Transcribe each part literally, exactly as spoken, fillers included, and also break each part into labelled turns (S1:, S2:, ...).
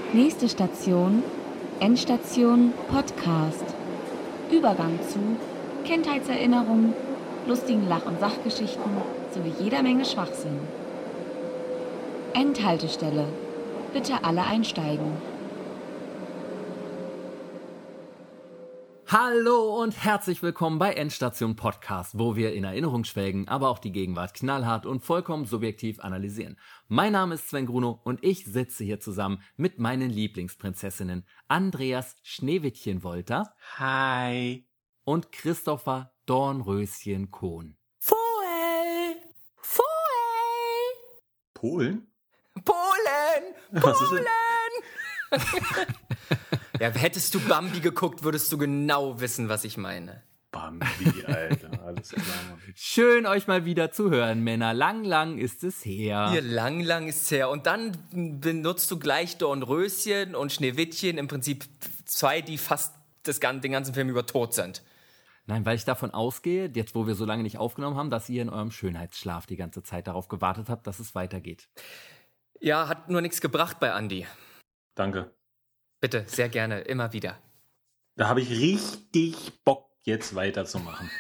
S1: Nächste Station, Endstation Podcast. Übergang zu Kindheitserinnerungen, lustigen Lach- und Sachgeschichten sowie jeder Menge Schwachsinn. Endhaltestelle. Bitte alle einsteigen.
S2: Hallo und herzlich willkommen bei Endstation Podcast, wo wir in Erinnerung schwelgen, aber auch die Gegenwart knallhart und vollkommen subjektiv analysieren. Mein Name ist Sven Gruno und ich sitze hier zusammen mit meinen Lieblingsprinzessinnen Andreas Schneewittchen-Wolter.
S3: Hi.
S2: Und Christopher Dornröschen-Kohn.
S4: Foel! Foel!
S3: Polen?
S4: Polen!
S3: Was ist denn?
S4: Polen! Ja, hättest du Bambi geguckt, würdest du genau wissen, was ich meine.
S3: Bambi, Alter, alles klar. Mann.
S2: Schön, euch mal wieder zu hören, Männer. Lang, lang ist es her.
S4: Hier lang, lang ist's her. Und dann benutzt du gleich Dornröschen und Schneewittchen, im Prinzip zwei, die fast das, den ganzen Film über tot sind.
S2: Nein, weil ich davon ausgehe, jetzt wo wir so lange nicht aufgenommen haben, dass ihr in eurem Schönheitsschlaf die ganze Zeit darauf gewartet habt, dass es weitergeht.
S4: Ja, hat nur nichts gebracht bei Andi.
S3: Danke.
S4: Bitte, sehr gerne, immer wieder.
S3: Da habe ich richtig Bock, jetzt weiterzumachen.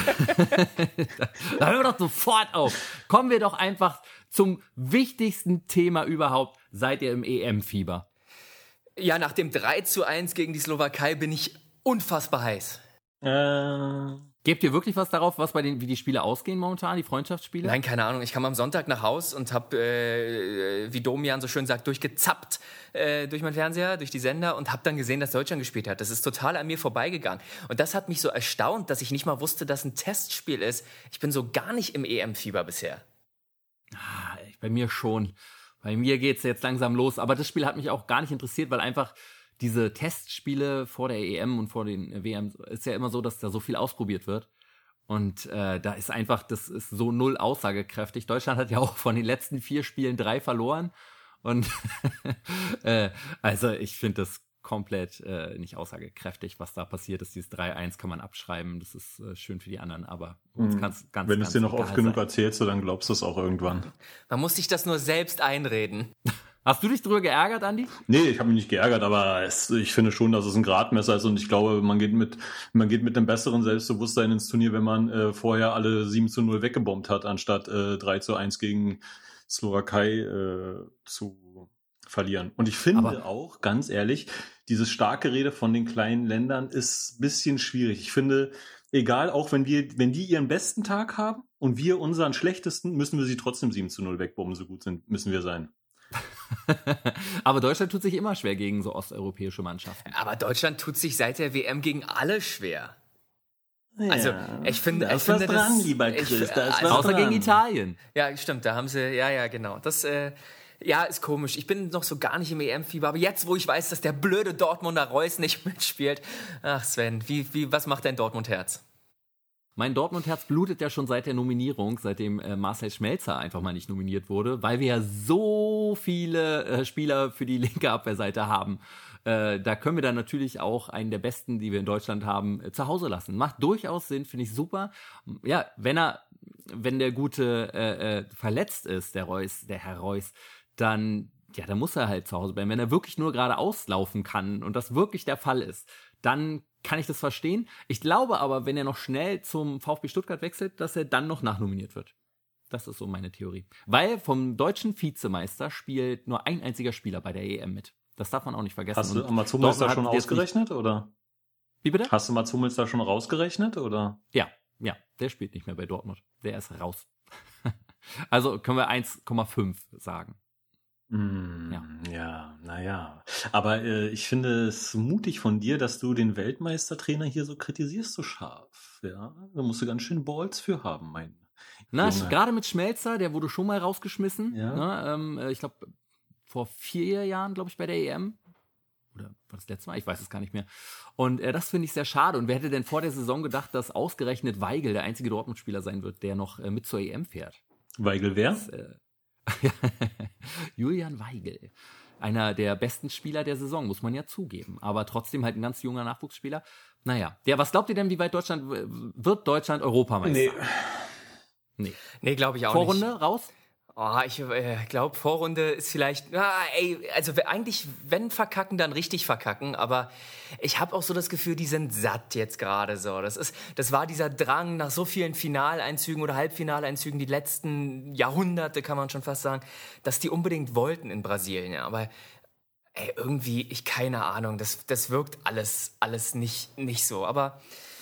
S2: Da hören wir doch sofort auf. Kommen wir doch einfach zum wichtigsten Thema überhaupt. Seid ihr im E M-Fieber?
S4: Ja, nach dem drei zu eins gegen die Slowakei bin ich unfassbar heiß.
S3: Äh,
S2: Gebt ihr wirklich was darauf, was bei den, wie die Spiele ausgehen momentan, die Freundschaftsspiele?
S4: Nein, keine Ahnung. Ich kam am Sonntag nach Haus und habe, äh, wie Domian so schön sagt, durchgezappt äh, durch meinen Fernseher, durch die Sender und habe dann gesehen, dass Deutschland gespielt hat. Das ist total an mir vorbeigegangen. Und das hat mich so erstaunt, dass ich nicht mal wusste, dass ein Testspiel ist. Ich bin so gar nicht im E M-Fieber bisher.
S2: Ah, bei mir schon. Bei mir geht's jetzt langsam los. Aber das Spiel hat mich auch gar nicht interessiert, weil einfach diese Testspiele vor der E M und vor den W M ist ja immer so, dass da so viel ausprobiert wird. Und äh, da ist einfach, das ist so null aussagekräftig. Deutschland hat ja auch von den letzten vier Spielen drei verloren. Und äh, also ich finde das komplett äh, nicht aussagekräftig, was da passiert ist. Dieses drei eins kann man abschreiben. Das ist äh, schön für die anderen, aber uns
S3: Mhm.
S2: kann's ganz,
S3: wenn du
S2: ganz
S3: es dir noch
S2: egal
S3: oft genug
S2: sein.
S3: erzählst, so, dann glaubst du es auch irgendwann.
S4: Man muss sich das nur selbst einreden.
S2: Hast du dich drüber geärgert, Andi?
S3: Nee, ich habe mich nicht geärgert, aber es, ich finde schon, dass es ein Gradmesser ist und ich glaube, man geht mit man geht mit einem besseren Selbstbewusstsein ins Turnier, wenn man äh, vorher alle sieben zu null weggebombt hat, anstatt äh, drei zu eins gegen Slowakei äh, zu verlieren. Und ich finde
S2: Aber-
S3: auch, ganz ehrlich, dieses starke Rede von den kleinen Ländern ist ein bisschen schwierig. Ich finde, egal, auch wenn wir, wenn die ihren besten Tag haben und wir unseren schlechtesten, müssen wir sie trotzdem sieben zu null wegbomben, so gut sind, müssen wir sein.
S2: Aber Deutschland tut sich immer schwer gegen so osteuropäische Mannschaften.
S4: Aber Deutschland tut sich seit der W M gegen alle schwer. Also, ich finde,
S3: da
S4: ich
S3: ist
S4: finde
S3: was dran,
S4: das,
S3: lieber
S4: ich-
S3: Chris, da ist
S4: also-
S3: was
S2: Außer
S3: dran.
S2: gegen Italien.
S4: Ja, stimmt, da haben sie, ja, ja, genau. Das, äh, ja, ist komisch. Ich bin noch so gar nicht im E M-Fieber, aber jetzt, wo ich weiß, dass der blöde Dortmunder Reus nicht mitspielt, ach Sven, wie, wie, was macht dein Dortmund-Herz?
S2: Mein Dortmund-Herz blutet ja schon seit der Nominierung, seitdem äh, Marcel Schmelzer einfach mal nicht nominiert wurde, weil wir ja so viele äh, Spieler für die linke Abwehrseite haben. Äh, da können wir dann natürlich auch einen der besten, die wir in Deutschland haben, äh, zu Hause lassen. Macht durchaus Sinn, finde ich super. Ja, wenn er, wenn der Gute äh, äh, verletzt ist, der Reus, der Herr Reus, dann, ja, dann muss er halt zu Hause bleiben. Wenn er wirklich nur gerade auslaufen kann und das wirklich der Fall ist, dann kann ich das verstehen. Ich glaube aber, wenn er noch schnell zum VfB Stuttgart wechselt, dass er dann noch nachnominiert wird. Das ist so meine Theorie. Weil vom deutschen Vizemeister spielt nur ein einziger Spieler bei der E M mit. Das darf man auch nicht vergessen.
S3: Hast du
S2: Und
S3: Mats Hummels da
S2: Dortmund
S3: schon
S2: hat jetzt
S3: ausgerechnet, oder?
S2: Nicht, wie bitte?
S3: Hast du Mats Hummels da schon rausgerechnet, oder?
S2: Ja, ja, der spielt nicht mehr bei Dortmund. Der ist raus. Also können wir eins Komma fünf sagen.
S3: Mm,
S2: Ja.
S3: ja, naja. Aber äh, ich finde es mutig von dir, dass du den Weltmeistertrainer hier so kritisierst, so scharf. Ja, da musst du ganz schön Balls für haben, mein
S2: Na,
S3: Junge.
S2: gerade mit Schmelzer, der wurde schon mal rausgeschmissen.
S3: Ja.
S2: Ne, ähm, äh, ich glaube, vor vier Jahren, glaube ich, bei der E M. Oder war das letzte Mal? Ich weiß es gar nicht mehr. Und äh, das finde ich sehr schade. Und wer hätte denn vor der Saison gedacht, dass ausgerechnet Weigl der einzige Dortmund-Spieler sein wird, der noch äh, mit zur E M fährt?
S3: Weigel wer?
S2: Das, äh, Julian Weigl. Einer der besten Spieler der Saison, muss man ja zugeben. Aber trotzdem halt ein ganz junger Nachwuchsspieler. Naja, der, was glaubt ihr denn, wie weit Deutschland, wird Deutschland Europameister?
S3: Nee.
S2: Nee.
S4: Nee, glaube ich auch
S2: Vorrunde
S4: nicht.
S2: raus?
S4: Oh, ich äh, glaube, Vorrunde ist vielleicht, ah, ey, also eigentlich, wenn verkacken, dann richtig verkacken, aber ich habe auch so das Gefühl, die sind satt jetzt gerade so. Das ist, das war dieser Drang nach so vielen Finaleinzügen oder Halbfinaleinzügen die letzten Jahrhunderte, kann man schon fast sagen, dass die unbedingt wollten in Brasilien, aber ey, irgendwie, ich keine Ahnung, das, das wirkt alles, alles nicht, nicht so, aber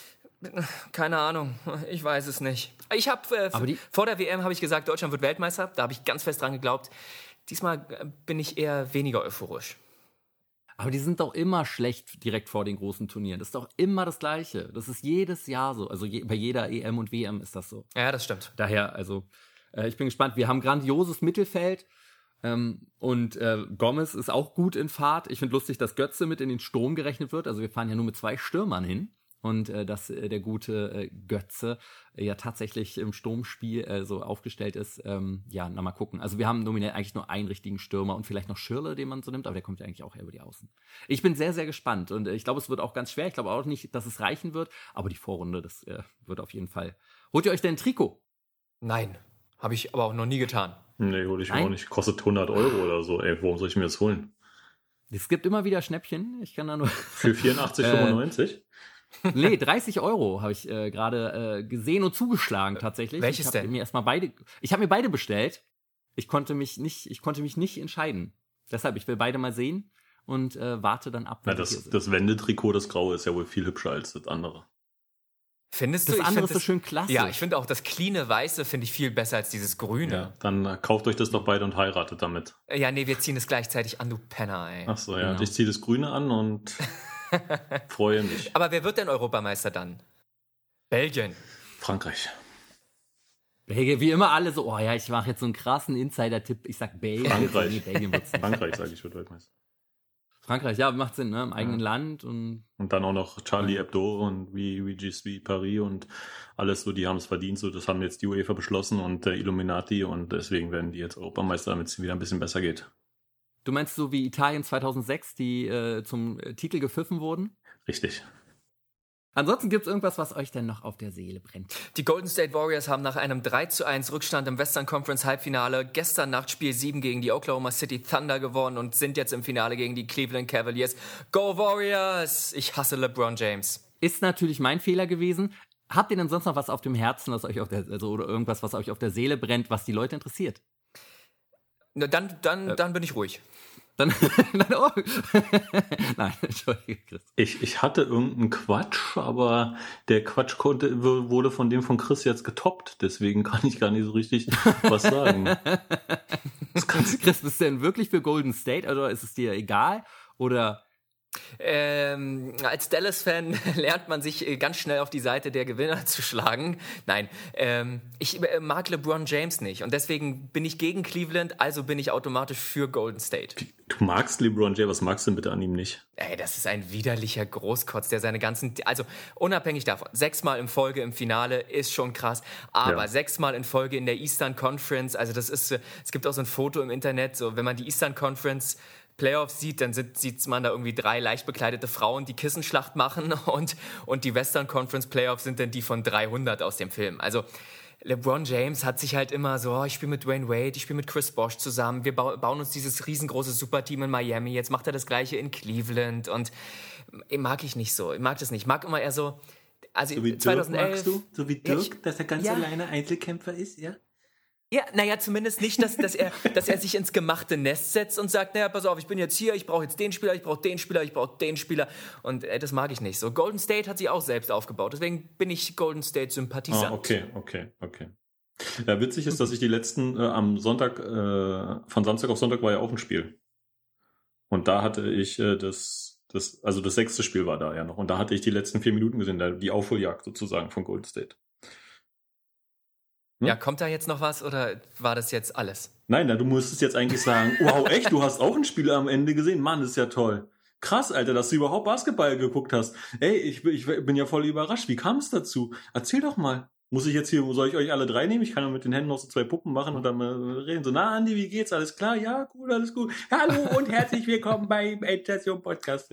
S4: keine Ahnung, ich weiß es nicht. Ich habe äh, vor der W M habe ich gesagt, Deutschland wird Weltmeister. Da habe ich ganz fest dran geglaubt. Diesmal bin ich eher weniger euphorisch.
S2: Aber die sind doch immer schlecht direkt vor den großen Turnieren. Das ist doch immer das Gleiche. Das ist jedes Jahr so. Also je, bei jeder E M und W M ist das so.
S4: Ja, das stimmt.
S2: Daher, also äh, ich bin gespannt. Wir haben grandioses Mittelfeld. Ähm, und äh, Gomez ist auch gut in Fahrt. Ich finde lustig, dass Götze mit in den Sturm gerechnet wird. Also wir fahren ja nur mit zwei Stürmern hin. Und äh, dass äh, der gute äh, Götze äh, ja tatsächlich im Sturmspiel äh, so aufgestellt ist. Ähm, ja, na mal gucken. Also wir haben nominell eigentlich nur einen richtigen Stürmer und vielleicht noch Schirle, den man so nimmt, aber der kommt ja eigentlich auch eher über die Außen. Ich bin sehr, sehr gespannt und äh, ich glaube, es wird auch ganz schwer. Ich glaube auch nicht, dass es reichen wird, aber die Vorrunde, das äh, wird auf jeden Fall. Holt ihr euch denn ein Trikot?
S4: Nein, habe ich aber auch noch nie getan.
S3: Nee, hole ich mir auch nicht. Kostet hundert Euro oder so. Ey, warum soll ich mir das holen?
S2: Es gibt immer wieder Schnäppchen. Ich kann da nur...
S3: Für vierundachtzig fünfundneunzig?
S2: Nee, dreißig Euro habe ich äh, gerade äh, gesehen und zugeschlagen tatsächlich.
S4: Welches
S2: ich
S4: denn?
S2: Mir erstmal beide, ich habe mir beide bestellt. Ich konnte mich nicht, ich konnte mich nicht entscheiden. Deshalb, ich will beide mal sehen und äh, warte dann ab.
S3: Na, das, das Wendetrikot, das Graue, ist ja wohl viel hübscher als das andere.
S4: Findest du?
S2: Das
S4: ich
S2: andere
S4: find
S2: ist so schön klassisch.
S4: Ja, ich finde auch das cleane Weiße finde ich viel besser als dieses Grüne.
S3: Ja, dann äh, kauft euch das doch beide und heiratet damit.
S4: Ja, nee, wir ziehen es gleichzeitig an, du Penner, ey.
S3: Ach so, ja.
S2: Genau.
S3: Ich ziehe das Grüne an und freue mich.
S4: Aber wer wird denn Europameister dann? Belgien.
S3: Frankreich.
S2: Belgien, wie immer alle so, oh ja, ich mache jetzt so einen krassen Insider-Tipp. Ich sag Belgien.
S3: Frankreich.
S2: Nee, Belgien wird's nicht.
S3: Frankreich, sage ich, wird Weltmeister.
S2: Frankreich, ja, macht Sinn, ne? Im eigenen
S3: Ja.
S2: Land und...
S3: Und dann auch noch Charlie Hebdo und wie wie G S V Paris und alles so, die haben es verdient. So, das haben jetzt die UEFA beschlossen und der Illuminati und deswegen werden die jetzt Europameister, damit es wieder ein bisschen besser geht.
S2: Du meinst so wie Italien zweitausendsechs, die äh, zum äh, Titel gepfiffen wurden?
S3: Richtig.
S2: Ansonsten gibt's irgendwas, was euch denn noch auf der Seele brennt?
S4: Die Golden State Warriors haben nach einem drei zu eins Rückstand im Western Conference Halbfinale gestern Nacht Spiel sieben gegen die Oklahoma City Thunder gewonnen und sind jetzt im Finale gegen die Cleveland Cavaliers. Go Warriors! Ich hasse LeBron James.
S2: Ist natürlich mein Fehler gewesen. Habt ihr denn sonst noch was auf dem Herzen, was euch auf der, also, oder irgendwas, was euch auf der Seele brennt, was die Leute interessiert?
S4: Na, dann, dann,
S2: Äh.
S4: dann bin ich ruhig.
S2: Dann, dann oh. Nein, entschuldige, Chris.
S3: Ich, ich hatte irgendeinen Quatsch, aber der Quatsch konnte, wurde von dem von Chris jetzt getoppt. Deswegen kann ich gar nicht so richtig was sagen.
S2: Chris, bist du denn wirklich für Golden State oder ist es dir egal? Oder...
S4: Ähm, als Dallas-Fan lernt man sich äh, ganz schnell auf die Seite der Gewinner zu schlagen. Nein, ähm, ich äh, mag LeBron James nicht und deswegen bin ich gegen Cleveland, also bin ich automatisch für Golden State.
S3: Du magst LeBron James, was magst du denn bitte an ihm nicht?
S4: Ey, das ist ein widerlicher Großkotz, der seine ganzen, also unabhängig davon, sechsmal in Folge im Finale ist schon krass, aber
S3: Ja.
S4: sechsmal in Folge in der Eastern Conference, also das ist, es gibt auch so ein Foto im Internet, so wenn man die Eastern Conference Playoffs sieht, dann sieht, sieht man da irgendwie drei leicht bekleidete Frauen, die Kissenschlacht machen und, und die Western Conference Playoffs sind dann die von dreihundert aus dem Film. Also LeBron James hat sich halt immer so, oh, ich spiele mit Dwayne Wade, ich spiele mit Chris Bosh zusammen, wir ba- bauen uns dieses riesengroße Superteam in Miami, jetzt macht er das Gleiche in Cleveland und mag ich nicht so, ich mag das nicht, ich mag immer eher so, also
S5: So wie Dirk
S4: zweitausendelf,
S5: magst du? So wie
S4: Ja,
S5: Dirk,
S4: ich-
S5: dass er ganz
S4: ja.
S5: alleine Einzelkämpfer ist, ja?
S4: Ja, naja, zumindest nicht, dass, dass, er, dass er sich ins gemachte Nest setzt und sagt, naja, pass auf, ich bin jetzt hier, ich brauche jetzt den Spieler, ich brauche den Spieler, ich brauche den Spieler. Und äh, das mag ich nicht. So, Golden State hat sich auch selbst aufgebaut. Deswegen bin ich Golden State Sympathisant.
S3: Ah, okay, okay, okay. Ja, witzig ist, dass ich die letzten, äh, am Sonntag, äh, von Samstag auf Sonntag war ja auch ein Spiel. Und da hatte ich äh, das, das, also das sechste Spiel war da ja noch. Und da hatte ich die letzten vier Minuten gesehen, da, die Aufholjagd sozusagen von Golden State.
S4: Ja, kommt da jetzt noch was oder war das jetzt alles?
S3: Nein, na, du musstest jetzt eigentlich sagen, wow, echt, du hast auch ein Spiel am Ende gesehen? Mann, das ist ja toll. Krass, Alter, dass du überhaupt Basketball geguckt hast. Ey, ich, ich bin ja voll überrascht. Wie kam es dazu? Erzähl doch mal. muss ich jetzt hier, soll ich euch alle drei nehmen? Ich kann ja mit den Händen noch so zwei Puppen machen und dann mal reden. So, na Andi, wie geht's? Alles klar? Ja, gut, alles gut. Hallo und herzlich willkommen beim Endstation Podcast.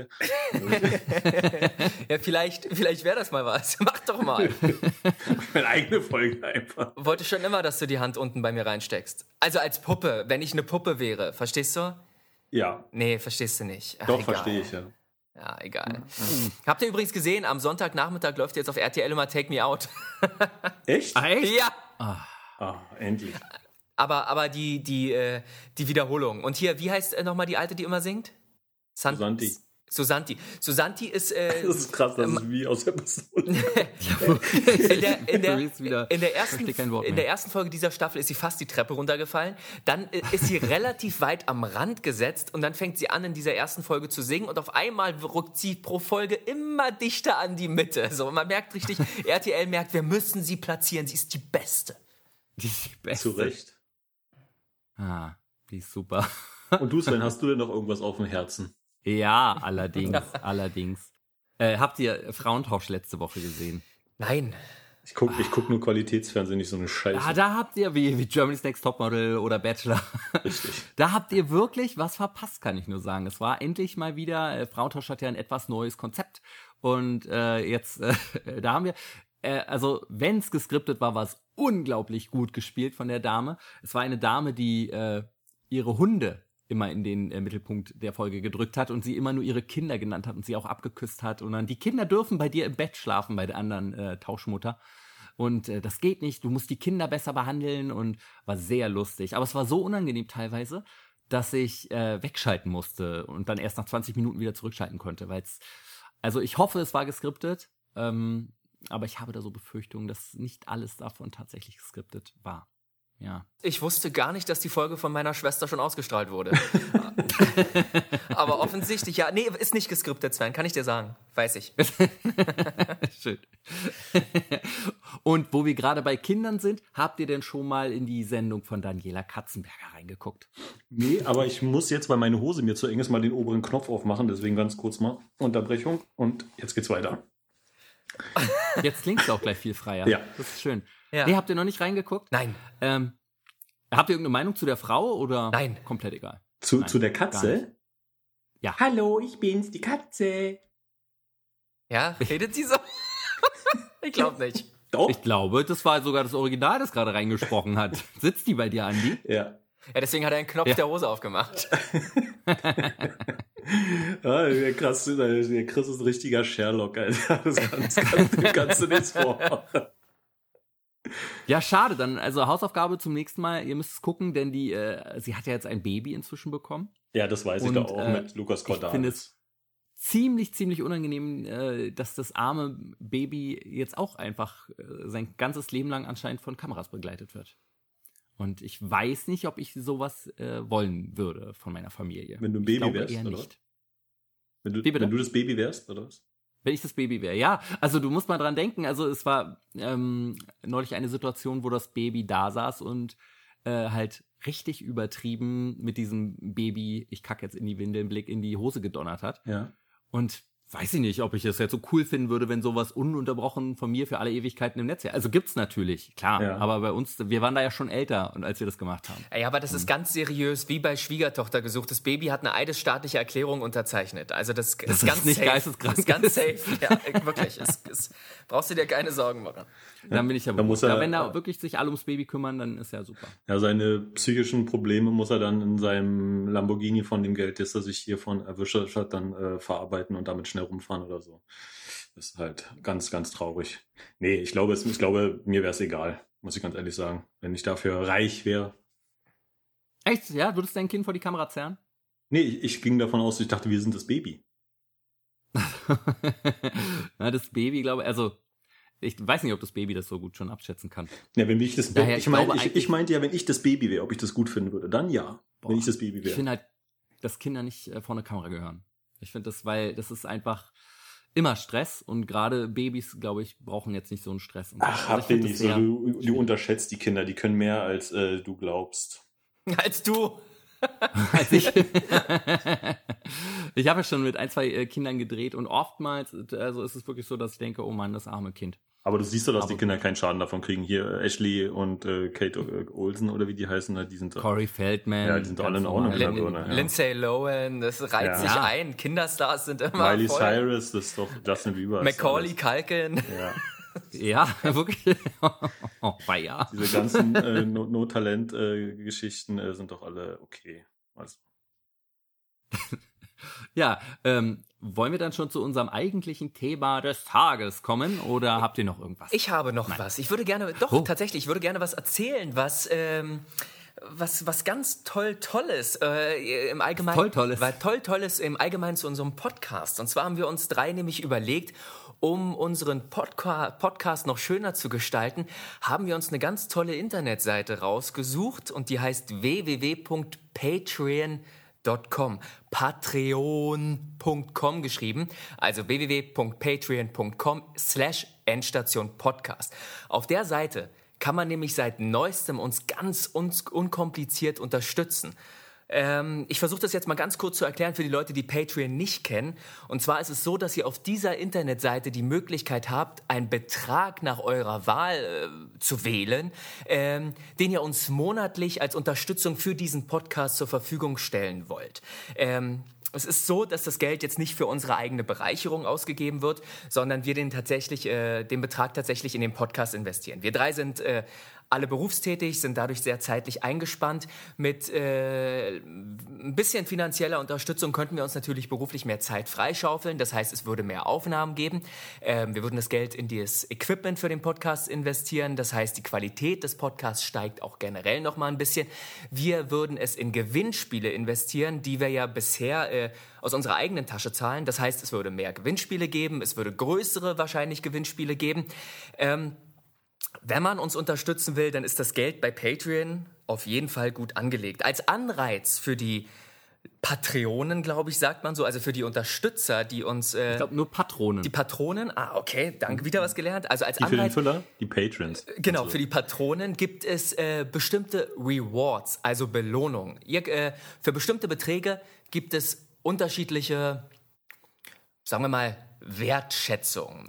S4: Ja, vielleicht, vielleicht wäre das mal was. Mach doch mal.
S3: Meine eigene Folge einfach.
S4: Wollte schon immer, dass du die Hand unten bei mir reinsteckst. Also als Puppe, wenn ich eine Puppe wäre. Verstehst du?
S3: Ja.
S4: Nee, verstehst du nicht. Ach,
S3: Doch,
S4: egal.
S3: verstehe ich, ja.
S4: Ja, egal. Mhm. Habt ihr übrigens gesehen, am Sonntagnachmittag läuft jetzt auf R T L immer Take Me Out.
S3: Echt?
S2: Ah, echt?
S4: Ja.
S2: Ah.
S3: Ah, endlich.
S4: Aber, aber die, die, äh, die Wiederholung. Und hier, wie heißt äh, nochmal die Alte, die immer singt? San-
S3: Susanti.
S4: Susanti. Susanti ist... Äh,
S3: Das ist krass, das ist wie aus der Pistole.
S4: in, der, in, der,
S2: wieder,
S4: in, der ersten,
S2: kein Wort
S4: in
S2: mehr.
S4: der ersten Folge dieser Staffel ist sie fast die Treppe runtergefallen. Dann äh, ist sie relativ weit am Rand gesetzt und dann fängt sie an, in dieser ersten Folge zu singen und auf einmal rückt sie pro Folge immer dichter an die Mitte. So, man merkt richtig, R T L merkt, wir müssen sie platzieren, sie ist die Beste.
S2: Die ist die Beste.
S3: Zu Recht.
S2: Ah, die ist super.
S3: Und du, Sven, hast du denn noch irgendwas auf dem Herzen?
S2: Ja, allerdings, allerdings. Äh, habt ihr Frauentausch letzte Woche gesehen?
S4: Nein.
S3: Ich guck, ich guck nur Qualitätsfernsehen, nicht so eine Scheiße.
S2: Ah, da habt ihr, wie, wie Germany's Next Topmodel oder Bachelor,
S3: Richtig.
S2: da habt ihr wirklich was verpasst, kann ich nur sagen. Es war endlich mal wieder, äh, Frauentausch hat ja ein etwas neues Konzept. Und äh, jetzt, äh, da haben wir, äh, also wenn es geskriptet war, war es unglaublich gut gespielt von der Dame. Es war eine Dame, die äh, ihre Hunde immer in den äh, Mittelpunkt der Folge gedrückt hat und sie immer nur ihre Kinder genannt hat und sie auch abgeküsst hat. Und dann, die Kinder dürfen bei dir im Bett schlafen, bei der anderen äh, Tauschmutter. Und äh, das geht nicht, du musst die Kinder besser behandeln und war sehr lustig. Aber es war so unangenehm teilweise, dass ich äh, wegschalten musste und dann erst nach zwanzig Minuten wieder zurückschalten konnte. Weil's, also ich hoffe, es war geskriptet, ähm, aber ich habe da so Befürchtungen, dass nicht alles davon tatsächlich geskriptet war. Ja.
S4: Ich wusste gar nicht, dass die Folge von meiner Schwester schon ausgestrahlt wurde. Aber offensichtlich, ja. Nee, ist nicht geskriptet, Sven, kann ich dir sagen. Weiß ich.
S2: Schön. Und wo wir gerade bei Kindern sind, habt ihr denn schon mal in die Sendung von Daniela Katzenberger reingeguckt?
S3: Nee, aber ich muss jetzt, weil meine Hose mir zu eng ist, mal den oberen Knopf aufmachen. Deswegen ganz kurz mal Unterbrechung. Und jetzt geht's weiter.
S2: Jetzt klingt's auch gleich viel freier.
S3: Ja.
S2: Das ist schön.
S4: Ja.
S2: Nee, habt ihr noch nicht reingeguckt?
S4: Nein.
S2: Ähm, habt ihr irgendeine Meinung zu der Frau oder?
S4: Nein.
S2: Komplett egal.
S3: Zu,
S2: Nein,
S3: zu der
S2: gar
S3: Katze?
S2: nicht. Ja.
S3: Hallo, ich bin's, die Katze.
S4: Ja, redet sie so? Ich glaube nicht.
S3: Doch?
S2: Ich glaube, das war sogar das Original, das gerade reingesprochen hat. Sitzt die bei dir, Andi?
S3: Ja.
S4: Ja, deswegen hat er einen Knopf
S2: Ja.
S4: der Hose aufgemacht.
S3: Ah, der, krass, der Chris ist ein richtiger Sherlock, Alter. Das kannst, kannst, dem kannst du nichts vor.
S2: Ja, schade. Dann, also Hausaufgabe zum nächsten Mal. Ihr müsst es gucken, denn die, äh, sie hat ja jetzt ein Baby inzwischen bekommen.
S3: Ja, das weiß ich
S2: Und,
S3: doch auch
S2: äh,
S3: mit Lukas
S2: Ich finde
S3: Cordalis.
S2: es ziemlich, ziemlich unangenehm, äh, dass das arme Baby jetzt auch einfach äh, sein ganzes Leben lang anscheinend von Kameras begleitet wird. Und ich weiß nicht, ob ich sowas äh, wollen würde von meiner Familie.
S3: Wenn du ein
S2: Ich
S3: Baby
S2: glaube
S3: wärst,
S2: eher
S3: oder?
S2: nicht.
S3: Wenn du,
S2: Wie bitte?
S3: wenn du das Baby wärst, oder was?
S2: Wenn ich das Baby wäre, ja. Also du musst mal dran denken, also es war ähm, neulich eine Situation, wo das Baby da saß und äh, halt richtig übertrieben mit diesem Baby, ich kacke jetzt in die Windeln, Blick in die Hose gedonnert hat.
S3: Ja.
S2: Und weiß ich nicht, ob ich es jetzt so cool finden würde, wenn sowas ununterbrochen von mir für alle Ewigkeiten im Netz wäre. Also gibt's natürlich, klar.
S3: Ja.
S2: Aber bei uns, wir waren da ja schon älter, und als wir das gemacht haben.
S4: Ja, aber das ist ganz seriös, wie bei Schwiegertochter gesucht. Das Baby hat eine eidesstaatliche Erklärung unterzeichnet. Also das, das ist
S2: ist
S4: ganz
S2: nicht
S4: safe.
S2: geisteskrank
S4: Das ist ganz
S2: ist.
S4: safe. Ja, wirklich. Es, es, brauchst du dir keine Sorgen machen.
S2: Dann bin ich ja
S3: Da
S2: beruhigt.
S3: muss er-
S2: Ja, wenn da wirklich sich alle ums Baby kümmern, dann ist ja super.
S3: Ja, seine psychischen Probleme muss er dann in seinem Lamborghini von dem Geld, das er sich hiervon erwischt hat, dann äh, verarbeiten und damit schnell rumfahren oder so. Das ist halt ganz, ganz traurig. Nee, ich glaube, es, ich glaube, mir wäre es egal, muss ich ganz ehrlich sagen. Wenn ich dafür reich wäre.
S2: Echt? Ja, würdest du dein Kind vor die Kamera zerren?
S3: Nee, ich, ich ging davon aus, ich dachte, wir sind das Baby.
S2: Na, das Baby, glaube ich, also ich weiß nicht, ob das Baby das so gut schon abschätzen kann.
S3: Ja, wenn ich das
S2: Daher,
S3: ich,
S2: ich
S3: mein,
S2: glaube
S3: ich,
S2: eigentlich-
S3: ich meinte ja, wenn ich das Baby wäre, ob ich das gut finden würde, dann ja.
S2: Boah,
S3: wenn ich das Baby
S2: Ich
S3: wäre.
S2: finde halt, dass Kinder nicht äh, vor eine Kamera gehören. Ich finde das, weil das ist einfach immer Stress und gerade Babys, glaube ich, brauchen jetzt nicht so einen Stress. Und so.
S3: Ach,
S2: Also ich
S3: hab den
S2: find das
S3: nicht so.
S2: sehr-
S3: Du, du unterschätzt die Kinder, die können mehr, als äh, du glaubst.
S4: Als du.
S2: als ich. Ich habe ja schon mit ein, zwei äh, Kindern gedreht und oftmals also ist es wirklich so, dass ich denke, oh Mann, das arme Kind.
S3: Aber du siehst doch, dass
S2: Aber
S3: die Kinder keinen Schaden davon kriegen. Hier äh, Ashley und äh, Kate äh, Olsen oder wie die heißen, die sind
S2: Corey Feldman.
S3: Ja, die sind alle in Ordnung.
S4: Lin-
S3: Ja.
S4: Lindsay Lohan, das reiht
S3: Ja.
S4: sich
S2: Ja.
S4: ein. Kinderstars sind immer
S3: Miley
S4: voll.
S3: Cyrus, das ist doch Justin Bieber. ist
S4: Macaulay Culkin.
S3: alles. Ja.
S2: Ja, wirklich. Oh, ja.
S3: Diese ganzen äh, No- No-Talent-Geschichten äh, sind doch alle okay. Also,
S2: Ja, ähm, wollen wir dann schon zu unserem eigentlichen Thema des Tages kommen oder habt ihr noch irgendwas?
S4: Ich habe noch
S2: Nein.
S4: was. Ich würde gerne, doch,
S2: Oh.
S4: tatsächlich, ich würde gerne was erzählen, was, ähm, was, was ganz toll, Tolles äh, im Allgemeinen.
S2: Toll, Tolles.
S4: War toll, Tolles im Allgemeinen zu unserem Podcast. Und zwar haben wir uns drei nämlich überlegt, um unseren Podca- Podcast noch schöner zu gestalten, haben wir uns eine ganz tolle Internetseite rausgesucht und die heißt w w w punkt patreon punkt com. Patreon punkt com geschrieben, also w w w punkt patreon punkt com slash Endstation Podcast. Auf der Seite kann man nämlich seit neuestem uns ganz un- unkompliziert unterstützen. Ähm, ich versuche das jetzt mal ganz kurz zu erklären für die Leute, die Patreon nicht kennen. Und zwar ist es so, dass ihr auf dieser Internetseite die Möglichkeit habt, einen Betrag nach eurer Wahl äh, zu wählen, ähm, den ihr uns monatlich als Unterstützung für diesen Podcast zur Verfügung stellen wollt. Ähm, Es ist so, dass das Geld jetzt nicht für unsere eigene Bereicherung ausgegeben wird, sondern wir den, tatsächlich, äh, den Betrag tatsächlich in den Podcast investieren. Wir drei sind äh, alle berufstätig, sind dadurch sehr zeitlich eingespannt. Mit äh, ein bisschen finanzieller Unterstützung könnten wir uns natürlich beruflich mehr Zeit freischaufeln. Das heißt, es würde mehr Aufnahmen geben. Ähm, wir würden das Geld in das Equipment für den Podcast investieren. Das heißt, die Qualität des Podcasts steigt auch generell noch mal ein bisschen. Wir würden es in Gewinnspiele investieren, die wir ja bisher äh, aus unserer eigenen Tasche zahlen. Das heißt, es würde mehr Gewinnspiele geben, es würde größere wahrscheinlich Gewinnspiele geben. Ähm, wenn man uns unterstützen will, dann ist das Geld bei Patreon auf jeden Fall gut angelegt. Als Anreiz für die Patreonen, glaube ich, sagt man so, also für die Unterstützer, die uns... Äh,
S2: Ich glaube nur Patronen.
S4: die Patronen, ah, okay, danke, wieder was gelernt. Also als
S3: die für den
S4: Anreiz...
S3: Füller, die Patrons.
S4: Genau,
S3: Also,
S4: für die Patronen gibt es äh, bestimmte Rewards, also Belohnungen. Ihr, äh, für bestimmte Beträge gibt es unterschiedliche, sagen wir mal, Wertschätzung.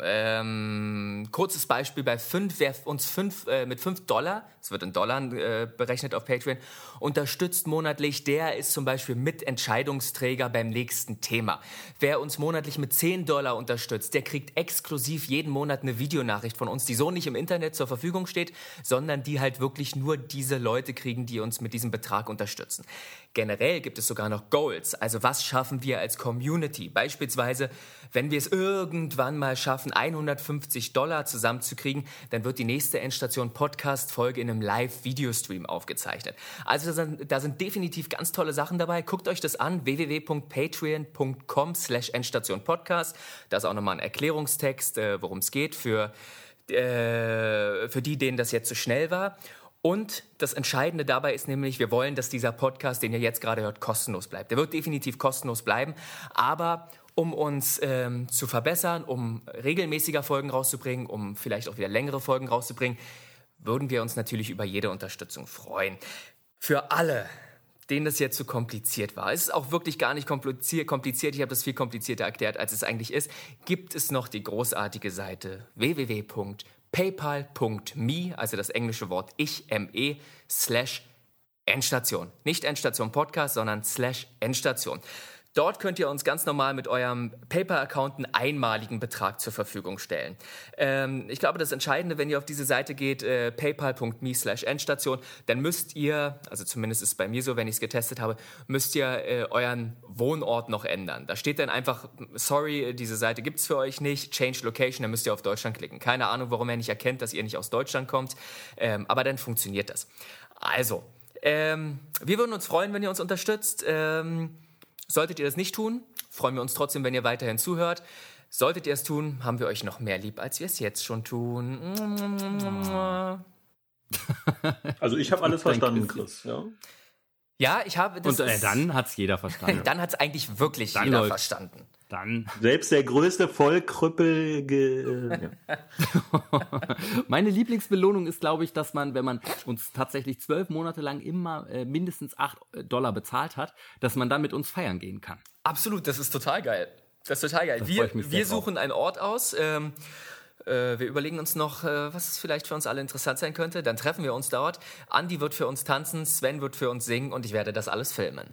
S4: Ähm, kurzes Beispiel, bei fünf, wer uns fünf, äh, mit fünf Dollar, es wird in Dollar äh, berechnet auf Patreon, unterstützt monatlich, der ist zum Beispiel Mitentscheidungsträger beim nächsten Thema. Wer uns monatlich mit zehn Dollar unterstützt, der kriegt exklusiv jeden Monat eine Videonachricht von uns, die so nicht im Internet zur Verfügung steht, sondern die halt wirklich nur diese Leute kriegen, die uns mit diesem Betrag unterstützen. Generell gibt es sogar noch Goals, also was schaffen wir als Community? Beispielsweise, wenn wir es irgendwann mal schaffen, hundertfünfzig Dollar zusammenzukriegen, dann wird die nächste Endstation-Podcast-Folge in einem Live-Videostream aufgezeichnet. Also da sind, da sind definitiv ganz tolle Sachen dabei. Guckt euch das an, w w w punkt patreon punkt com slash Endstation-Podcast. Da ist auch nochmal ein Erklärungstext, äh, worum es geht, für, äh, für die, denen das jetzt zu schnell war. Und das Entscheidende dabei ist nämlich, wir wollen, dass dieser Podcast, den ihr jetzt gerade hört, kostenlos bleibt. Der wird definitiv kostenlos bleiben, aber um uns ähm, zu verbessern, um regelmäßiger Folgen rauszubringen, um vielleicht auch wieder längere Folgen rauszubringen, würden wir uns natürlich über jede Unterstützung freuen. Für alle, denen das jetzt zu kompliziert war, es ist auch wirklich gar nicht kompliziert, kompliziert, ich habe das viel komplizierter erklärt, als es eigentlich ist, gibt es noch die großartige Seite w w w punkt paypal punkt me, also das englische Wort ich, me, slash Endstation. Nicht Endstation Podcast, sondern slash Endstation. Dort könnt ihr uns ganz normal mit eurem PayPal-Account einen einmaligen Betrag zur Verfügung stellen. Ähm, ich glaube, das Entscheidende, wenn ihr auf diese Seite geht, äh, paypal punkt me slash Endstation, dann müsst ihr, also zumindest ist es bei mir so, wenn ich es getestet habe, müsst ihr äh, euren Wohnort noch ändern. Da steht dann einfach, sorry, diese Seite gibt es für euch nicht, change location, dann müsst ihr auf Deutschland klicken. Keine Ahnung, warum er nicht erkennt, dass ihr nicht aus Deutschland kommt, ähm, aber dann funktioniert das. Also, ähm, wir würden uns freuen, wenn ihr uns unterstützt. Ähm, Solltet ihr das nicht tun, freuen wir uns trotzdem, wenn ihr weiterhin zuhört. Solltet ihr es tun, haben wir euch noch mehr lieb, als wir es jetzt schon tun.
S3: Also ich habe alles verstanden, Chris. Ja.
S4: Ja, ich habe das.
S2: Und äh, dann hat's jeder verstanden.
S4: Dann hat's eigentlich wirklich
S2: Dann
S4: jeder
S2: läuft's.
S4: verstanden.
S2: Dann.
S3: Selbst der größte Vollkrüppel. Ge, äh, ja.
S2: Meine Lieblingsbelohnung ist, glaube ich, dass man, wenn man uns tatsächlich zwölf Monate lang immer äh, mindestens acht Dollar bezahlt hat, dass man dann mit uns feiern gehen kann.
S4: Absolut, das ist total geil. Das ist total geil.
S2: Da
S4: Wir,
S2: freu ich mich sehr
S4: wir
S2: drauf.
S4: suchen einen Ort aus. Ähm, äh, wir überlegen uns noch, äh, was vielleicht für uns alle interessant sein könnte. Dann treffen wir uns dort. Andi wird für uns tanzen, Sven wird für uns singen und ich werde das alles filmen.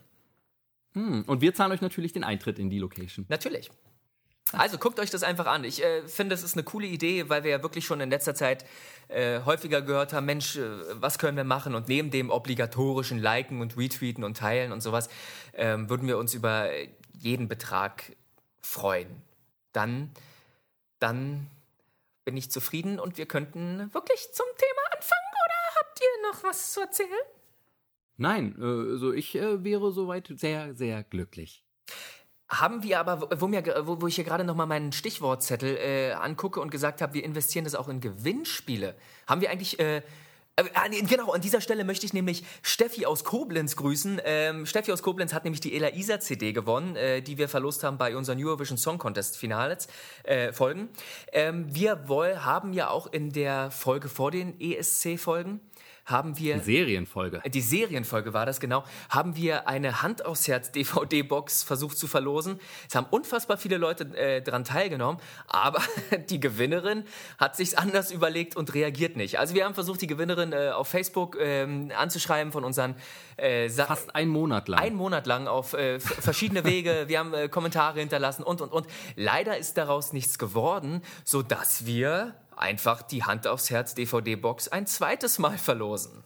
S2: Hm. Und wir zahlen euch natürlich den Eintritt in die Location.
S4: Natürlich. Also guckt euch das einfach an. Ich äh, finde, es ist eine coole Idee, weil wir ja wirklich schon in letzter Zeit äh, häufiger gehört haben, Mensch, äh, was können wir machen? Und neben dem obligatorischen Liken und Retweeten und Teilen und sowas, ähm, würden wir uns über jeden Betrag freuen. Dann, dann bin ich zufrieden und wir könnten wirklich zum Thema anfangen. Oder habt ihr noch was zu erzählen?
S2: Nein, äh, also ich äh, wäre soweit sehr, sehr glücklich.
S4: Haben wir aber, wo, mir, wo, wo ich hier gerade nochmal meinen Stichwortzettel äh, angucke und gesagt habe, wir investieren das auch in Gewinnspiele. Haben wir eigentlich, äh, äh, genau, an dieser Stelle möchte ich nämlich Steffi aus Koblenz grüßen. Ähm, Steffi aus Koblenz hat nämlich die Ela Isa C D gewonnen, äh, die wir verlost haben bei unseren Eurovision Song Contest Finals, äh, Folgen. Ähm, wir woll, haben ja auch in der Folge vor den E S C-Folgen, haben wir...
S2: Die Serienfolge.
S4: Die Serienfolge war das, genau. Haben wir eine Hand aufs Herz D V D-Box versucht zu verlosen. Es haben unfassbar viele Leute äh, daran teilgenommen, aber die Gewinnerin hat sich's anders überlegt und reagiert nicht. Also wir haben versucht, die Gewinnerin äh, auf Facebook ähm, anzuschreiben von unseren... Äh, Sa-
S2: Fast einen Monat lang.
S4: Einen Monat lang auf äh, f- verschiedene Wege. Wir haben äh, Kommentare hinterlassen und, und, und. Leider ist daraus nichts geworden, sodass wir einfach die Hand aufs Herz D V D-Box ein zweites Mal verlosen.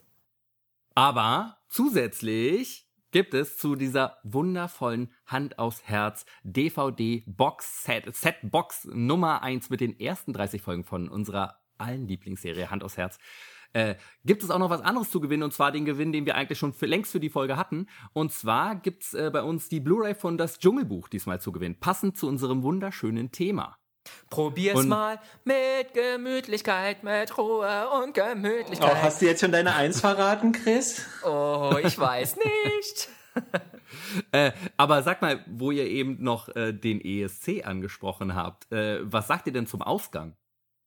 S2: Aber zusätzlich gibt es zu dieser wundervollen Hand aufs Herz D V D-Box-Set, Set-Box Nummer eins mit den ersten dreißig Folgen von unserer allen Lieblingsserie Hand aufs Herz, äh, gibt es auch noch was anderes zu gewinnen, und zwar den Gewinn, den wir eigentlich schon für, längst für die Folge hatten. Und zwar gibt's äh, bei uns die Blu-ray von Das Dschungelbuch diesmal zu gewinnen, passend zu unserem wunderschönen Thema.
S4: Probier's
S2: Und-
S4: mal mit Gemütlichkeit, mit Ruhe und Gemütlichkeit.
S5: Oh, hast du jetzt schon deine Eins verraten, Chris?
S4: Oh, ich weiß nicht.
S2: Äh, aber sag mal, wo ihr eben noch äh, den E S C angesprochen habt, äh, was sagt ihr denn zum Ausgang?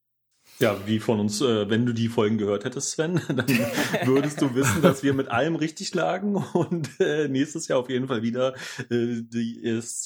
S3: Ja, wie von uns, äh, wenn du die Folgen gehört hättest, Sven, dann würdest du wissen, dass wir mit allem richtig lagen und äh, nächstes Jahr auf jeden Fall wieder äh, die E S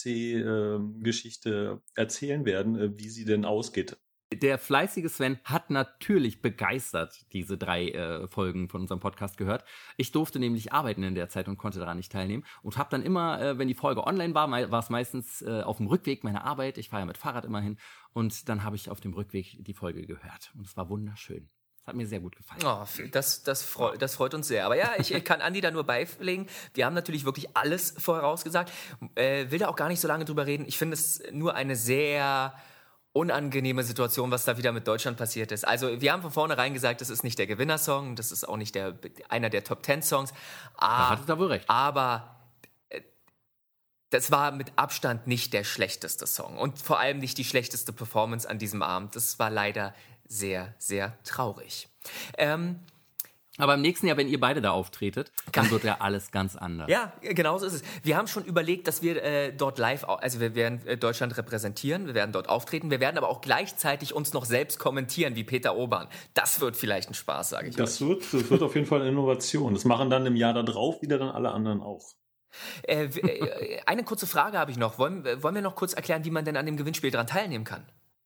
S3: C-Geschichte äh, erzählen werden, äh, wie sie denn ausgeht.
S2: Der fleißige Sven hat natürlich begeistert diese drei äh, Folgen von unserem Podcast gehört. Ich durfte nämlich arbeiten in der Zeit und konnte daran nicht teilnehmen und habe dann immer, äh, wenn die Folge online war, mei- war es meistens äh, auf dem Rückweg meiner Arbeit. Ich fahre ja mit Fahrrad immer hin und dann habe ich auf dem Rückweg die Folge gehört und es war wunderschön. Es hat mir sehr gut gefallen.
S4: Oh, das, das, freu, das freut uns sehr. Aber ja, ich kann Andi da nur beilegen. Wir haben natürlich wirklich alles vorausgesagt. Äh, will da auch gar nicht so lange drüber reden. Ich finde es nur eine sehr unangenehme Situation, was da wieder mit Deutschland passiert ist. Also wir haben von vornherein gesagt, das ist nicht der Gewinnersong, das ist auch nicht der, einer der Top Ten Songs.
S2: Da
S4: Ah,
S2: hattet ihr wohl recht.
S4: aber äh, das war mit Abstand nicht der schlechteste Song und vor allem nicht die schlechteste Performance an diesem Abend. Das war leider sehr, sehr traurig. Ähm,
S2: Aber im nächsten Jahr, wenn ihr beide da auftretet, dann wird ja alles ganz anders.
S4: Ja, genau so ist es. Wir haben schon überlegt, dass wir äh, dort live, au- also wir werden äh, Deutschland repräsentieren, wir werden dort auftreten, wir werden aber auch gleichzeitig uns noch selbst kommentieren, wie Peter Obern. Das wird vielleicht ein Spaß, sage ich
S3: Das
S4: euch.
S3: wird, das wird auf jeden Fall eine Innovation. Das machen dann im Jahr da drauf wieder dann alle anderen auch.
S4: Äh, w- äh, eine kurze Frage habe ich noch. Wollen, äh, wollen wir noch kurz erklären, wie man denn an dem Gewinnspiel dran teilnehmen kann?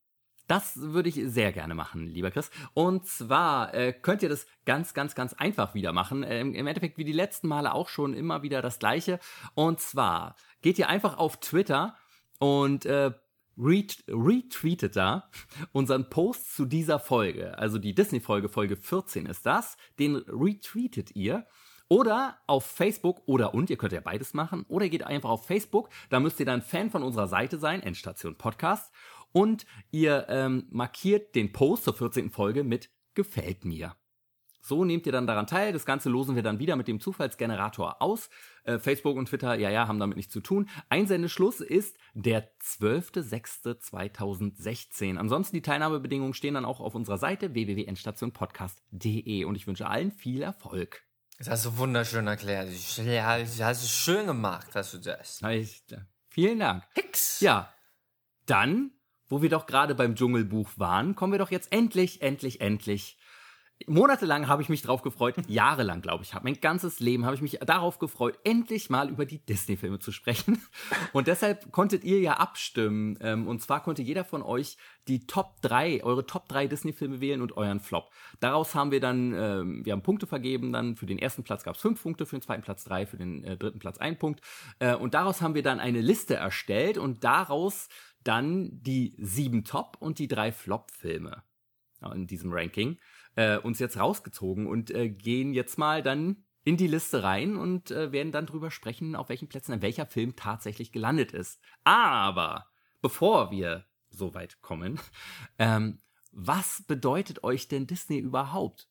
S2: Das würde ich sehr gerne machen, lieber Chris. Und zwar äh, könnt ihr das ganz, ganz, ganz einfach wieder machen. Ähm, Im Endeffekt wie die letzten Male auch schon immer wieder das Gleiche. Und zwar geht ihr einfach auf Twitter und äh, ret- retweetet da unseren Post zu dieser Folge. Also die Disney-Folge, Folge vierzehn ist das. Den retweetet ihr. Oder auf Facebook oder und, ihr könnt ja beides machen. Oder ihr geht einfach auf Facebook, da müsst ihr dann Fan von unserer Seite sein, Endstation Podcast. Und ihr ähm, markiert den Post zur vierzehnten Folge mit Gefällt mir. So nehmt ihr dann daran teil. Das Ganze losen wir dann wieder mit dem Zufallsgenerator aus. Äh, Facebook und Twitter, ja, ja, haben damit nichts zu tun. Einsendeschluss ist der zwölfter sechster zweitausendsechzehn. Ansonsten die Teilnahmebedingungen stehen dann auch auf unserer Seite w w w punkt endstation podcast punkt d e. Und ich wünsche allen viel Erfolg.
S4: Das hast du wunderschön erklärt. Ja, das hast du schön gemacht, hast du das.
S2: Ich, vielen Dank.
S4: Hicks.
S2: Ja, dann, wo wir doch gerade beim Dschungelbuch waren, kommen wir doch jetzt endlich, endlich, endlich. Monatelang habe ich mich drauf gefreut, jahrelang, glaube ich, mein ganzes Leben habe ich mich darauf gefreut, endlich mal über die Disney-Filme zu sprechen. Und deshalb konntet ihr ja abstimmen. Und zwar konnte jeder von euch die Top drei, eure Top drei Disney-Filme wählen und euren Flop. Daraus haben wir dann, ähm, wir haben Punkte vergeben, dann für den ersten Platz gab es fünf Punkte, für den zweiten Platz drei, für den äh, dritten Platz ein Punkt. Äh, und daraus haben wir dann eine Liste erstellt und daraus dann die sieben Top- und die drei Flop-Filme in diesem Ranking äh, uns jetzt rausgezogen und äh, gehen jetzt mal dann in die Liste rein und äh, werden dann drüber sprechen, auf welchen Plätzen ein welcher Film tatsächlich gelandet ist. Aber bevor wir so weit kommen, ähm, was bedeutet euch denn Disney überhaupt?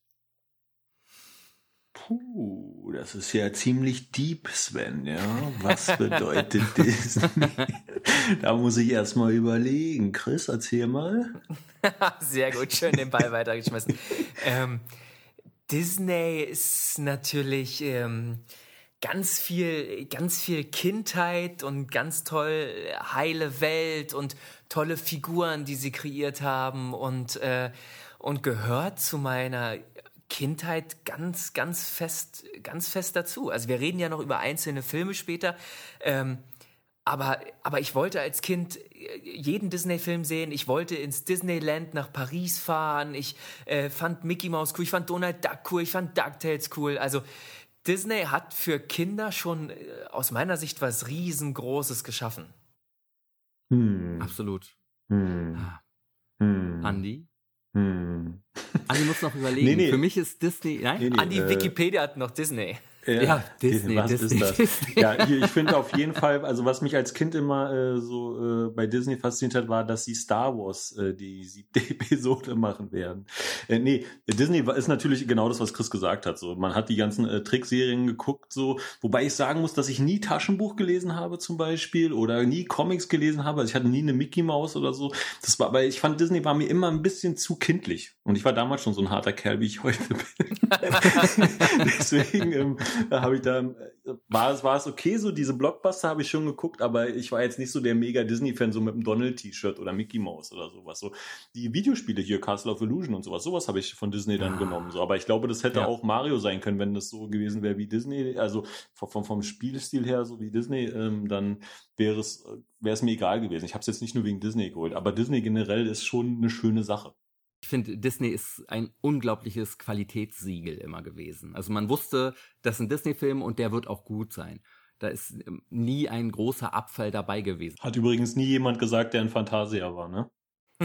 S5: Puh, das ist ja ziemlich deep, Sven, ja. Was bedeutet Disney? Da muss ich erstmal überlegen. Chris, erzähl mal.
S4: Sehr gut, schön den Ball weitergeschmissen. ähm, Disney ist natürlich ähm, ganz viel, ganz viel Kindheit und ganz toll heile Welt und tolle Figuren, die sie kreiert haben und, äh, und gehört zu meiner Kindheit ganz, ganz fest, ganz fest dazu. Also wir reden ja noch über einzelne Filme später, ähm, aber, aber ich wollte als Kind jeden Disney-Film sehen. Ich wollte ins Disneyland nach Paris fahren. Ich äh, fand Mickey Mouse cool, ich fand Donald Duck cool, ich fand DuckTales cool. Also Disney hat für Kinder schon äh, aus meiner Sicht was Riesengroßes geschaffen.
S5: Hm.
S2: Absolut.
S5: Hm. Hm.
S2: Andi?
S5: Hm.
S2: Andi muss noch überlegen.
S5: Nee, nee.
S2: Für mich ist Disney... Nein?
S5: Nee, nee.
S4: Andi,
S5: äh,
S4: Wikipedia hat noch Disney.
S5: Ja,
S2: Ja, Disney,
S5: was
S2: Disney,
S5: ist das?
S2: Disney.
S5: Ja, hier, ich finde auf jeden Fall, also was mich als Kind immer äh, so äh, bei Disney fasziniert hat, war, dass sie Star Wars äh, die siebte Episode machen werden. Äh, nee, Disney ist natürlich genau das, was Chris gesagt hat. So, man hat die ganzen äh, Trickserien geguckt, so, wobei ich sagen muss, dass ich nie Taschenbuch gelesen habe zum Beispiel oder nie Comics gelesen habe. Also ich hatte nie eine Mickey Mouse oder so. Das war, weil ich fand, Disney war mir immer ein bisschen zu kindlich. Und ich war damals schon so ein harter Kerl, wie ich heute bin. Deswegen ähm, habe ich da, war es, war es okay, so diese Blockbuster habe ich schon geguckt, aber ich war jetzt nicht so der mega Disney-Fan, so mit einem Donald-T-Shirt oder Mickey Mouse oder sowas. So die Videospiele hier, Castle of Illusion und sowas, sowas habe ich von Disney dann ah. genommen. So. Aber ich glaube, das hätte ja. auch Mario sein können, wenn das so gewesen wäre wie Disney, also vom, vom Spielstil her so wie Disney, ähm, dann wäre es, wäre es mir egal gewesen. Ich habe es jetzt nicht nur wegen Disney geholt, aber Disney generell ist schon eine schöne Sache.
S2: Ich finde, Disney ist ein unglaubliches Qualitätssiegel immer gewesen. Also man wusste, das ist ein Disney-Film und der wird auch gut sein. Da ist nie ein großer Abfall dabei gewesen.
S3: Hat übrigens nie jemand gesagt, der ein Phantasiaer war, ne?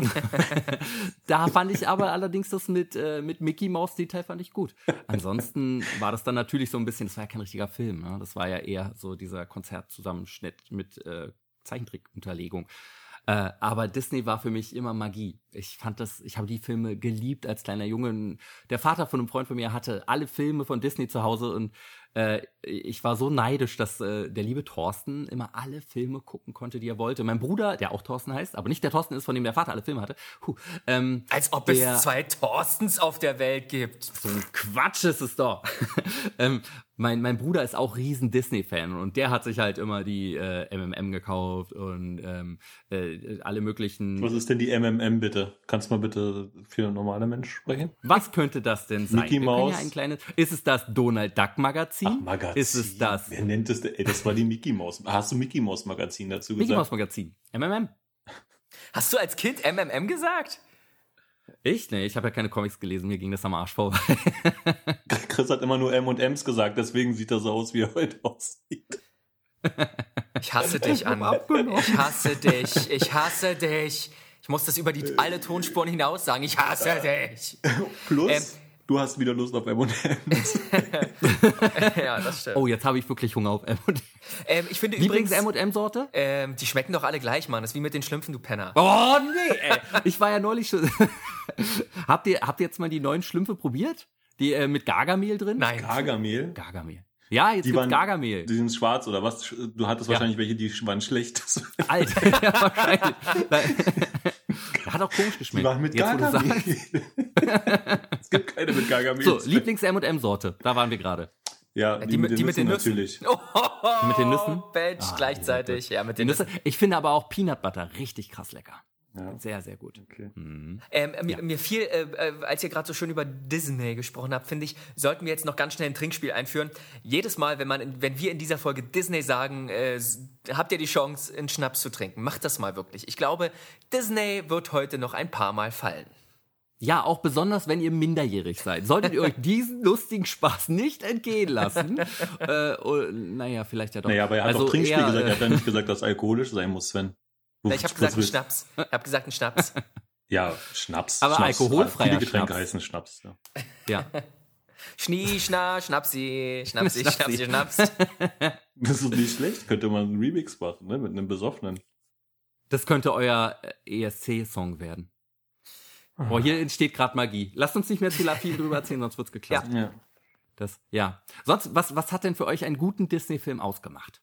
S2: Da fand ich aber allerdings das mit, äh, mit Mickey Mouse Detail fand ich gut. Ansonsten war das dann natürlich so ein bisschen, das war ja kein richtiger Film, ne? Das war ja eher so dieser Konzertzusammenschnitt mit äh, Zeichentrickunterlegung. Äh, aber Disney war für mich immer Magie. Ich fand das, ich habe die Filme geliebt als kleiner Junge. Der Vater von einem Freund von mir hatte alle Filme von Disney zu Hause und äh, ich war so neidisch, dass äh, der liebe Thorsten immer alle Filme gucken konnte, die er wollte. Mein Bruder, der auch Thorsten heißt, aber nicht der Thorsten ist, von dem der Vater alle Filme hatte. Puh, ähm,
S4: Als ob
S2: der,
S4: es zwei Thorstens auf der Welt gibt.
S2: So ein Quatsch ist es doch. ähm, mein, mein Bruder ist auch riesen Disney-Fan und der hat sich halt immer die äh, M M M gekauft und ähm, äh, alle möglichen...
S3: Was ist denn die M M M bitte? Kannst du mal bitte für einen normalen Mensch sprechen?
S2: Was könnte das denn sein?
S3: Mickey Mouse.
S2: Ja ein kleines, ist es das Donald Duck Magazin?
S3: Ach, Magazin.
S2: Ist es das?
S3: Wer nennt es denn? Ey, das war die Mickey Mouse. Hast du Mickey Mouse Magazin dazu gesagt?
S2: Mickey Mouse Magazin. M M M.
S4: Hast du als Kind M M M gesagt?
S2: Ich? Nee, ich habe ja keine Comics gelesen, mir ging das am Arsch vorbei.
S3: Chris hat immer nur M und M's gesagt, deswegen sieht er so aus, wie er heute aussieht.
S4: Ich hasse dich, Anna. Ich hasse dich. Ich hasse dich. Ich muss das über die alle Tonspuren hinaus sagen. Ich hasse dich.
S3: Plus,
S4: ähm,
S3: du hast wieder Lust auf M und M's.
S4: Ja, das stimmt.
S2: Oh, jetzt habe ich wirklich Hunger auf M und M.
S4: Ähm, ich finde
S2: Lieblings
S4: übrigens
S2: M und M-Sorte?
S4: Ähm, die schmecken doch alle gleich, Mann. Das ist wie mit den Schlümpfen, du Penner.
S2: Oh, nee, ey. Ich war ja neulich schon... habt, ihr, habt ihr jetzt mal die neuen Schlümpfe probiert? Die äh, mit Gargamel drin?
S4: Nein.
S3: Gargamel?
S2: Gargamel. Ja, jetzt
S3: die
S2: gibt's
S3: waren,
S2: Gargamel.
S3: Die sind schwarz, oder was? Du hattest
S2: ja.
S3: wahrscheinlich welche, die waren schlecht.
S2: Alter, ja, wahrscheinlich. Hat auch komisch geschmeckt.
S3: Die waren mit Gargamel. Es gibt keine mit Gargamel.
S2: So, Lieblings-M und M-Sorte. Da waren wir gerade.
S3: Ja,
S4: die, die, mit, die mit den Nüssen
S3: natürlich.
S4: Oh, oh, oh,
S2: mit den Nüssen?
S4: Mensch,
S2: Ah,
S4: gleichzeitig. Ja, mit den
S2: Nüsse.
S4: Nüssen.
S2: Ich finde aber auch Peanut Butter richtig krass lecker.
S3: Ja.
S2: Sehr, sehr gut.
S3: Okay.
S2: Mhm.
S4: Ähm, mir,
S2: Ja.
S4: mir fiel, äh, äh, als ihr gerade so schön über Disney gesprochen habt, finde ich, sollten wir jetzt noch ganz schnell ein Trinkspiel einführen. Jedes Mal, wenn, man, in- wenn wir in dieser Folge Disney sagen, äh, s- habt ihr die Chance, einen Schnaps zu trinken. Macht das mal wirklich. Ich glaube, Disney wird heute noch ein paar Mal fallen.
S2: Ja, auch besonders, wenn ihr minderjährig seid. Solltet ihr euch diesen lustigen Spaß nicht entgehen lassen. äh, oh, naja, vielleicht ja doch.
S3: Naja, aber er hat
S2: Also
S3: doch Trinkspiel
S2: eher,
S3: gesagt. Er
S2: äh,
S3: hat ja nicht gesagt, dass es alkoholisch sein muss, Sven.
S4: Na, ich habe gesagt, einen Schnaps. Ich habe gesagt, einen Schnaps.
S3: Ja, Schnaps.
S2: Aber
S3: Schnaps.
S2: alkoholfreier
S3: Viele Getränke
S2: Schnaps.
S3: heißen Schnaps. Ja.
S2: Ja.
S4: Schnie, schna, Schnapsi, Schnapsi,
S2: Schnapsi.
S4: Schnapsi, Schnaps.
S3: Das ist nicht schlecht. Könnte man einen Remix machen, ne? Mit einem Besoffenen.
S2: Das könnte euer äh, E S C-Song werden. Oh, hier entsteht gerade Magie. Lasst uns nicht mehr zu viel drüber erzählen, sonst wird's geklappt.
S3: Ja.
S2: Das, ja. Sonst, was, was hat denn für euch einen guten Disney-Film ausgemacht?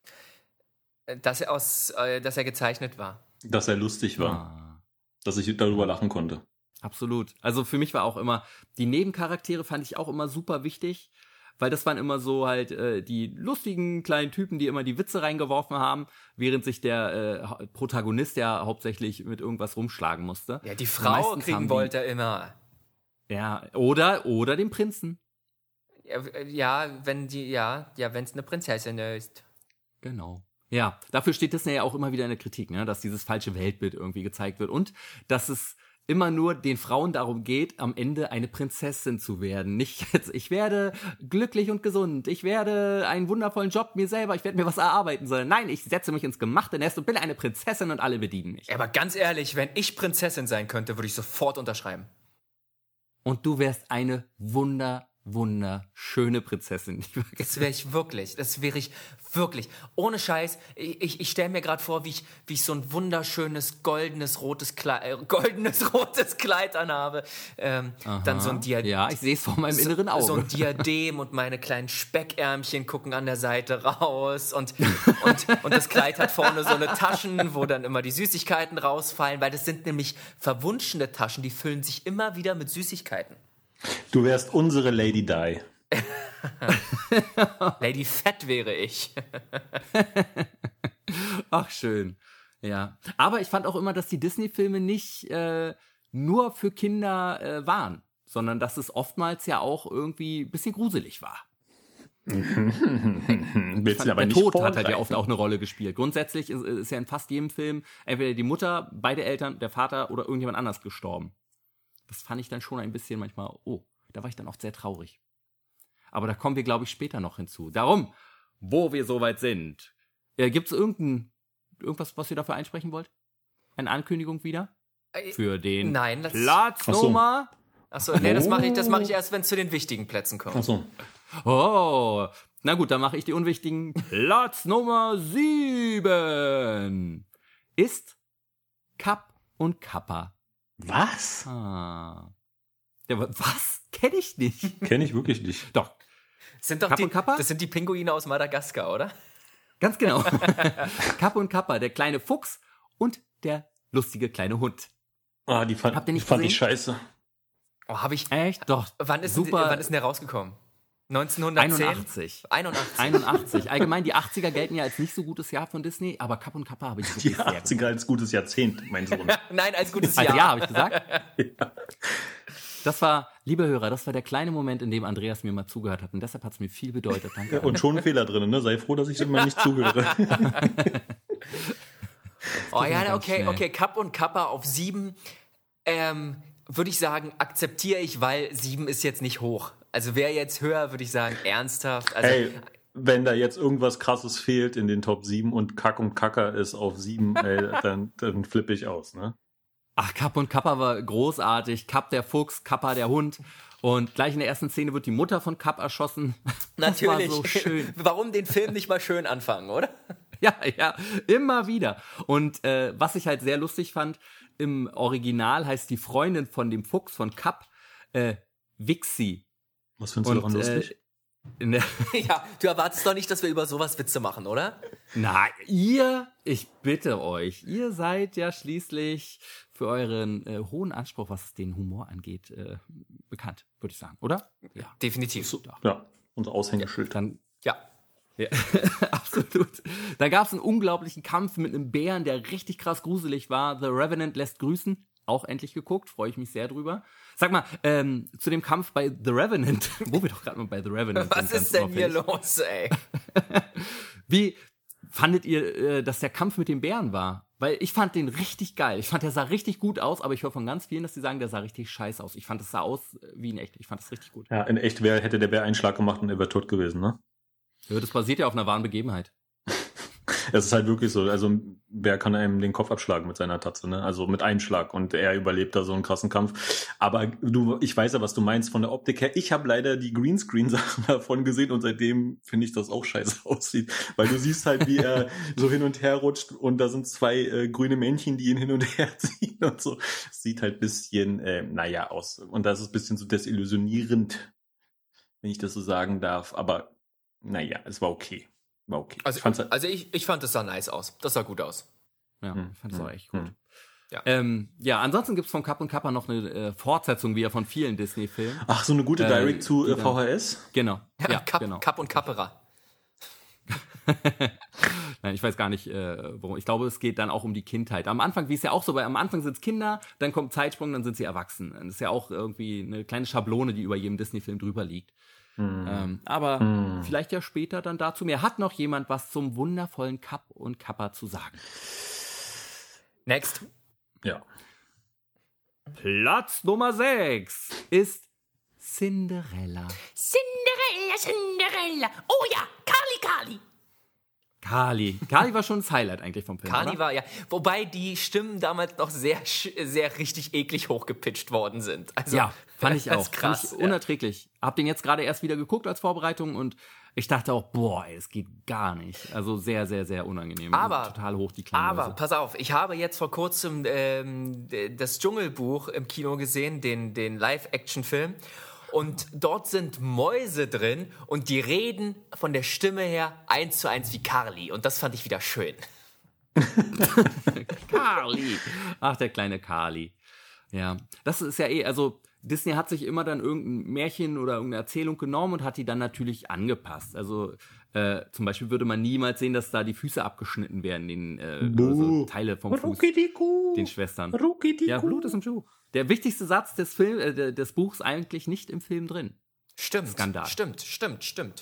S4: Dass er, aus, äh, dass er gezeichnet war.
S3: Dass er lustig war.
S2: Ah,
S3: Dass ich darüber lachen konnte.
S2: absolut. Also für mich war auch immer, die Nebencharaktere fand ich auch immer super wichtig, weil das waren immer so halt äh, die lustigen kleinen Typen, die immer die Witze reingeworfen haben, während sich der äh, Ha- Protagonist ja hauptsächlich mit irgendwas rumschlagen musste.
S4: Ja, die
S2: Und
S4: Frau
S2: meistens haben
S4: kriegen
S2: die-
S4: wollte er immer.
S2: Ja, oder, oder den Prinzen.
S4: Ja, äh, ja, wenn die, ja, ja, wenn es eine Prinzessin ist.
S2: Genau. Ja, dafür steht Disney ja auch immer wieder in der Kritik, ne, dass dieses falsche Weltbild irgendwie gezeigt wird und dass es immer nur den Frauen darum geht, am Ende eine Prinzessin zu werden. Nicht jetzt, ich werde glücklich und gesund, ich werde einen wundervollen Job mir selber, ich werde mir was erarbeiten sollen. Nein, ich setze mich ins gemachte Nest und bin eine Prinzessin und alle bedienen mich.
S4: Aber ganz ehrlich, wenn ich Prinzessin sein könnte, würde ich sofort unterschreiben.
S2: Und du wärst eine wunder, wunderschöne Prinzessin.
S4: Das wäre ich wirklich. Das wäre ich wirklich. Ohne Scheiß. Ich, ich, ich stelle mir gerade vor, wie ich, wie ich so ein wunderschönes goldenes rotes Kleid, äh, goldenes rotes Kleid anhabe. Ähm, dann so ein Diadem.
S2: Ja, ich sehe es vor meinem inneren Auge.
S4: So ein Diadem und meine kleinen Speckärmchen gucken an der Seite raus und, und, und das Kleid hat vorne so eine Taschen, wo dann immer die Süßigkeiten rausfallen, weil das sind nämlich verwunschene Taschen, die füllen sich immer wieder mit Süßigkeiten.
S3: Du wärst unsere Lady Di.
S4: Lady Fett wäre ich.
S2: Ach, schön. Ja. Aber ich fand auch immer, dass die Disney-Filme nicht äh, nur für Kinder äh, waren, sondern dass es oftmals ja auch irgendwie ein bisschen gruselig war.
S3: Willst du aber
S2: Der
S3: nicht
S2: Tod hat halt ja
S3: vorgreifen.
S2: oft auch eine Rolle gespielt. Grundsätzlich ist, ist ja in fast jedem Film entweder die Mutter, beide Eltern, der Vater oder irgendjemand anders gestorben. Das fand ich dann schon ein bisschen manchmal, oh, da war ich dann oft sehr traurig. Aber da kommen wir, glaube ich, später noch hinzu. Darum, wo wir soweit sind, äh, gibt es irgendein, irgendwas, was ihr dafür einsprechen wollt? Eine Ankündigung wieder? Für den
S4: Nein, das-
S2: Platz
S3: Ach so.
S2: Nummer.
S4: Achso, nee, das mache ich, das mach ich erst, wenn es zu den wichtigen Plätzen kommt.
S3: Achso.
S2: Oh, na gut, dann mache ich die unwichtigen. Platz Nummer sieben ist Kapp und Kappa.
S3: Was?
S2: Ah. Der, was? Kenn ich nicht.
S3: Kenne ich wirklich nicht.
S2: Doch,
S4: Sind doch
S2: Kapp
S4: die,
S2: und Kappa?
S4: das sind die Pinguine aus Madagaskar, oder?
S2: ganz genau. Kapp und Kappa, der kleine Fuchs und der lustige kleine Hund.
S3: Ah, die fand,
S2: Habt ihr nicht
S3: die fand ich
S2: gesehen?
S3: scheiße.
S4: Oh, habe ich.
S2: Echt? Doch.
S4: Wann ist, Denn,
S2: super.
S4: wann ist denn der rausgekommen? neunzehnhundertzehn?
S2: einundachtzig.
S4: einundachtzig.
S2: einundachtzig. Allgemein, die achtziger gelten ja als nicht so gutes Jahr von Disney, aber Kapp und Kappa habe ich
S3: Die
S2: wirklich sehr
S3: achtziger als gutes Jahrzehnt, mein Sohn.
S4: Nein, als gutes
S2: Also
S4: Jahr.
S2: ja, habe ich gesagt. Das war, liebe Hörer, das war der kleine Moment, in dem Andreas mir mal zugehört hat. Und deshalb hat es mir viel bedeutet. Danke.
S3: Und schon ein Fehler drin, ne? Sei froh, dass ich immer nicht zuhöre.
S4: Oh ja,
S2: ganz
S4: okay,
S2: schnell.
S4: okay. Kapp und Kappa auf sieben. Ähm, würde ich sagen, akzeptiere ich, weil sieben ist jetzt nicht hoch. Also wäre jetzt höher, würde ich sagen, ernsthaft. Also,
S3: Ey, wenn da jetzt irgendwas Krasses fehlt in den Top sieben und Kack und Kacker ist auf sieben, ey, dann, dann flippe ich aus, ne?
S2: Ach, Kapp und Kappa war großartig. Kapp der Fuchs, Kappa der Hund. Und gleich in der ersten Szene wird die Mutter von Kapp erschossen. Das
S4: natürlich.
S2: war so schön.
S4: Warum den Film nicht mal schön anfangen, oder?
S2: Ja, ja, immer wieder. Und äh, was ich halt sehr lustig fand, im Original heißt die Freundin von dem Fuchs, von Kapp, äh, Wixi.
S3: Was findest du daran
S2: Und,
S3: lustig?
S2: Äh, in der,
S4: Ja, du erwartest doch nicht, dass wir über sowas Witze machen, oder?
S2: na, ihr, ich bitte euch, ihr seid ja schließlich für euren äh, hohen Anspruch, was den Humor angeht, äh, bekannt, würde ich sagen, oder? Ja.
S4: Definitiv.
S3: So, ja, unser Aushängeschild.
S2: Dann,
S4: Ja.
S2: Ja, absolut. Da gab es einen unglaublichen Kampf mit einem Bären, der richtig krass gruselig war. The Revenant lässt grüßen. Auch endlich geguckt, freue ich mich sehr drüber. Sag mal, ähm, zu dem Kampf bei The Revenant, wo wir doch gerade mal bei The Revenant
S4: Was
S2: sind.
S4: ist denn hier los, ey?
S2: Wie fandet ihr, äh, dass der Kampf mit dem Bären war? Weil ich fand den richtig geil. Ich fand, der sah richtig gut aus, aber ich höre von ganz vielen, dass die sagen, der sah richtig scheiße aus. Ich fand, das sah aus wie in echt. Ich fand das richtig gut.
S5: Ja, in echt wär, hätte der Bär einen Schlag gemacht und er wäre tot gewesen, ne?
S2: Ja, das basiert ja auf einer wahren Begebenheit.
S5: Es ist halt wirklich so, also ein Bär kann einem den Kopf abschlagen mit seiner Tatze, ne? Also mit einem Schlag und er überlebt da so einen krassen Kampf. Aber du, ich weiß ja, was du meinst von der Optik her. Ich habe leider die Greenscreen-Sachen davon gesehen und seitdem finde ich, das auch scheiße aussieht. Weil du siehst halt, wie er so hin und her rutscht und da sind zwei äh, grüne Männchen, die ihn hin und her ziehen und so. Es sieht halt bisschen, äh, naja, aus. Und das ist ein bisschen so desillusionierend, wenn ich das so sagen darf. Aber naja, es war okay. War okay.
S4: Also,
S5: ich, fand's halt
S4: also ich, ich fand, das sah nice aus. Das sah gut aus.
S2: Ja,
S5: Hm,
S2: ich fand das
S5: hm,
S2: auch echt gut.
S5: hm.
S4: Ja.
S2: Ähm, ja, ansonsten gibt's von Kapp und Kappa noch eine äh, Fortsetzung wieder von vielen Disney-Filmen.
S5: Ach, so eine gute
S2: Äh,
S5: Direct zu
S2: die
S5: äh,
S2: dann-
S5: V H S?
S2: Genau.
S4: Ja,
S2: Ja,
S4: Kapp,
S2: genau.
S4: Kapp und Kappera.
S2: Nein, ich weiß gar nicht, äh, worum. Ich glaube, es geht dann auch um die Kindheit. Am Anfang, wie es ja auch so bei, am Anfang sind es Kinder, dann kommt Zeitsprung, dann sind sie erwachsen. Das ist ja auch irgendwie eine kleine Schablone, die über jedem Disney-Film drüber liegt.
S5: Hm.
S2: Ähm, aber
S5: Hm.
S2: vielleicht ja später dann dazu mehr. Hat noch jemand was zum wundervollen Kapp und Kappa zu sagen?
S4: Next.
S5: Ja.
S2: Platz Nummer sechs ist Cinderella.
S6: Cinderella, Cinderella. Oh ja, Kali, Kali.
S2: Kali. Kali war schon das Highlight eigentlich vom Film,
S4: Kali
S2: oder?
S4: war, ja. Wobei die Stimmen damals noch sehr, sch- sehr richtig eklig hochgepitcht worden sind. Also,
S2: Ja, fand ich
S4: das
S2: auch.
S4: ist krass.
S2: Fand ich unerträglich. Hab den jetzt gerade erst wieder geguckt als Vorbereitung und ich dachte auch, boah, ey, es geht gar nicht. Also sehr, sehr, sehr unangenehm.
S4: Aber-
S2: Total hoch die
S4: ja.
S2: Klangweise.
S4: Aber pass auf, ich habe jetzt vor kurzem ähm, d- das Dschungelbuch im Kino gesehen, den, den Live-Action-Film. Und dort sind Mäuse drin und die reden von der Stimme her eins zu eins wie Carly. Und das fand ich wieder schön.
S2: Kali. Ach, der kleine Kali. Ja, das ist ja eh, also Disney hat sich immer dann irgendein Märchen oder irgendeine Erzählung genommen und hat die dann natürlich angepasst. Also äh, zum Beispiel würde man niemals sehen, dass da die Füße abgeschnitten werden, den, äh, also Teile vom Fuß, den Schwestern. Ja, Blut ist im Schuh. Der wichtigste Satz des, Film, äh, des Buchs eigentlich nicht im Film drin.
S4: Stimmt,
S2: Skandal.
S4: stimmt, stimmt, stimmt.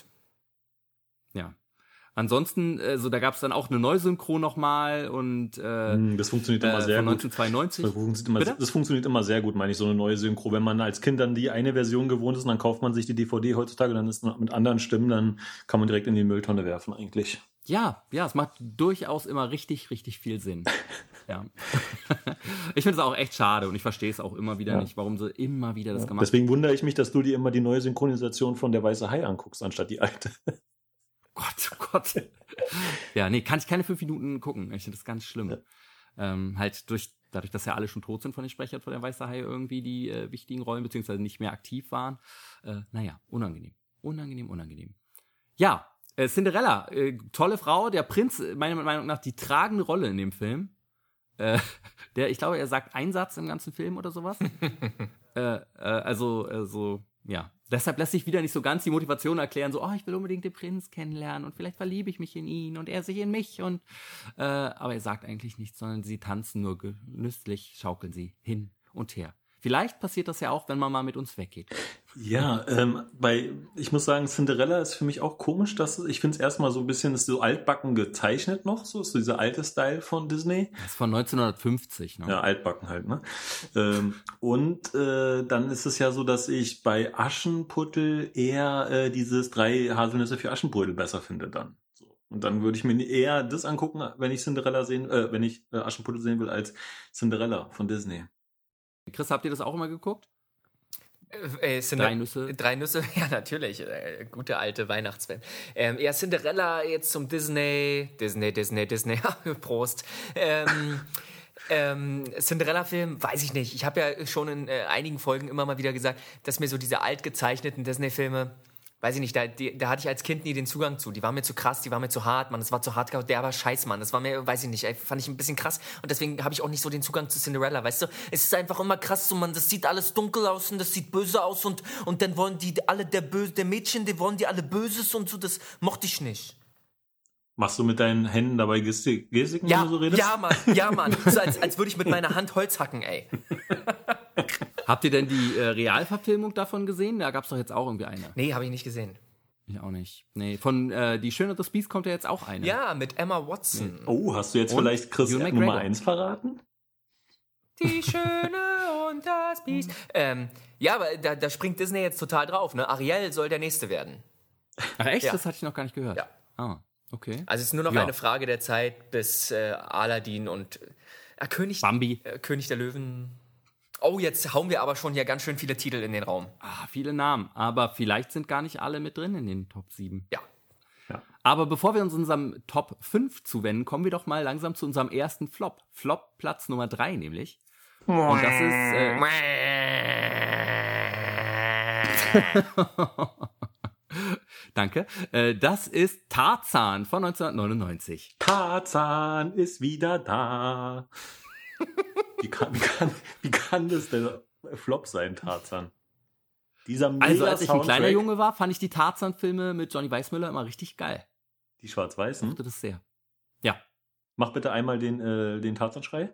S2: Ja. Ansonsten, also da gab es dann auch eine Neusynchro nochmal und äh,
S5: Hm, Das funktioniert immer
S2: äh,
S5: sehr
S2: von
S5: gut.
S2: neunzehnhundertzweiundneunzig.
S5: Das funktioniert, immer,
S2: Bitte?
S5: das funktioniert immer sehr gut, meine ich, so eine neue Synchro. Wenn man als Kind dann die eine Version gewohnt ist und dann kauft man sich die D V D heutzutage, dann ist es mit anderen Stimmen, dann kann man direkt in die Mülltonne werfen eigentlich.
S2: Ja, ja, es macht durchaus immer richtig, richtig viel Sinn. Ja. Ich finde es auch echt schade und ich verstehe es auch immer wieder
S5: Ja.
S2: nicht, warum sie immer wieder das gemacht haben.
S5: Deswegen wundere ich mich, dass du dir immer die neue Synchronisation von Der Weiße Hai anguckst, anstatt die alte.
S2: Gott, oh Gott. Ja, nee, kann ich keine fünf Minuten gucken. Ich finde das ganz schlimm.
S5: Ja.
S2: Ähm, halt durch, dadurch, dass ja alle schon tot sind von den Sprechern von Der Weiße Hai irgendwie die äh, wichtigen Rollen, beziehungsweise nicht mehr aktiv waren. Äh, naja, unangenehm. Unangenehm, unangenehm. Ja, äh, Cinderella, äh, tolle Frau, der Prinz, äh, meiner Meinung nach die tragende Rolle in dem Film. Äh, der, ich glaube, er sagt einen Satz im ganzen Film oder sowas. äh, äh, also, äh, so, ja. Deshalb lässt sich wieder nicht so ganz die Motivation erklären, so, oh, ich will unbedingt den Prinz kennenlernen und vielleicht verliebe ich mich in ihn und er sich in mich und, äh, aber er sagt eigentlich nichts, sondern sie tanzen nur genüsslich, schaukeln sie hin und her. Vielleicht passiert das ja auch, wenn man mal mit uns weggeht.
S5: Ja, ähm, bei, ich muss sagen, Cinderella ist für mich auch komisch, dass ich finde es erstmal so ein bisschen, ist so altbacken gezeichnet noch, so ist so dieser alte Style von Disney.
S2: Das ist von neunzehnhundertfünfzig, ne?
S5: Ja, altbacken halt, ne? ähm, und äh, dann ist es ja so, dass ich bei Aschenputtel eher äh, dieses drei Haselnüsse für Aschenbrödel besser finde dann. So. Und dann würde ich mir eher das angucken, wenn ich Cinderella sehen, äh, wenn ich äh, Aschenputtel sehen will, als Cinderella von Disney.
S2: Chris, habt ihr das auch immer geguckt?
S4: Äh, Cinder-
S2: Drei Nüsse?
S4: Drei Nüsse, ja, natürlich. Äh, gute alte Weihnachtsfan. Ähm, ja, Cinderella jetzt zum Disney. Disney, Disney, Disney. Prost. Ähm, ähm, Cinderella-Film, weiß ich nicht. Ich habe ja schon in äh, einigen Folgen immer mal wieder gesagt, dass mir so diese altgezeichneten Disney-Filme, weiß ich nicht, da, die, da hatte ich als Kind nie den Zugang zu. Die war mir zu krass, die war mir zu hart, Mann. Das war zu hart, der war scheiß, Mann. Das war mir, weiß ich nicht, ey, fand ich ein bisschen krass. Und deswegen habe ich auch nicht so den Zugang zu Cinderella, weißt du? Es ist einfach immer krass, so, Mann, das sieht alles dunkel aus und das sieht böse aus und, und dann wollen die alle, der, Böse, der Mädchen, die wollen die alle Böses und so, das mochte ich nicht.
S3: Machst du mit deinen Händen dabei Gestik, Gestiken,
S4: Ja,
S3: wenn du so redest?
S4: ja, Mann, ja, Mann. So, als, als würde ich mit meiner Hand Holz hacken, ey.
S2: Habt ihr denn die äh, Realverfilmung davon gesehen? Da gab's doch jetzt auch irgendwie eine.
S4: Nee, habe ich nicht gesehen.
S2: Ich auch nicht. Nee, von äh, Die Schöne und das Biest kommt ja jetzt auch eine.
S4: Ja, mit Emma Watson.
S3: Oh, hast du jetzt
S2: Und
S3: vielleicht Chris
S2: Ewan
S3: Nummer
S2: McGregor.
S3: eins verraten?
S4: Die Schöne und das Biest. Ähm, ja, aber da, da springt Disney jetzt total drauf, ne? Ariel soll der Nächste werden.
S2: Ach echt?
S4: Ja.
S2: Das hatte ich noch gar nicht gehört.
S4: Ja.
S2: Ah, okay.
S4: Also es ist nur noch
S2: Ja.
S4: eine Frage der Zeit, bis äh, Aladdin und äh, König,
S2: Bambi.
S4: äh, König der Löwen. Oh, jetzt hauen wir aber schon hier ganz schön viele Titel in den Raum.
S2: Ah, viele Namen. Aber vielleicht sind gar nicht alle mit drin in den Top sieben.
S4: Ja.
S2: Aber bevor wir uns unserem Top fünf zuwenden, kommen wir doch mal langsam zu unserem ersten Flop. Flop Platz Nummer drei nämlich. Und das ist... Äh, Danke. Äh, das ist Tarzan von neunzehnhundertneunundneunzig.
S3: Tarzan ist wieder da. Wie kann, wie, kann, wie kann das denn Flop sein, Tarzan? Dieser mega
S2: Also als ich ein kleiner
S3: Soundtrack,
S2: Junge war, fand ich die Tarzan-Filme mit Johnny Weissmuller immer richtig geil.
S3: Die
S2: Ich
S3: Schwarz-Weißen.
S2: mochte das sehr. Ja.
S3: Mach bitte einmal den, äh, den Tarzan-Schrei.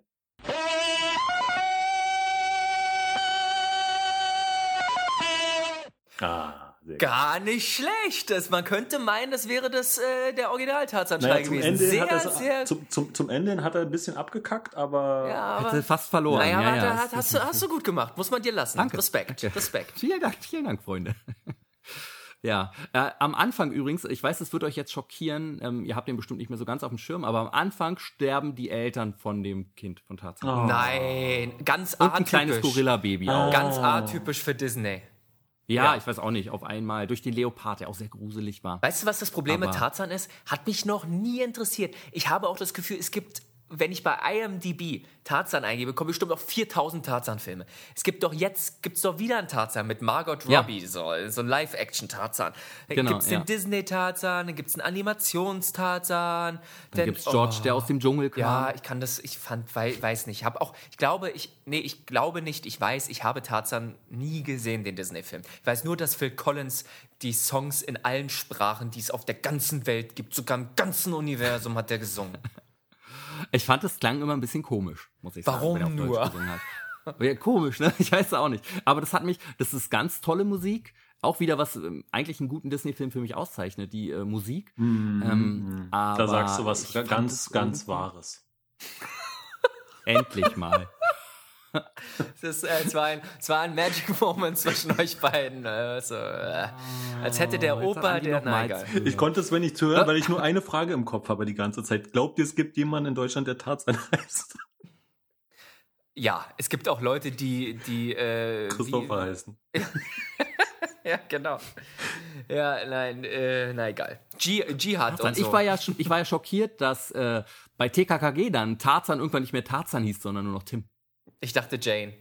S3: Ah, sehr gut.
S4: Gar nicht schlecht. Das, man könnte meinen, das wäre das äh, der Original-Tarzan-Schrei
S3: Naja, zum,
S4: gewesen.
S3: Ende
S4: Sehr,
S3: hat er's-
S4: sehr...
S3: zum, zum, zum Ende hin hat er ein bisschen abgekackt, aber
S4: ja, aber,
S2: Hätte fast verloren.
S4: naja,
S2: ja,
S4: aber
S2: ja,
S4: da
S2: das-
S4: hast, hast, du, hast du gut gemacht. Muss man dir lassen.
S2: Danke.
S4: Respekt.
S2: Danke.
S4: Respekt.
S2: Vielen Dank, vielen Dank, Freunde. Ja, äh, am Anfang übrigens, ich weiß, es wird euch jetzt schockieren, ähm, ihr habt den bestimmt nicht mehr so ganz auf dem Schirm, aber am Anfang sterben die Eltern von dem Kind von Tarzan.
S3: Oh.
S4: Nein, ganz
S2: Und ein kleines
S4: atypisch.
S2: Gorilla-Baby auch.
S4: Ganz atypisch für Disney.
S2: Ja,
S4: Ja.
S2: ich weiß auch nicht, auf einmal. Durch den Leopard, der auch sehr gruselig war.
S4: Weißt du, was das Problem mit
S2: Aber-
S4: Tarzan ist? Hat mich noch nie interessiert. Ich habe auch das Gefühl, es gibt, wenn ich bei I M D B Tarzan eingebe, kommen bestimmt auch viertausend Tarzan-Filme. Es gibt doch jetzt, gibt's doch wieder einen Tarzan mit Margot
S2: Ja.
S4: Robbie, so, so ein Live-Action-Tarzan. Dann
S2: Genau,
S4: gibt's den
S2: ja.
S4: Disney-Tarzan, dann gibt's einen Animations-Tarzan.
S2: Dann gibt's George, der aus dem Dschungel kam.
S4: Ja, ich kann das, ich fand, wei, weiß nicht. Ich habe auch, ich glaube, ich, nee, ich glaube nicht, ich weiß, ich habe Tarzan nie gesehen, den Disney-Film. Ich weiß nur, dass Phil Collins die Songs in allen Sprachen, die es auf der ganzen Welt gibt, sogar im ganzen Universum hat er gesungen.
S2: Ich fand, das klang immer ein bisschen komisch, muss ich sagen.
S4: Warum
S2: wenn er auf Deutsch
S4: nur?
S2: gesungen hat. Ja, komisch, ne? Ich weiß es auch nicht. Aber das hat mich, das ist ganz tolle Musik. Auch wieder, was ähm, eigentlich einen guten Disney-Film für mich auszeichnet, die äh, Musik. ähm, aber
S3: da sagst du was
S2: ich fand
S3: ganz,
S2: es
S3: ganz
S2: irgendwie-
S3: Wahres.
S2: Endlich mal.
S4: Das, äh, es, war ein, es war ein Magic Moment zwischen euch beiden. Äh, so, äh, als hätte der
S2: jetzt hat
S4: Opa,
S2: Andi
S4: der,
S2: noch
S4: na
S2: mal
S4: egal.
S2: zu-
S3: Ich konnte es, wenn nicht zuhören, weil ich nur eine Frage im Kopf habe die ganze Zeit. Glaubt ihr, es gibt jemanden in Deutschland, der Tarzan heißt?
S4: Ja, es gibt auch Leute, die, die, äh,
S3: Christopher heißen.
S4: wie, ja, genau. Ja, nein, äh, na egal. G, Jihad und so.
S2: Ich war ja, sch- ich war ja schockiert, dass äh, bei T K K G dann Tarzan irgendwann nicht mehr Tarzan hieß, sondern nur noch Tim.
S4: Ich dachte Jane.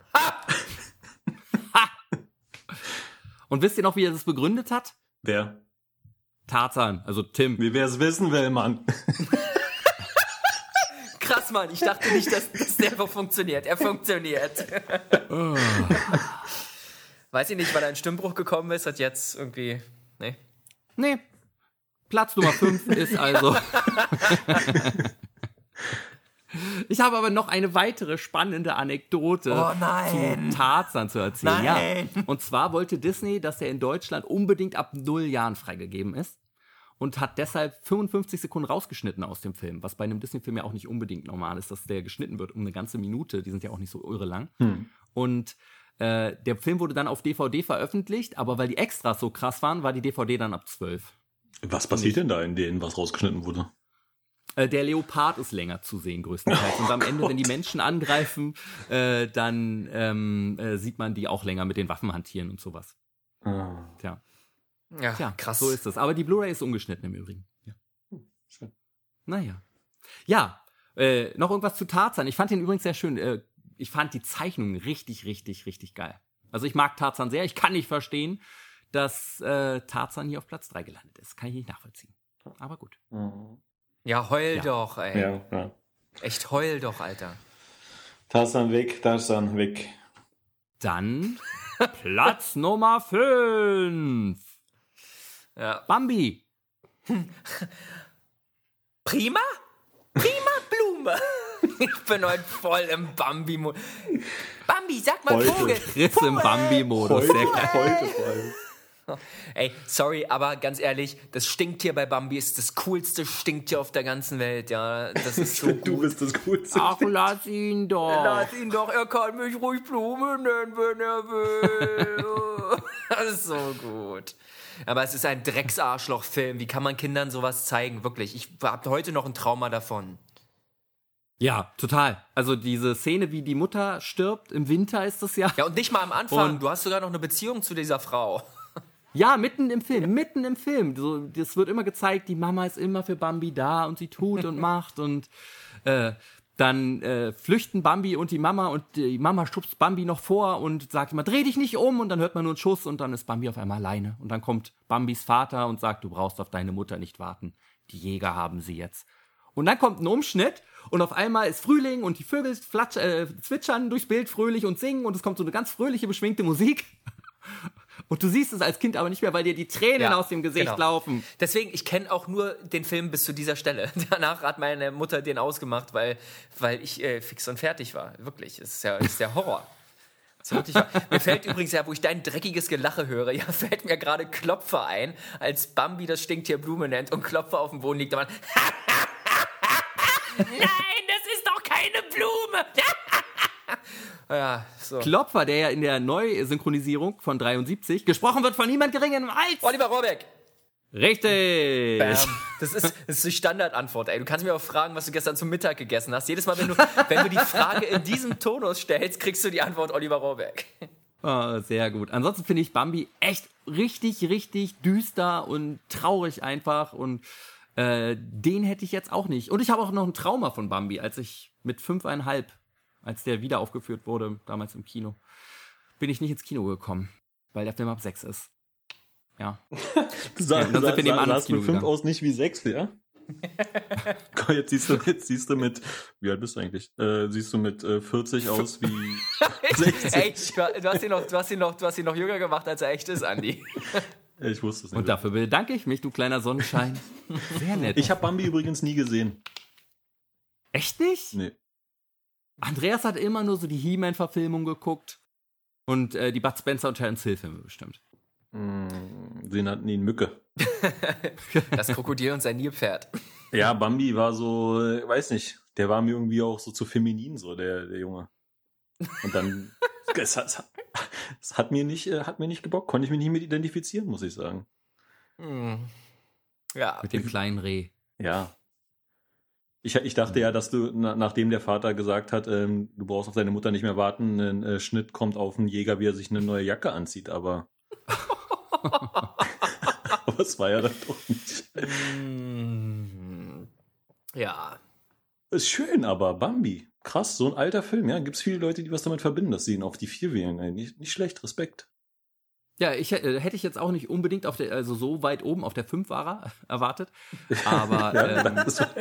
S2: Und wisst ihr noch, wie er das begründet hat?
S3: Wer?
S2: Tarzan, also Tim.
S3: Wie wer es wissen will, Mann.
S4: Krass, Mann, ich dachte nicht, dass, dass der einfach funktioniert. Er funktioniert. Weiß ich nicht, weil ein Stimmbruch gekommen ist, hat jetzt irgendwie. Nee.
S2: Nee. Platz Nummer fünf ist also. Ich habe aber noch eine weitere spannende Anekdote
S4: Oh nein.
S2: zu Tarzan zu erzählen.
S4: Nein.
S2: Ja. Und zwar wollte Disney, dass er in Deutschland unbedingt ab null Jahren freigegeben ist und hat deshalb fünfundfünfzig Sekunden rausgeschnitten aus dem Film, was bei einem Disney-Film ja auch nicht unbedingt normal ist, dass der geschnitten wird um eine ganze Minute. Die sind ja auch nicht so irre lang.
S3: Hm.
S2: Und äh, der Film wurde dann auf D V D veröffentlicht, aber weil die Extras so krass waren, war die D V D dann ab zwölf.
S3: Was passiert denn da in denen, was rausgeschnitten wurde?
S2: Äh, der Leopard ist länger zu sehen, größtenteils. Und am Ende, wenn die Menschen angreifen, äh, dann ähm, äh, sieht man die auch länger mit den Waffen hantieren und sowas.
S3: Ah.
S2: Tja,
S4: Ja,
S2: Tja
S4: krass.
S2: so ist es. Aber die Blu-ray ist ungeschnitten im Übrigen. Ja.
S3: Schön.
S2: Naja. Ja, äh, noch irgendwas zu Tarzan. Ich fand ihn übrigens sehr schön. Äh, ich fand die Zeichnung richtig, richtig, richtig geil. Also ich mag Tarzan sehr. Ich kann nicht verstehen, dass äh, Tarzan hier auf Platz drei gelandet ist. Kann ich nicht nachvollziehen. Aber gut.
S4: Ja, heul
S2: Ja.
S4: doch, ey.
S5: Ja, ja.
S4: Echt heul doch, Alter.
S5: Tarzan weg, Tarzan weg.
S2: Dann Platz Nummer fünf.
S4: Ja.
S2: Bambi.
S4: Prima? Prima Blume. Ich bin heute voll im Bambi-Modus. Bambi, sag mal
S5: Heute.
S4: Vogel.
S2: Chris im Bambi-Modus. Sehr geil.
S5: heute vor allem.
S4: Ey, sorry, aber ganz ehrlich, das Stinktier bei Bambi ist das coolste Stinktier auf der ganzen Welt, ja. Das ist so
S5: Du
S4: gut.
S5: bist das Coolste.
S2: Ach, lass ihn doch.
S4: Lass ihn doch, er kann mich ruhig Blume nennen, wenn er will. Das ist so gut. Aber es ist ein Drecksarschloch-Film. Wie kann man Kindern sowas zeigen? Wirklich, ich habe heute noch ein Trauma davon.
S2: Ja, total. Also diese Szene, wie die Mutter stirbt, im Winter ist das ja.
S4: Ja, und nicht mal am Anfang.
S2: Und-
S4: Du hast sogar noch eine Beziehung zu dieser Frau.
S2: Ja, mitten im Film, mitten im Film. So, das wird immer gezeigt, die Mama ist immer für Bambi da und sie tut und macht und äh, dann äh, flüchten Bambi und die Mama und die Mama schubst Bambi noch vor und sagt immer, dreh dich nicht um und dann hört man nur einen Schuss und dann ist Bambi auf einmal alleine. Und dann kommt Bambis Vater und sagt, du brauchst auf deine Mutter nicht warten. Die Jäger haben sie jetzt. Und dann kommt ein Umschnitt und auf einmal ist Frühling und die Vögel flatsch, äh, zwitschern durchs Bild fröhlich und singen und es kommt so eine ganz fröhliche, beschwingte Musik. Und du siehst es als Kind aber nicht mehr, weil dir die Tränen
S4: Ja,
S2: aus dem Gesicht
S4: genau.
S2: laufen.
S4: Deswegen, ich kenne auch nur den Film bis zu dieser Stelle. Danach hat meine Mutter den ausgemacht, weil, weil ich äh, fix und fertig war. Wirklich, es ist ja ist der Horror. Das ist wirklich wahr. Mir fällt übrigens, ja, wo ich dein dreckiges Gelache höre, ja, fällt mir gerade Klopfer ein, als Bambi das Stinktier Blume nennt und Klopfer auf dem Boden liegt. Aber
S6: Nein, das ist doch keine Blume.
S4: ja, so.
S2: Klopfer, der ja in der Neusynchronisierung von dreiundsiebzig gesprochen wird von niemand geringerem als...
S4: Oliver Rohrbeck.
S2: Richtig!
S4: Bam. Das ist, das ist die Standardantwort, ey. Du kannst mir auch fragen, was du gestern zum Mittag gegessen hast. Jedes Mal, wenn du, wenn du die Frage in diesem Tonus stellst, kriegst du die Antwort Oliver Rohrbeck.
S2: Oh, sehr gut. Ansonsten finde ich Bambi echt richtig, richtig düster und traurig einfach und äh, den hätte ich jetzt auch nicht. Und ich habe auch noch ein Trauma von Bambi, als ich mit fünfeinhalb, als der wieder aufgeführt wurde, damals im Kino, bin ich nicht ins Kino gekommen, weil der Film ab sechs ist. Ja.
S5: Du sah,
S2: Ja, dann sind wir nebenan ins
S5: sahst
S2: Kino
S5: mit fünf
S2: gegangen.
S5: aus nicht wie sechs, ja? Komm, jetzt siehst du, jetzt siehst du mit, wie alt bist du eigentlich? Äh, siehst du mit äh, vierzig aus wie sechzig.
S4: Ey, du, du, hast ihn noch, du, hast ihn noch, du hast ihn noch jünger gemacht, als er echt ist, Andi.
S5: Ich wusste es nicht.
S2: Und dafür bedanke ich mich, du kleiner Sonnenschein. Sehr nett.
S5: Ich habe Bambi übrigens nie gesehen.
S2: Echt nicht?
S5: Nee.
S2: Andreas hat immer nur so die He-Man-Verfilmung geguckt und äh, die Bud Spencer und Terence Hill-Filme bestimmt.
S5: Mm, den hatten ihn Mücke.
S4: Das Krokodil und sein Nilpferd.
S5: Ja, Bambi war so, äh, weiß nicht, der war mir irgendwie auch so zu feminin, so der, der Junge. Und dann, es hat, es hat, es hat mir nicht, äh, hat mir nicht gebockt, konnte ich mich nicht mit identifizieren, muss ich sagen.
S4: Hm. Ja.
S2: Mit dem kleinen Reh.
S5: Ja. Ich, ich dachte ja, dass du, na, nachdem der Vater gesagt hat, ähm, du brauchst auf deine Mutter nicht mehr warten, ein äh, Schnitt kommt auf einen Jäger, wie er sich eine neue Jacke anzieht, aber aber es war ja dann doch nicht.
S4: Hm. Ja.
S5: Ist schön, aber Bambi, krass, so ein alter Film, ja, gibt's viele Leute, die was damit verbinden, dass sie ihn auf die vier wählen. Ey, nicht, nicht schlecht, Respekt.
S2: Ja, ich äh, hätte ich jetzt auch nicht unbedingt auf der, also so weit oben auf der fünf war er, erwartet. Aber ähm,
S5: Das war-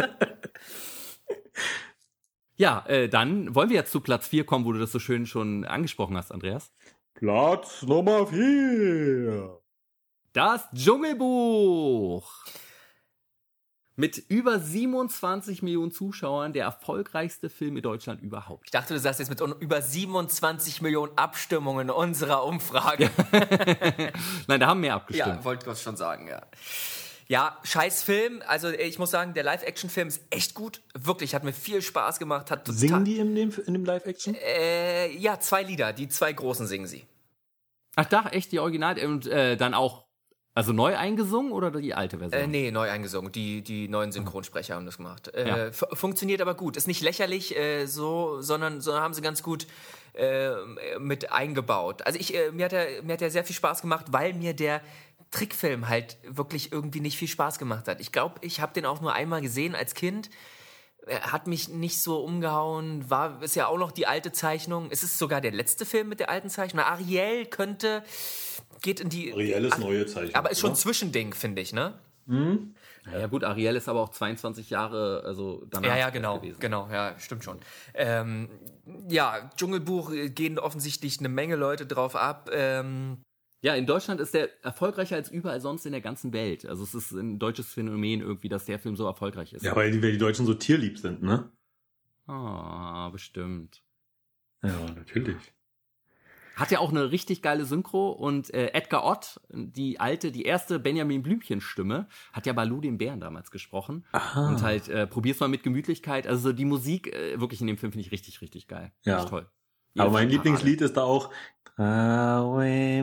S2: ja, äh, dann wollen wir jetzt zu Platz vier kommen, wo du das so schön schon angesprochen hast, Andreas.
S5: Platz Nummer vier.
S2: Das Dschungelbuch. Mit über siebenundzwanzig Millionen Zuschauern der erfolgreichste Film in Deutschland überhaupt.
S4: Ich dachte, du sagst jetzt mit un- über siebenundzwanzig Millionen Abstimmungen unserer Umfrage.
S2: Nein, da haben mehr abgestimmt.
S4: Ja, wollte ich schon sagen, ja. Ja, scheiß Film. Also ich muss sagen, der Live-Action-Film ist echt gut. Wirklich, hat mir viel Spaß gemacht. Hat total,
S5: Singen die in dem, in dem Live-Action?
S4: Äh, ja, zwei Lieder. Die zwei großen singen sie.
S2: Ach, da echt die Original und äh, dann auch, also neu eingesungen oder die alte Version?
S4: Äh, nee, neu eingesungen. Die, die neuen Synchronsprecher haben das gemacht. Äh,
S2: Ja.
S4: f- funktioniert aber gut. Ist nicht lächerlich, äh, so, sondern, sondern haben sie ganz gut äh, mit eingebaut. Also ich, äh, mir, hat er, mir hat er sehr viel Spaß gemacht, weil mir der Trickfilm halt wirklich irgendwie nicht viel Spaß gemacht hat. Ich glaube, ich habe den auch nur einmal gesehen als Kind. hat mich nicht so umgehauen, war, ist ja auch noch die alte Zeichnung. Es ist sogar der letzte Film mit der alten Zeichnung. Ariel könnte, geht in die...
S3: Ariel ist neue Zeichnung.
S4: Aber ist schon ein
S3: oder?
S4: Zwischending, finde ich, ne?
S3: Hm?
S2: Ja, gut, Ariel ist aber auch zweiundzwanzig Jahre, also danach
S4: Ja, ja, genau,
S2: gewesen.
S4: genau, ja, stimmt schon. Ähm, ja, Dschungelbuch äh, gehen offensichtlich eine Menge Leute drauf ab. Ähm,
S2: Ja, in Deutschland ist der erfolgreicher als überall sonst in der ganzen Welt. Also es ist ein deutsches Phänomen irgendwie, dass der Film so erfolgreich ist.
S3: Ja, weil die, weil die Deutschen so tierlieb sind, ne?
S2: Ah, bestimmt.
S3: Ja, natürlich.
S2: Hat ja auch eine richtig geile Synchro und äh, Edgar Ott, die alte, die erste Benjamin Blümchen-Stimme, hat ja Baloo den Bären damals gesprochen.
S3: Aha.
S2: Und halt, äh, probier's mal mit Gemütlichkeit. Also die Musik äh, wirklich in dem Film finde ich richtig, richtig geil.
S3: Ja.
S2: Echt toll.
S3: Aber mein
S2: Parade.
S3: Lieblingslied ist da auch Traue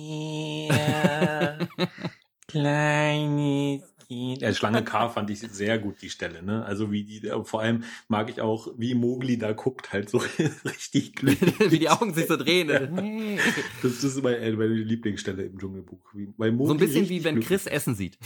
S3: mir, kleines Kind. Äh, Schlange K fand ich sehr gut, die Stelle, ne? Also wie die, vor allem mag ich auch, wie Mowgli da guckt, halt so richtig glücklich.
S2: Wie die Augen sich so drehen.
S3: Das, das ist meine, meine Lieblingsstelle im Dschungelbuch. Wie, weil Mowgli
S2: So ein bisschen
S3: richtig
S2: wie wenn
S3: glücklich-
S2: Chris Essen sieht.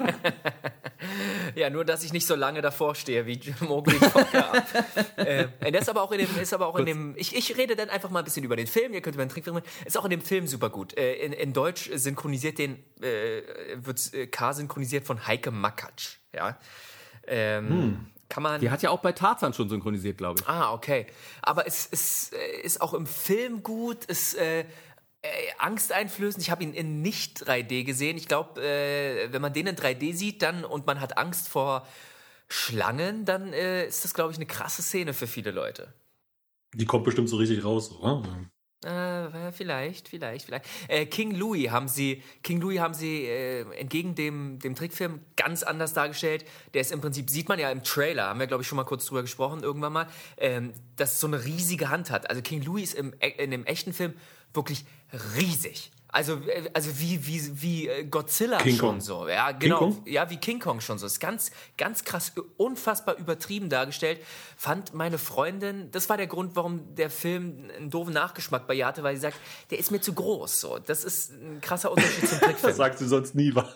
S4: ja, nur, dass ich nicht so lange davor stehe wie Mowgli. äh, der ist aber auch in dem, ist aber auch in dem, ich, ich rede dann einfach mal ein bisschen über den Film, ihr könnt über den Trickfilm reden, ist auch in dem Film super gut. Äh, in, in Deutsch synchronisiert den, äh, wird äh, K synchronisiert von Heike Makatsch, ja. Ähm, hm. Kann man...
S2: Die hat ja auch bei Tarzan schon synchronisiert, glaube ich.
S4: Ah, okay. Aber es, es äh, ist auch im Film gut, es äh, äh, angsteinflößend. Ich habe ihn in nicht drei D gesehen. Ich glaube, äh, wenn man den in drei D sieht dann und man hat Angst vor Schlangen, dann äh, ist das, glaube ich, eine krasse Szene für viele Leute.
S3: Die kommt bestimmt so richtig raus, oder?
S4: Äh, vielleicht, vielleicht, vielleicht. Äh, King Louis haben sie, King Louis haben sie äh, entgegen dem, dem Trickfilm ganz anders dargestellt. Der ist im Prinzip, sieht man ja im Trailer, haben wir, glaube ich, schon mal kurz drüber gesprochen, irgendwann mal, ähm, dass es so eine riesige Hand hat. Also King Louis ist im, in dem echten Film wirklich riesig. Also, äh, also wie, wie, wie Godzilla
S3: King
S4: schon
S3: Kong.
S4: so. Ja, genau.
S3: Kong?
S4: Ja, wie King Kong schon so. Ist ganz, ganz krass, unfassbar übertrieben dargestellt. Fand meine Freundin, das war der Grund, warum der Film einen doofen Nachgeschmack bei ihr hatte, weil sie sagt, der ist mir zu groß. So. Das ist ein krasser Unterschied zum Trickfilm.
S3: Das sagt sie sonst nie, wa?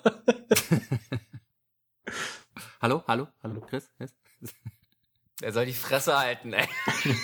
S2: Hallo, hallo, hallo, Chris? Yes?
S4: Er soll die Fresse halten, ey.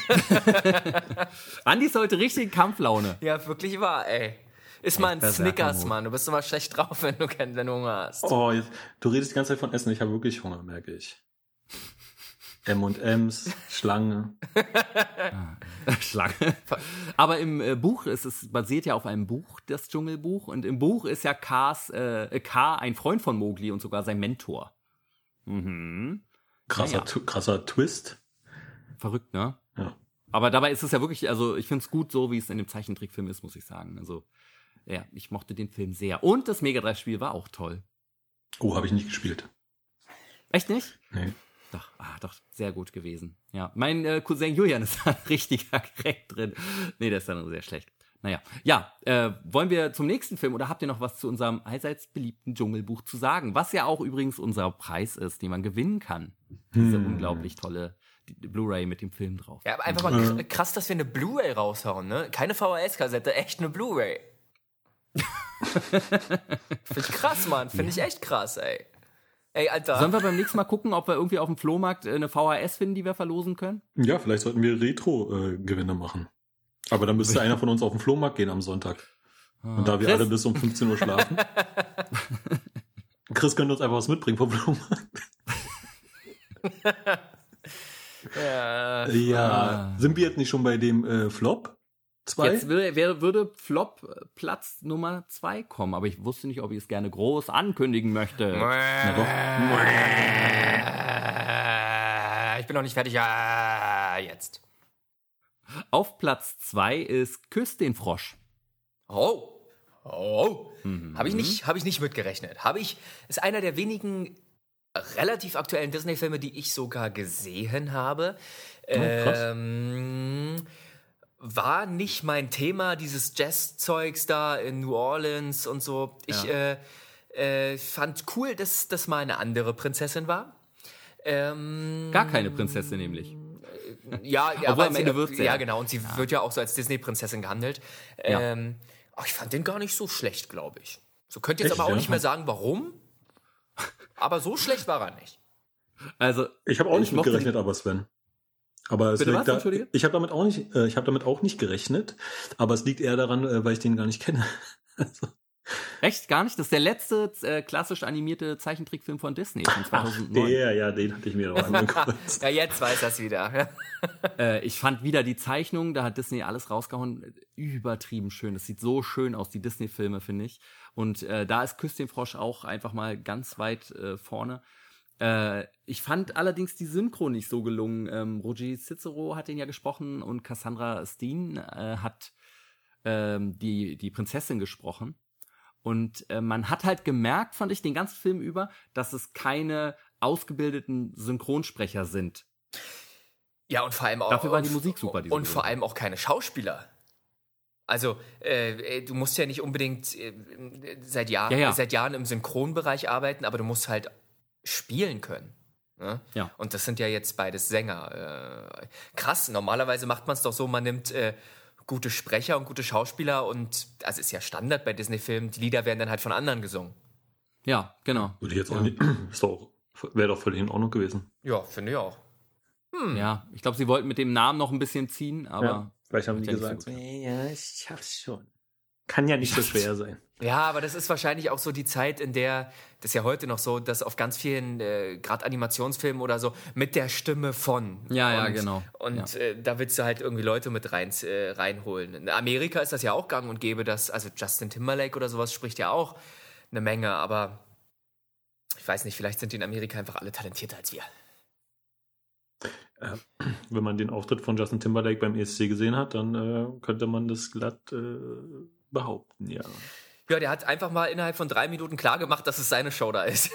S2: Andi ist heute richtig Kampflaune.
S4: Ja, wirklich wahr, ey. Ist mal ein
S2: Berserker
S4: Snickers,
S2: Mode.
S4: Mann. Du bist immer schlecht drauf, wenn du keinen wenn du Hunger hast.
S3: Oh, jetzt, du redest die ganze Zeit von Essen. Ich habe wirklich Hunger, merke ich. M und M's, Schlange.
S2: Schlange. Aber im äh, Buch, es ist basiert ja auf einem Buch, das Dschungelbuch. Und im Buch ist ja K's, äh, K ein Freund von Mowgli und sogar sein Mentor. Mhm.
S3: Krasser,
S2: Naja.
S3: tu- krasser Twist.
S2: Verrückt, ne?
S3: Ja.
S2: Aber dabei ist es ja wirklich, also ich finde es gut so, wie es in dem Zeichentrickfilm ist, muss ich sagen. Also, ja, ich mochte den Film sehr. Und das Mega Drive-Spiel war auch toll.
S3: Oh, habe ich nicht gespielt.
S2: Echt nicht?
S3: Nee.
S2: Doch, ah, doch, sehr gut gewesen. Ja, mein äh, Cousin Julian ist da ein richtiger Crack drin. Nee, der ist dann sehr schlecht. Naja, ja, äh, wollen wir zum nächsten Film oder habt ihr noch was zu unserem allseits beliebten Dschungelbuch zu sagen? Was ja auch übrigens unser Preis ist, den man gewinnen kann. Diese
S3: Hm.
S2: unglaublich tolle die- die Blu-ray mit dem Film drauf.
S4: Ja, aber einfach mal kr- krass, dass wir eine Blu-ray raushauen, ne? Keine V H S-Kassette, echt eine Blu-ray. Finde ich krass, Mann. Finde ich echt krass, ey. Ey, Alter.
S2: Sollen wir beim nächsten Mal gucken, ob wir irgendwie auf dem Flohmarkt äh, eine V H S finden, die wir verlosen können?
S3: Ja, vielleicht sollten wir Retro-Gewinne machen. Aber dann müsste einer von uns auf den Flohmarkt gehen am Sonntag. Und da wir
S2: Chris?
S3: alle bis um fünfzehn Uhr schlafen. Chris könnte uns einfach was mitbringen vom Flohmarkt.
S4: Ja.
S3: Ja. Sind wir jetzt nicht schon bei dem äh, Flop? Zwei?
S2: Jetzt würde, wäre, würde Flop äh, Platz Nummer zwei kommen, aber ich wusste nicht, ob ich es gerne groß ankündigen möchte.
S3: Na doch.
S4: Ich bin noch nicht fertig. Ja, jetzt.
S2: Auf Platz zwei ist Küss den Frosch.
S4: Oh. Oh. Habe ich nicht, habe ich nicht mitgerechnet. Habe ich, ist einer der wenigen relativ aktuellen Disney-Filme, die ich sogar gesehen habe.
S3: krass.
S4: ähm, war nicht mein Thema, dieses Jazz-Zeugs da in New Orleans und so. Ich äh, äh, fand cool, dass das mal eine andere Prinzessin war. Ähm,
S2: Gar keine Prinzessin nämlich.
S4: Ja, ja,
S2: Obwohl
S4: weil
S2: am
S4: sie,
S2: Ende wird sie
S4: ja,
S2: ja.
S4: genau. Und sie wird ja auch so als Disney-Prinzessin gehandelt.
S2: Ja.
S4: Ähm, ach, ich fand den gar nicht so schlecht, glaube ich. So könnt ihr jetzt
S3: Echt,
S4: aber auch
S3: ja?
S4: nicht mehr sagen, warum. Aber so schlecht war er nicht.
S2: Also
S3: Ich habe auch nicht
S2: ich mochte
S3: mitgerechnet, aber Sven. Aber es
S2: Bitte
S3: liegt
S2: was?
S3: da,
S2: Entschuldige?
S3: ich habe damit auch nicht, äh, ich habe damit auch nicht gerechnet, aber es liegt eher daran, äh, weil ich den gar nicht kenne. Also,
S2: Echt gar nicht. Das ist der letzte äh, klassisch animierte Zeichentrickfilm von Disney von
S3: ach,
S2: zweitausendneun.
S3: der, ja, den hatte ich mir noch angeguckt.
S4: Ja, jetzt weiß das wieder.
S2: Äh, ich fand wieder die Zeichnung, da hat Disney alles rausgehauen, übertrieben schön. Das sieht so schön aus, die Disney-Filme, finde ich. Und äh, da ist Küss den Frosch auch einfach mal ganz weit äh, vorne. Äh, ich fand allerdings die Synchro nicht so gelungen. Ähm, Roger Cicero hat den ja gesprochen und Cassandra Steen äh, hat ähm, die, die Prinzessin gesprochen. Und äh, man hat halt gemerkt, fand ich, den ganzen Film über, dass es keine ausgebildeten Synchronsprecher sind.
S4: Ja, und vor allem auch.
S2: Dafür war die Musik super.
S4: Und vor allem auch keine Schauspieler. Also, äh, du musst ja nicht unbedingt äh, seit, Jahr,
S2: ja, ja.
S4: seit Jahren im Synchronbereich arbeiten, aber du musst halt spielen können. Ne?
S2: Ja.
S4: Und das sind ja jetzt beides Sänger. Äh, krass, normalerweise macht man es doch so, man nimmt äh, gute Sprecher und gute Schauspieler und, also ist ja Standard bei Disney-Filmen, die Lieder werden dann halt von anderen gesungen.
S2: Ja, genau.
S3: Würde ich jetzt auch
S2: Ja.
S3: nicht, ist doch, wäre doch völlig in Ordnung gewesen.
S4: Ja, finde ich auch. Hm.
S2: Ja, ich glaube, sie wollten mit dem Namen noch ein bisschen ziehen, aber
S3: Ja, vielleicht haben
S2: hat
S3: die
S2: ja nicht
S3: gesagt,
S2: so
S3: so,
S2: gut
S3: ja, ich hab's schon. Kann ja nicht so schwer sein.
S4: Ja, aber das ist wahrscheinlich auch so die Zeit, in der, das ist ja heute noch so, dass auf ganz vielen, äh, gerade Animationsfilmen oder so, mit der Stimme von.
S2: Ja, ja,
S4: und,
S2: genau.
S4: Und
S2: Ja.
S4: äh, da willst du halt irgendwie Leute mit rein, äh, reinholen. In Amerika ist das ja auch gang und gäbe, dass, also Justin Timberlake oder sowas spricht ja auch eine Menge, aber ich weiß nicht, vielleicht sind die in Amerika einfach alle talentierter als wir.
S3: Äh, wenn man den Auftritt von Justin Timberlake beim E S C gesehen hat, dann äh, könnte man das glatt äh, behaupten, ja.
S4: Ja, der hat einfach mal innerhalb von drei Minuten klargemacht, dass es seine Show da ist.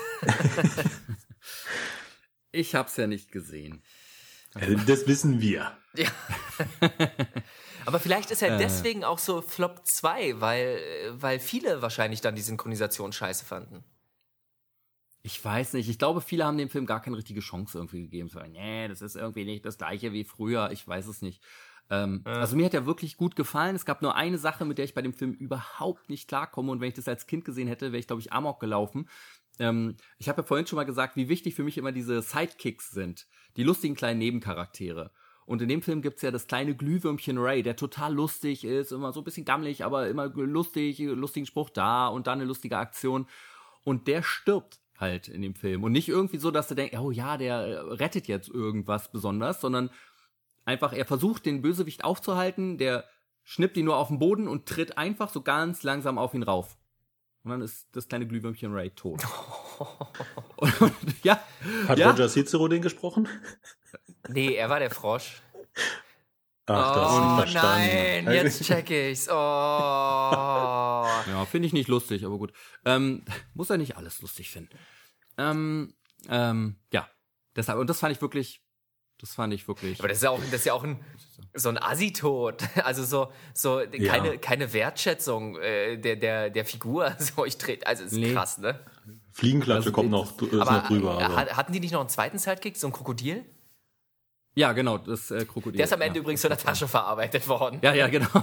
S2: ich hab's ja nicht gesehen.
S3: Also, das wissen wir.
S4: Ja. Aber vielleicht ist er
S2: Äh.
S4: deswegen auch so Flop zwei, weil, weil viele wahrscheinlich dann die Synchronisation scheiße fanden.
S2: Ich weiß nicht, ich glaube, viele haben dem Film gar keine richtige Chance irgendwie gegeben. So, nee, das ist irgendwie nicht das gleiche wie früher, ich weiß es nicht. Ähm,
S4: Ja.
S2: Also mir hat er wirklich gut gefallen. Es gab nur eine Sache, mit der ich bei dem Film überhaupt nicht klarkomme. Und wenn ich das als Kind gesehen hätte, wäre ich, glaube ich, Amok gelaufen. Ähm, ich habe ja vorhin schon mal gesagt, wie wichtig für mich immer diese Sidekicks sind. Die lustigen kleinen Nebencharaktere. Und in dem Film gibt's ja das kleine Glühwürmchen Ray, der total lustig ist, immer so ein bisschen gammelig, aber immer lustig, lustigen Spruch da und dann eine lustige Aktion. Und der stirbt halt in dem Film. Und nicht irgendwie so, dass du denkst, oh ja, der rettet jetzt irgendwas besonders, sondern einfach, er versucht, den Bösewicht aufzuhalten, der schnippt ihn nur auf den Boden und tritt einfach so ganz langsam auf ihn rauf. Und dann ist das kleine Glühwürmchen Ray tot. und, und, ja,
S3: Hat
S2: ja.
S3: Roger Cicero den gesprochen?
S4: Nee, er war der Frosch.
S3: Ach, das
S4: oh
S3: ist nicht verstanden.
S4: nein, jetzt check ich's. Oh.
S2: Ja, finde ich nicht lustig, aber gut. Ähm, muss er nicht alles lustig finden. Ähm, ähm, ja, deshalb, und das fand ich wirklich, das fand ich wirklich.
S4: Aber das ist ja auch, das ist ja auch ein, so ein Assi-Tod. Also so, so
S3: Ja.
S4: keine, keine Wertschätzung äh, der, der, der Figur. So, ich trete, also ist
S2: Nee.
S4: krass, ne?
S3: Fliegenklatsche
S2: Also,
S3: kommt
S2: das-
S3: noch, ist
S4: Aber
S3: noch drüber.
S4: äh,
S3: Aber.
S4: hat- hatten die nicht noch einen zweiten Sidekick, so ein Krokodil?
S2: Ja, genau, das äh, Krokodil.
S4: Der ist am Ende
S2: ja,
S4: übrigens von der Tasche verarbeitet worden.
S2: Ja, ja, genau.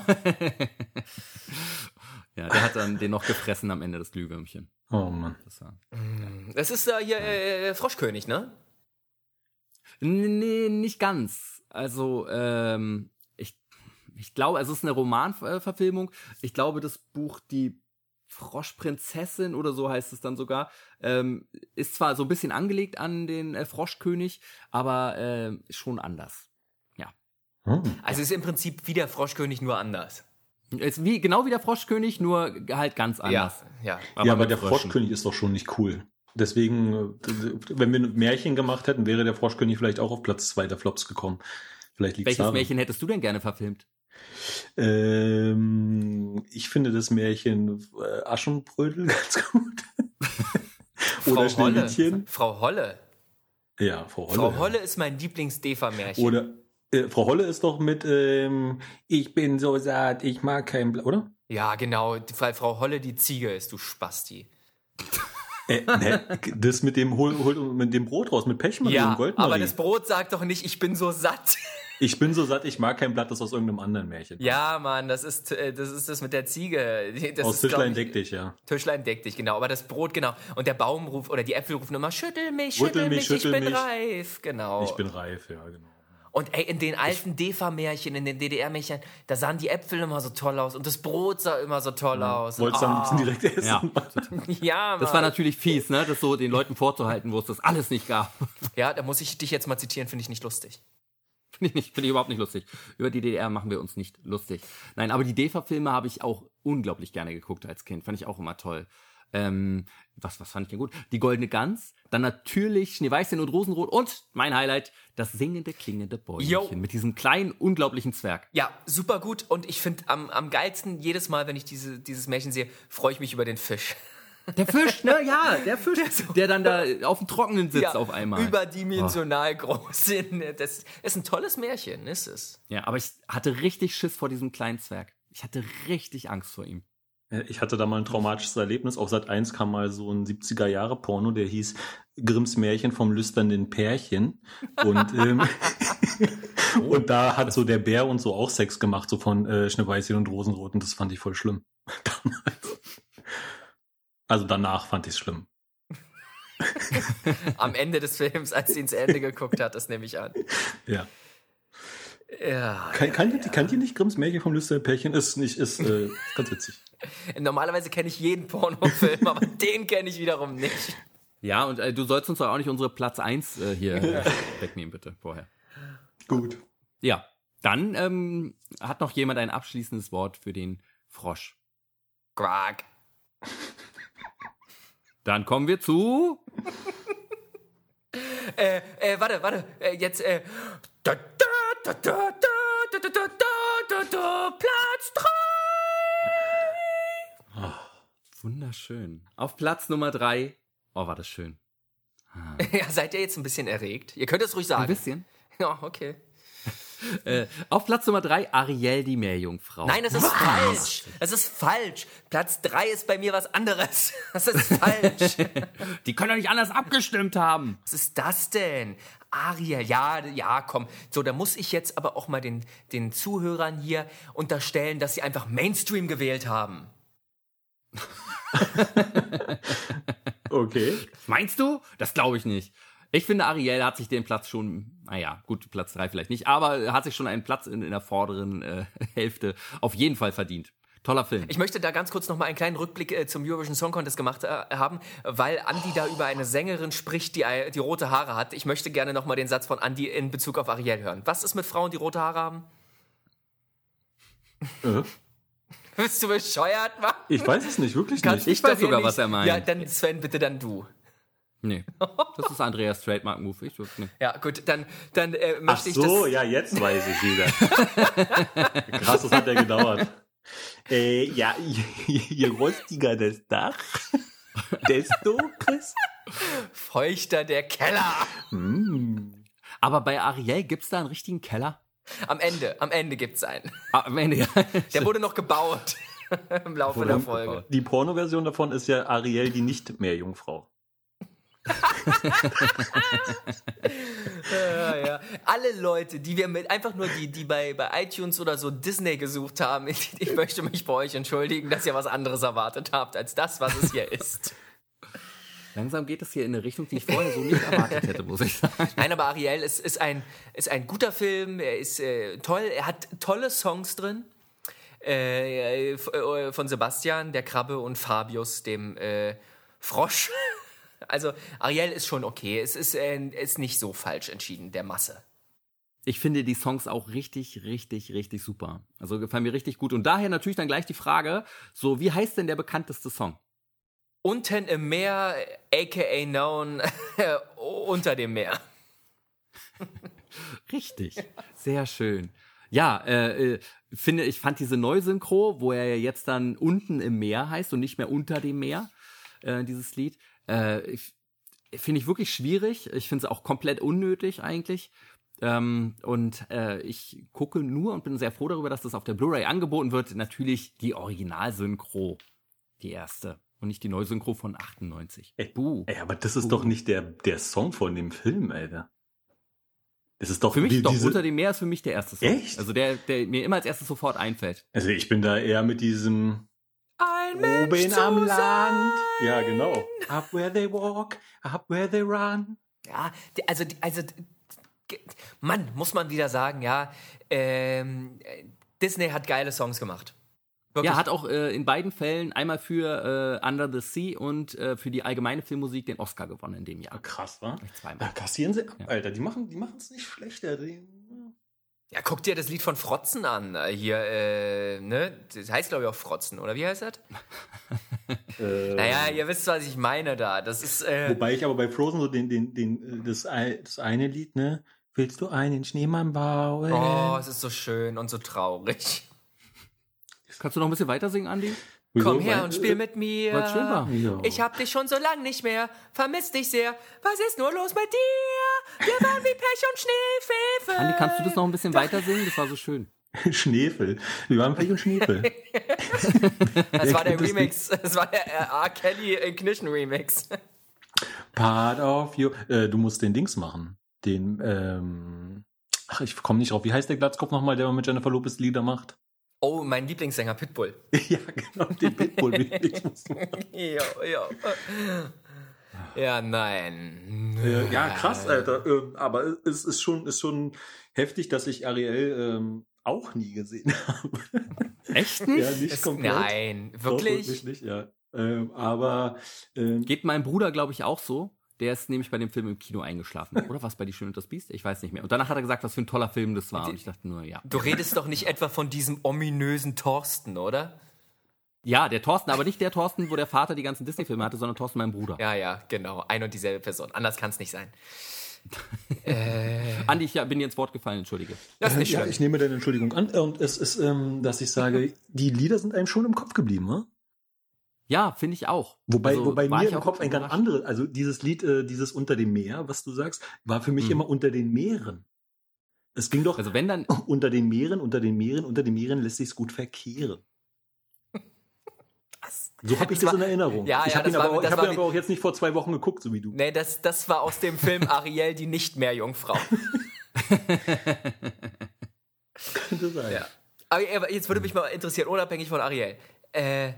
S2: ja, der hat dann den noch gefressen am Ende, das Glühwürmchen.
S3: Oh Mann.
S2: Das war
S4: Das ist äh, hier äh, Froschkönig, ne?
S2: Nee, nicht ganz. Also, ähm, ich, ich glaube, also es ist eine Romanverfilmung. Ich glaube, das Buch Die Froschprinzessin oder so heißt es dann sogar, ähm, ist zwar so ein bisschen angelegt an den äh, Froschkönig, aber äh, schon anders. Ja.
S3: Hm.
S4: Also ist im Prinzip wie der Froschkönig, nur anders.
S2: Ist wie, genau wie der Froschkönig, nur halt ganz anders.
S4: Ja, ja.
S3: Ja, aber
S2: mit
S3: der
S2: Fröschen.
S3: Froschkönig ist doch schon nicht cool. Deswegen, äh, wenn wir ein Märchen gemacht hätten, wäre der Froschkönig vielleicht auch auf Platz zwei der Flops gekommen. Vielleicht liegt's
S2: Welches
S3: daran.
S2: Märchen hättest du denn gerne verfilmt?
S3: Ähm, ich finde das Märchen äh, Aschenbrödel ganz gut. Oder
S4: Frau Holle.
S3: Schneewittchen.
S4: Frau Holle.
S3: Ja, Frau Holle.
S4: Frau Holle ist mein Lieblings-Defa-Märchen.
S3: Oder äh, Frau Holle ist doch mit ähm, Ich bin so satt, ich mag kein Bla, oder?
S4: Ja, genau, weil Frau Holle die Ziege ist, du Spasti.
S3: Äh, ne, das mit dem hol, hol mit dem Brot raus, mit Pechmann
S4: Ja,
S3: und Goldmarie.
S4: aber das Brot sagt doch nicht, ich bin so satt.
S3: Ich bin so satt, ich mag kein Blatt, das aus irgendeinem anderen Märchen kommt.
S4: Ja, Mann, das ist, äh, das ist das mit der Ziege. Das
S3: Aus
S4: ist,
S3: Tischlein
S4: glaub ich,
S3: deck dich, ja.
S4: Tischlein deck dich, genau. Aber das Brot, genau. Und der Baum ruft, oder die Äpfel rufen immer, schüttel mich, schüttel,
S3: Schüttel mich,
S4: mich,
S3: schüttel
S4: ich bin
S3: mich.
S4: reif. Genau.
S3: Ich bin reif, ja, genau.
S4: Und ey, in den alten D E F A-Märchen, in den D D R-Märchen, da sahen die Äpfel immer so toll aus und das Brot sah immer so toll aus.
S3: Wolltest du am liebsten direkt essen?
S2: Ja,
S4: Ja, Mann.
S2: das war natürlich fies, ne? Das so den Leuten vorzuhalten, wo es das alles nicht gab.
S4: Ja, da muss ich dich jetzt mal zitieren, finde ich nicht lustig.
S2: Finde ich, nicht, finde ich überhaupt nicht lustig. Über die D D R machen wir uns nicht lustig. Nein, aber die D E F A-Filme habe ich auch unglaublich gerne geguckt als Kind. Fand ich auch immer toll. Ähm, was, was fand ich denn gut? Die Goldene Gans. Dann natürlich Schneeweißchen und Rosenrot. Und mein Highlight, das singende, klingende Bäumchen.
S4: Jo.
S2: Mit diesem kleinen, unglaublichen Zwerg.
S4: Ja, super gut. Und ich finde am, am geilsten, jedes Mal, wenn ich diese, dieses Märchen sehe, freue ich mich über den Fisch.
S2: Der Fisch, ne? Ja, der Fisch, der dann da auf dem Trockenen sitzt
S4: Ja,
S2: auf einmal.
S4: überdimensional groß. Das ist ein tolles Märchen, ist es.
S2: Ja, aber ich hatte richtig Schiss vor diesem kleinen Zwerg. Ich hatte richtig Angst vor ihm.
S3: Ich hatte da mal ein traumatisches Erlebnis. Auf Sat eins kam mal so ein siebziger-Jahre-Porno, der hieß Grimms Märchen vom lüsternden Pärchen. Und, ähm, und da hat so der Bär und so auch Sex gemacht, so von äh, Schneeweißchen und Rosenrot. Und das fand ich voll schlimm. Damals. Also danach fand ich es schlimm.
S4: Am Ende des Films, als sie ins Ende geguckt hat, das nehme ich an.
S3: Ja.
S4: Ja,
S3: Kann, kann,
S4: ja,
S3: die, kann die nicht Grimms Märchen vom lüsternden Pärchen? Ist nicht, ist äh, ganz witzig.
S4: Normalerweise kenne ich jeden Pornofilm, aber den kenne ich wiederum nicht.
S2: Ja, und äh, du sollst uns doch auch nicht unsere Platz eins äh, hier äh, wegnehmen, bitte, vorher.
S3: Gut.
S2: Ja, dann ähm, hat noch jemand ein abschließendes Wort für den Frosch.
S4: Quack.
S2: Dann kommen wir zu...
S4: Äh, äh, warte, warte, äh, jetzt, äh, da, da, da, da, da, da, da, da, da, da, Platz drei.
S2: Wunderschön. Auf Platz Nummer drei. Oh, war das schön.
S4: Ja, seid ihr jetzt ein bisschen erregt? Ihr könnt es ruhig sagen.
S2: Ein bisschen.
S4: Ja, okay.
S2: Äh, auf Platz Nummer drei, Ariel, die Meerjungfrau.
S4: Nein, das ist
S2: Was?
S4: falsch. Das ist falsch. Platz drei ist bei mir was anderes. Das ist falsch.
S2: Die können doch nicht anders abgestimmt haben.
S4: Was ist das denn? Ariel, ja, ja, komm. So, da muss ich jetzt aber auch mal den, den Zuhörern hier unterstellen, dass sie einfach Mainstream gewählt haben.
S3: Okay.
S2: Meinst du? Das glaube ich nicht. Ich finde, Ariel hat sich den Platz schon, naja, gut, Platz drei vielleicht nicht, aber hat sich schon einen Platz in, in der vorderen äh, Hälfte auf jeden Fall verdient. Toller Film.
S4: Ich möchte da ganz kurz noch mal einen kleinen Rückblick äh, zum Eurovision Song Contest gemacht äh, haben, weil Andi da über eine Sängerin spricht, die, die rote Haare hat. Ich möchte gerne noch mal den Satz von Andi in Bezug auf Ariel hören. Was ist mit Frauen, die rote Haare haben?
S3: Äh,
S4: Bist du bescheuert, Mann?
S3: ich weiß es nicht, wirklich
S4: Kannst
S3: nicht.
S2: Ich weiß
S4: doch hier
S2: sogar,
S4: nicht-
S2: was er meint.
S4: Ja, dann Sven, bitte dann du.
S2: Nee, das ist Andreas Trademark-Move. Ich, nee.
S4: Ja, gut, dann, dann äh,
S3: Ach
S4: möchte ich
S3: so,
S4: das...
S3: ja, jetzt weiß ich wieder. Krass, das hat ja gedauert. Äh, ja, je, je rostiger das Dach, desto Chris.
S4: Feuchter der Keller.
S2: Aber bei Ariel gibt's da einen richtigen Keller?
S4: Am Ende, am Ende gibt's einen.
S2: Ah, am Ende, ja.
S4: Der wurde noch gebaut im Laufe der Folge.
S3: Die Pornoversion davon ist ja Ariel, die nicht mehr Jungfrau.
S4: Ja, ja. Alle Leute, die wir mit, einfach nur die, die bei, bei iTunes oder so Disney gesucht haben, ich, ich möchte mich bei euch entschuldigen, dass ihr was anderes erwartet habt, als das, was es hier ist.
S2: Langsam geht es hier in eine Richtung, die ich vorher so nicht erwartet hätte, muss ich sagen.
S4: Nein, aber Ariel ist, ist, ein, ist ein guter Film, er ist äh, toll, er hat tolle Songs drin. Äh, äh, von Sebastian, der Krabbe, und Fabius, dem äh, Frosch. Also Ariel ist schon okay, es ist, äh, ist nicht so falsch entschieden, der Masse.
S2: Ich finde die Songs auch richtig, richtig, richtig super. Also gefallen mir richtig gut. Und daher natürlich dann gleich die Frage, so wie heißt denn der bekannteste Song?
S4: Unten im Meer, aka known, unter dem Meer.
S2: Richtig, sehr schön. Ja, äh, äh, finde, ich fand diese Neusynchro, wo er ja jetzt dann unten im Meer heißt und nicht mehr unter dem Meer, äh, dieses Lied, äh, ich, finde ich wirklich schwierig. Ich finde es auch komplett unnötig eigentlich. Ähm, und äh, ich gucke nur und bin sehr froh darüber, dass das auf der Blu-ray angeboten wird. Natürlich die Originalsynchro, die erste. Und nicht die Neusynchro von achtundneunzig.
S3: Ey,
S2: Buh.
S3: ey, aber das ist
S2: Buh.
S3: doch nicht der, der Song von dem Film, Alter.
S5: Das ist doch
S2: Für mich
S5: die,
S2: doch,
S5: diese,
S2: Unter dem Meer ist für mich der erste Song.
S5: Echt?
S2: Also der, der mir immer als erstes sofort einfällt.
S5: Also ich bin da eher mit diesem
S4: Ein Mensch
S5: Oben
S4: zu
S5: am
S4: sein.
S5: Land. Ja, genau. Up where they walk, up where they run.
S4: Ja, die- also, die- also, ge- Mann, muss man wieder sagen, ja, ähm, äh, Disney hat geile Songs gemacht. Wirklich.
S2: Ja, hat auch äh, in beiden Fällen einmal für äh, Under the Sea und äh, für die allgemeine Filmmusik den Oscar gewonnen in dem Jahr.
S5: Krass, wa?
S2: Zweimal.
S5: Da kassieren sie ab,
S2: Ja.
S5: Alter. Die machen die es nicht schlechter. Die,
S4: Ja, guck dir das Lied von Frotzen an. äh, Hier, äh, ne? Das heißt, glaube ich, auch Frotzen, oder wie heißt das?
S5: äh,
S4: Naja, ihr wisst, was ich meine da. Das ist, äh,
S5: Wobei ich aber bei Frozen so den, den, den, das, ein- das eine Lied, ne? Willst du einen Schneemann bauen?
S4: oh, es ist so schön und so traurig.
S2: Kannst du noch ein bisschen weiter singen, Andi?
S5: Wieso?
S4: Komm her
S5: Weil-
S4: und spiel mit mir.
S2: Weil's schön war.
S5: Ja.
S4: Ich hab dich schon so lang nicht mehr, vermiss dich sehr. Was ist nur los mit dir? Wir waren wie Pech und Schneefefe.
S2: Andi, kannst du das noch ein bisschen weiter singen? Das war so schön.
S5: Schneefel. Wir waren Pech und Schneefel.
S4: Das war der
S5: kennt das
S4: Remix. Das war der äh, R. Kelly Ignition Remix.
S5: Part of you. Äh, du musst den Dings machen. Den, ähm, ach, ich komme nicht drauf. Wie heißt der Glatzkopf nochmal, der mit Jennifer Lopez Lieder macht?
S4: Oh, mein Lieblingssänger Pitbull.
S5: Ja, genau, den Pitbull. Remix musst du machen.
S4: Ja, ja. Ja, nein.
S5: Äh, ja, krass, Alter. Ähm, aber es ist schon, ist schon heftig, dass ich Ariel ähm, auch nie gesehen habe.
S2: Echt nicht?
S5: Ja, nicht
S4: Es,
S5: komplett.
S4: nein,
S5: Doch,
S4: wirklich?
S5: wirklich nicht, ja. Ähm, aber ähm,
S2: Geht meinem Bruder, glaube ich, auch so. Der ist nämlich bei dem Film im Kino eingeschlafen. Oder was bei Die Schöne und das Biest? Ich weiß nicht mehr. Und danach hat er gesagt, was für ein toller Film das war. Und ich dachte nur, ja.
S4: Du redest doch nicht etwa von diesem ominösen Thorsten, oder?
S2: Ja, der Thorsten, aber nicht der Thorsten, wo der Vater die ganzen Disney-Filme hatte, sondern Thorsten, mein Bruder.
S4: Ja, ja, genau. Ein und dieselbe Person. Anders kann es nicht sein.
S2: Andi, ich ja, bin dir ins Wort gefallen, entschuldige.
S4: Das ist nicht
S5: ja,
S4: schlimm.
S5: ich nehme deine Entschuldigung an. Und es ist, ähm, dass ich sage, die Lieder sind einem schon im Kopf geblieben, ne?
S2: Ja, finde ich auch.
S5: Wobei,
S2: Also,
S5: wobei
S2: war
S5: mir
S2: ich
S5: im
S2: auch
S5: Kopf ein ganz
S2: überrascht.
S5: anderes, also dieses Lied, äh, dieses Unter dem Meer, was du sagst, war für mich
S2: Mhm.
S5: immer Unter den Meeren. Es ging doch
S2: Also wenn dann,
S5: unter den Meeren, unter den Meeren, unter den Meeren lässt sich's gut verkehren. So habe ich das,
S4: Das war-
S5: in Erinnerung.
S4: Ja,
S5: ich
S4: ja,
S5: habe ihn,
S4: das
S5: aber,
S4: war-
S5: auch- ich
S4: das
S5: hab
S4: war
S5: ihn
S4: wie-
S5: aber auch jetzt nicht vor zwei Wochen geguckt, so wie du.
S4: Nee, das, das war aus dem Film Ariel, die nicht mehr Jungfrau.
S5: Könnte sein.
S4: Ja. Aber aber jetzt würde mich mal interessieren, unabhängig von Ariel. Äh,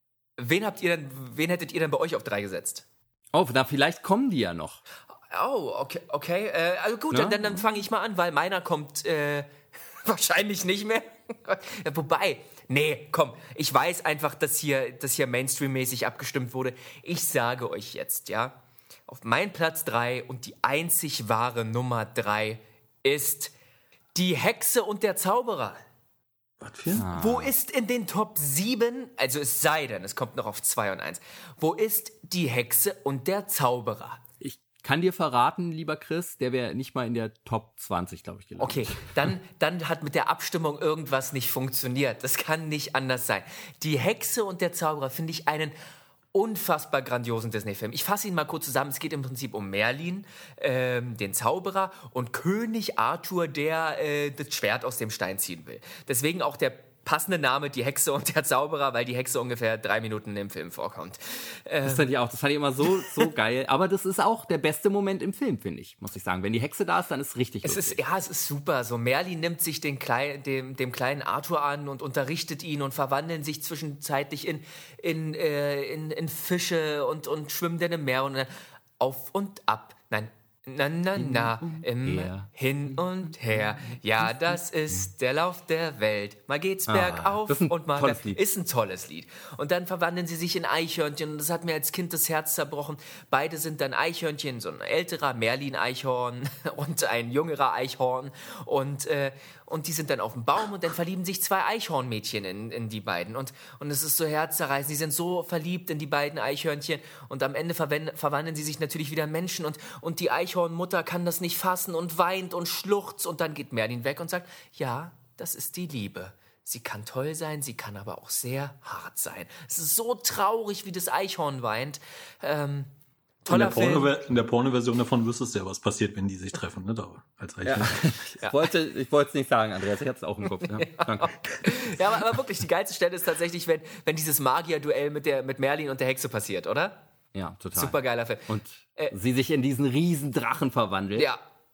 S4: wen habt ihr denn, wen hättet ihr denn bei euch auf drei gesetzt?
S2: oh, na, vielleicht kommen die ja noch.
S4: Oh, okay, okay. Äh, also gut,
S2: Ja.
S4: dann, dann, dann fange ich mal an, weil meiner kommt äh, wahrscheinlich nicht mehr. Ja, wobei, nee, komm, ich weiß einfach, dass hier, dass hier Mainstream-mäßig abgestimmt wurde. Ich sage euch jetzt, ja, auf mein Platz drei und die einzig wahre Nummer drei ist Die Hexe und der Zauberer.
S5: Was für?
S4: Wo ist in den Top sieben, also es sei denn, es kommt noch auf zwei und eins, wo ist Die Hexe und der Zauberer?
S2: Ich kann dir verraten, lieber Chris, der wäre nicht mal in der Top zwanzig, glaube ich, gelandet.
S4: Okay, dann, dann hat mit der Abstimmung irgendwas nicht funktioniert. Das kann nicht anders sein. Die Hexe und der Zauberer finde ich einen unfassbar grandiosen Disney-Film. Ich fasse ihn mal kurz zusammen. Es geht im Prinzip um Merlin, ähm, den Zauberer, und König Arthur, der äh, das Schwert aus dem Stein ziehen will. Deswegen auch der passende Name, die Hexe und der Zauberer, weil die Hexe ungefähr drei Minuten im Film vorkommt.
S2: Das fand ich auch, das fand ich immer so, so geil. Aber das ist auch der beste Moment im Film, finde ich, muss ich sagen. Wenn die Hexe da ist, dann ist es richtig
S4: Es
S2: lustig.
S4: ist, ja, es ist super. So, Merlin nimmt sich den Klei dem, dem kleinen Arthur an und unterrichtet ihn und verwandeln sich zwischenzeitlich in, in, äh, in, in Fische und, und schwimmen dann im Meer und dann auf und ab. Nein, na, na, na, immer
S2: her.
S4: hin und her. Ja, das ist der Lauf der Welt. Mal geht's
S2: Ah,
S4: bergauf
S2: das ist ein
S4: und mal
S2: tolles
S4: berg-
S2: Lied.
S4: Ist ein tolles Lied. Und dann verwandeln sie sich in Eichhörnchen und das hat mir als Kind das Herz zerbrochen. Beide sind dann Eichhörnchen, so ein älterer Merlin-Eichhorn und ein jüngerer Eichhorn. Und, äh, und die sind dann auf dem Baum und dann verlieben sich zwei Eichhornmädchen in, in die beiden. Und, und es ist so herzzerreißend. Die sind so verliebt in die beiden Eichhörnchen und am Ende verwen- verwandeln sie sich natürlich wieder in Menschen und, und die Eichhornmutter kann das nicht fassen und weint und schluchzt und dann geht Merlin weg und sagt, ja, das ist die Liebe. Sie kann toll sein, sie kann aber auch sehr hart sein. Es ist so traurig, wie das Eichhorn weint. Ähm,
S5: In der,
S4: toller Film.
S5: Porno, in der Porno-Version davon wüsstest du ja, was passiert, wenn die sich treffen, ne? Da, als Eichhörnchen.
S2: Ich wollte ich wollte es nicht sagen, Andreas, ich hatte es auch im Kopf. Ja. Danke.
S4: Ja, aber, aber wirklich, die geilste Stelle ist tatsächlich, wenn, wenn dieses Magier-Duell mit, der, mit Merlin und der Hexe passiert, oder?
S2: Ja, total.
S4: Super geiler Film.
S2: Und
S4: Äh,
S2: sie sich in diesen riesen Drachen verwandelt.
S4: Ja.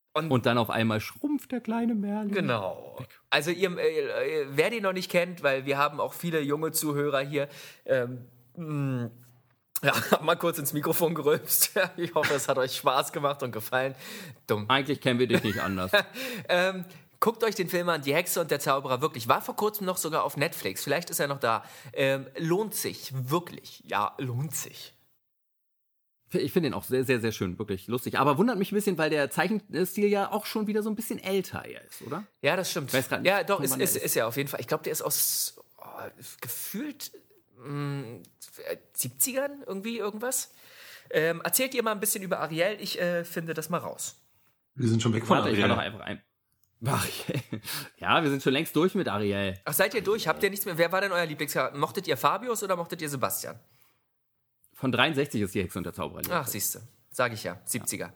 S4: Und,
S2: Und dann auf einmal schrumpft der kleine Merlin.
S4: Genau. Also ihr, äh, wer den noch nicht kennt, weil wir haben auch viele junge Zuhörer hier, ähm, mh, ja, hab mal kurz ins Mikrofon gerülpst. Ich hoffe, es hat euch Spaß gemacht und gefallen. Dumm.
S2: Eigentlich kennen wir dich nicht anders.
S4: ähm, guckt euch den Film an, Die Hexe und der Zauberer, wirklich. War vor kurzem noch sogar auf Netflix. Vielleicht ist er noch da. Ähm, lohnt sich, wirklich. Ja, lohnt sich.
S2: Ich finde ihn auch sehr, sehr, sehr schön, wirklich lustig. Aber wundert mich ein bisschen, weil der Zeichenstil ja auch schon wieder so ein bisschen älter eher ist, oder?
S4: Ja, das stimmt.
S2: Weiß grad nicht,
S4: Ja, doch,
S2: von
S4: ist,
S2: wann er
S4: ist,
S2: ist.
S4: ist er auf jeden Fall. Ich glaube, der ist aus oh, gefühlt mh, siebzigern irgendwie irgendwas. Ähm, erzählt ihr mal ein bisschen über Ariel. Ich äh, finde das mal raus.
S3: Wir sind schon weg von
S2: Warte, ich kann doch
S3: Ariel.
S2: einfach ein. Ariel. Ja, wir sind schon längst durch mit Ariel.
S4: Ach, seid ihr durch? Habt ihr nichts mehr? Wer war denn euer Lieblingscharakter? Mochtet ihr Fabius oder mochtet ihr Sebastian?
S2: Von dreiundsechzig ist die Hexe und der Zauberer.
S4: Ach, siehst du. Sag ich ja. siebziger.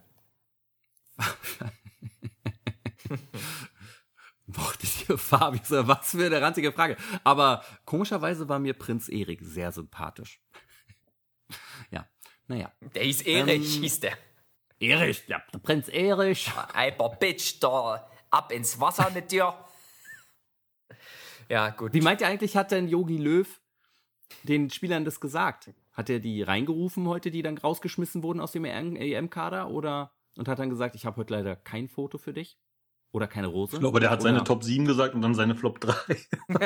S2: Mochtet ihr Fabius? Was für eine ranzige Frage. Aber komischerweise war mir Prinz Erik sehr sympathisch. Ja, naja.
S4: Der hieß Erich,
S2: Ähm,
S4: hieß der.
S2: Erich, ja, der Prinz Erich.
S4: Alter Bitch, da ab ins Wasser mit dir. Ja, gut.
S2: Wie meint ihr eigentlich, hat denn Jogi Löw den Spielern das gesagt? Hat er die reingerufen heute, die dann rausgeschmissen wurden aus dem E M-Kader? Oder und hat dann gesagt, ich habe heute leider kein Foto für dich? Oder keine Rose?
S3: Ich glaube, der hat seine
S2: Oder-
S3: Top sieben gesagt und dann seine Flop drei.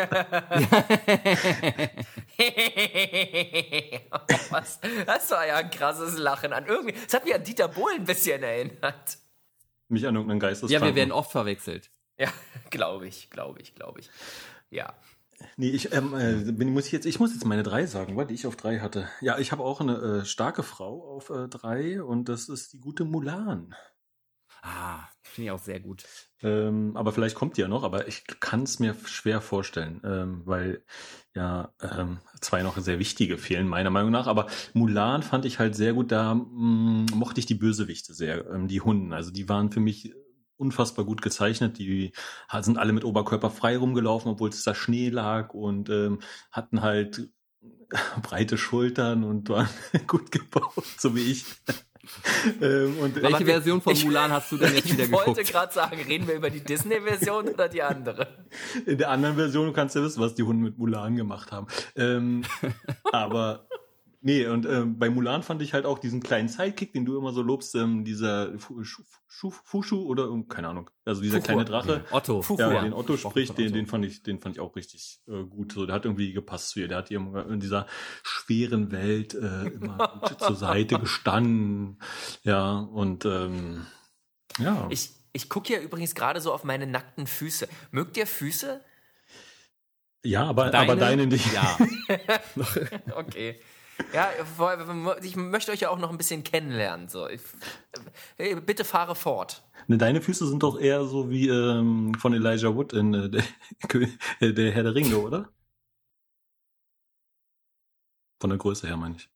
S4: Was? Das war ja ein krasses Lachen an irgendwie. Das hat mich an Dieter Bohlen ein bisschen erinnert.
S3: Mich an irgendeinen
S2: Ja,
S3: Geisteskranken.
S2: wir werden oft verwechselt.
S4: Ja, glaube ich, glaube ich, glaube ich. Ja.
S3: Nee, ich, ähm, äh, bin, muss ich, jetzt, ich muss jetzt meine drei sagen, weil die ich auf drei hatte. Ja, ich habe auch eine äh, starke Frau auf äh, drei und das ist die gute Mulan.
S2: Ah, finde ich auch sehr gut.
S3: Ähm, aber vielleicht kommt die ja noch, aber ich kann es mir schwer vorstellen, ähm, weil ja ähm, zwei noch sehr wichtige fehlen, meiner Meinung nach. Aber Mulan fand ich halt sehr gut, da mh, mochte ich die Bösewichte sehr, ähm, die Hunden. Also die waren für mich unfassbar gut gezeichnet. Die sind alle mit Oberkörper frei rumgelaufen, obwohl es da Schnee lag und ähm, hatten halt breite Schultern und waren gut gebaut, so wie ich. ähm, und
S2: Welche
S4: Aber
S2: Version von
S4: ich-
S2: Mulan hast du denn jetzt wieder
S4: Ich wollte
S2: geguckt?
S4: gerade sagen, reden wir über die Disney-Version oder die andere?
S3: in der anderen Version kannst du ja wissen, was die Hunde mit Mulan gemacht haben. Ähm, aber nee, und ähm, bei Mulan fand ich halt auch diesen kleinen Sidekick, den du immer so lobst, ähm, dieser Fu- Schu- Schu- Fushu oder ähm, keine Ahnung, also dieser kleine Drache.
S2: Otto.
S3: Ja,
S2: Ja.
S3: den Otto
S2: Gesprochen
S3: spricht,
S2: von
S3: den,
S2: Otto.
S3: den fand ich, den fand ich auch richtig äh, gut. So, der hat irgendwie gepasst zu ihr. Der hat ihr in dieser schweren Welt äh, immer gut zur Seite gestanden. Ja, und ähm, ja.
S4: Ich, ich gucke ja übrigens gerade so auf meine nackten Füße. Mögt ihr Füße?
S3: ja, aber
S2: Deine?
S3: aber deine nicht.
S2: Ja.
S4: Okay. Ja, ich möchte euch ja auch noch ein bisschen kennenlernen. So. Ich, äh, bitte fahre fort.
S3: Ne, deine Füße sind doch eher so wie ähm, von Elijah Wood in äh, der, äh, der Herr der Ringe, oder? Von der Größe her, meine ich.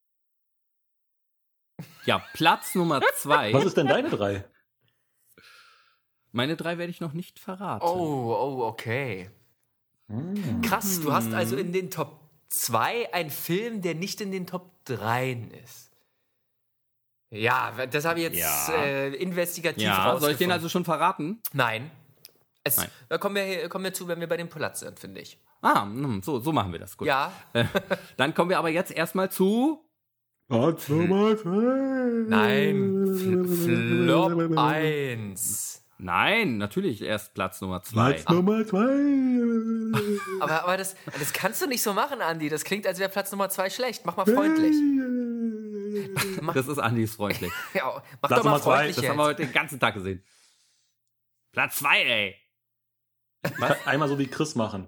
S2: Ja, Platz Nummer zwei.
S3: Was ist denn deine drei?
S2: Meine drei werde ich noch nicht verraten.
S4: Oh, oh, okay. Krass, du hast also in den Top zwei einen Film, der nicht in den Top drei ist. Ja, das habe ich jetzt
S2: Ja.
S4: äh, investigativ
S2: Ja,
S4: rausgefunden.
S2: soll ich den also schon verraten?
S4: Nein. Es,
S2: Nein.
S4: Da kommen wir, kommen wir zu, wenn wir bei dem Platz sind, finde ich.
S2: Ah, hm, so, so machen wir das. Gut.
S4: Ja,
S2: Äh, dann kommen wir aber jetzt erstmal zu.
S3: Platz Nummer zwei.
S4: nein. Fl Flop eins.
S2: Nein, natürlich erst Platz Nummer zwei.
S3: Platz Nummer zwei.
S4: Aber, aber das, das kannst du nicht so machen, Andi. Das klingt, als wäre Platz Nummer zwei schlecht. Mach mal freundlich. Mach,
S2: Das ist Andis freundlich.
S4: ja, mach
S3: Platz
S4: doch mal
S3: Nummer zwei,
S4: freundlich
S2: Das
S4: jetzt.
S2: haben wir heute den ganzen Tag gesehen. Platz zwei, ey.
S3: Einmal so wie Chris machen.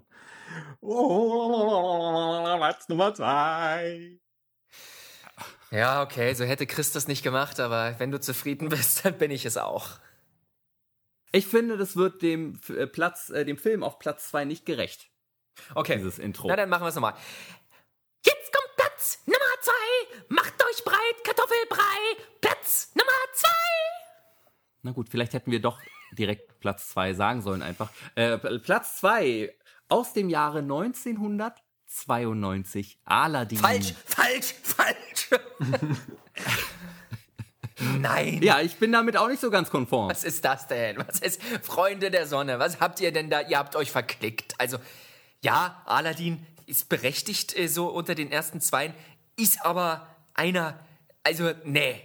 S3: Oh, Platz Nummer zwei.
S4: Ja, okay, so hätte Chris das nicht gemacht, aber wenn du zufrieden bist, dann bin ich es auch.
S2: Ich finde, das wird dem äh, Platz, äh, dem Film auf Platz zwei nicht gerecht.
S4: Okay,
S2: Dieses Intro.
S4: na dann machen wir es nochmal.
S6: Jetzt kommt Platz Nummer zwei. Macht euch breit, Kartoffelbrei. Platz Nummer zwei.
S2: Na gut, vielleicht hätten wir doch direkt Platz zwei sagen sollen einfach. Äh, Platz zwei aus dem Jahre neunzehnhundertzweiundneunzig. Aladdin.
S4: Falsch, falsch, falsch. Nein.
S2: Ja, ich bin damit auch nicht so ganz konform.
S4: Was ist das denn? Was ist Freunde der Sonne? Was habt ihr denn da? Ihr habt euch verklickt. Also, ja, Aladdin ist berechtigt äh, so unter den ersten Zweien, ist aber einer, also, nee.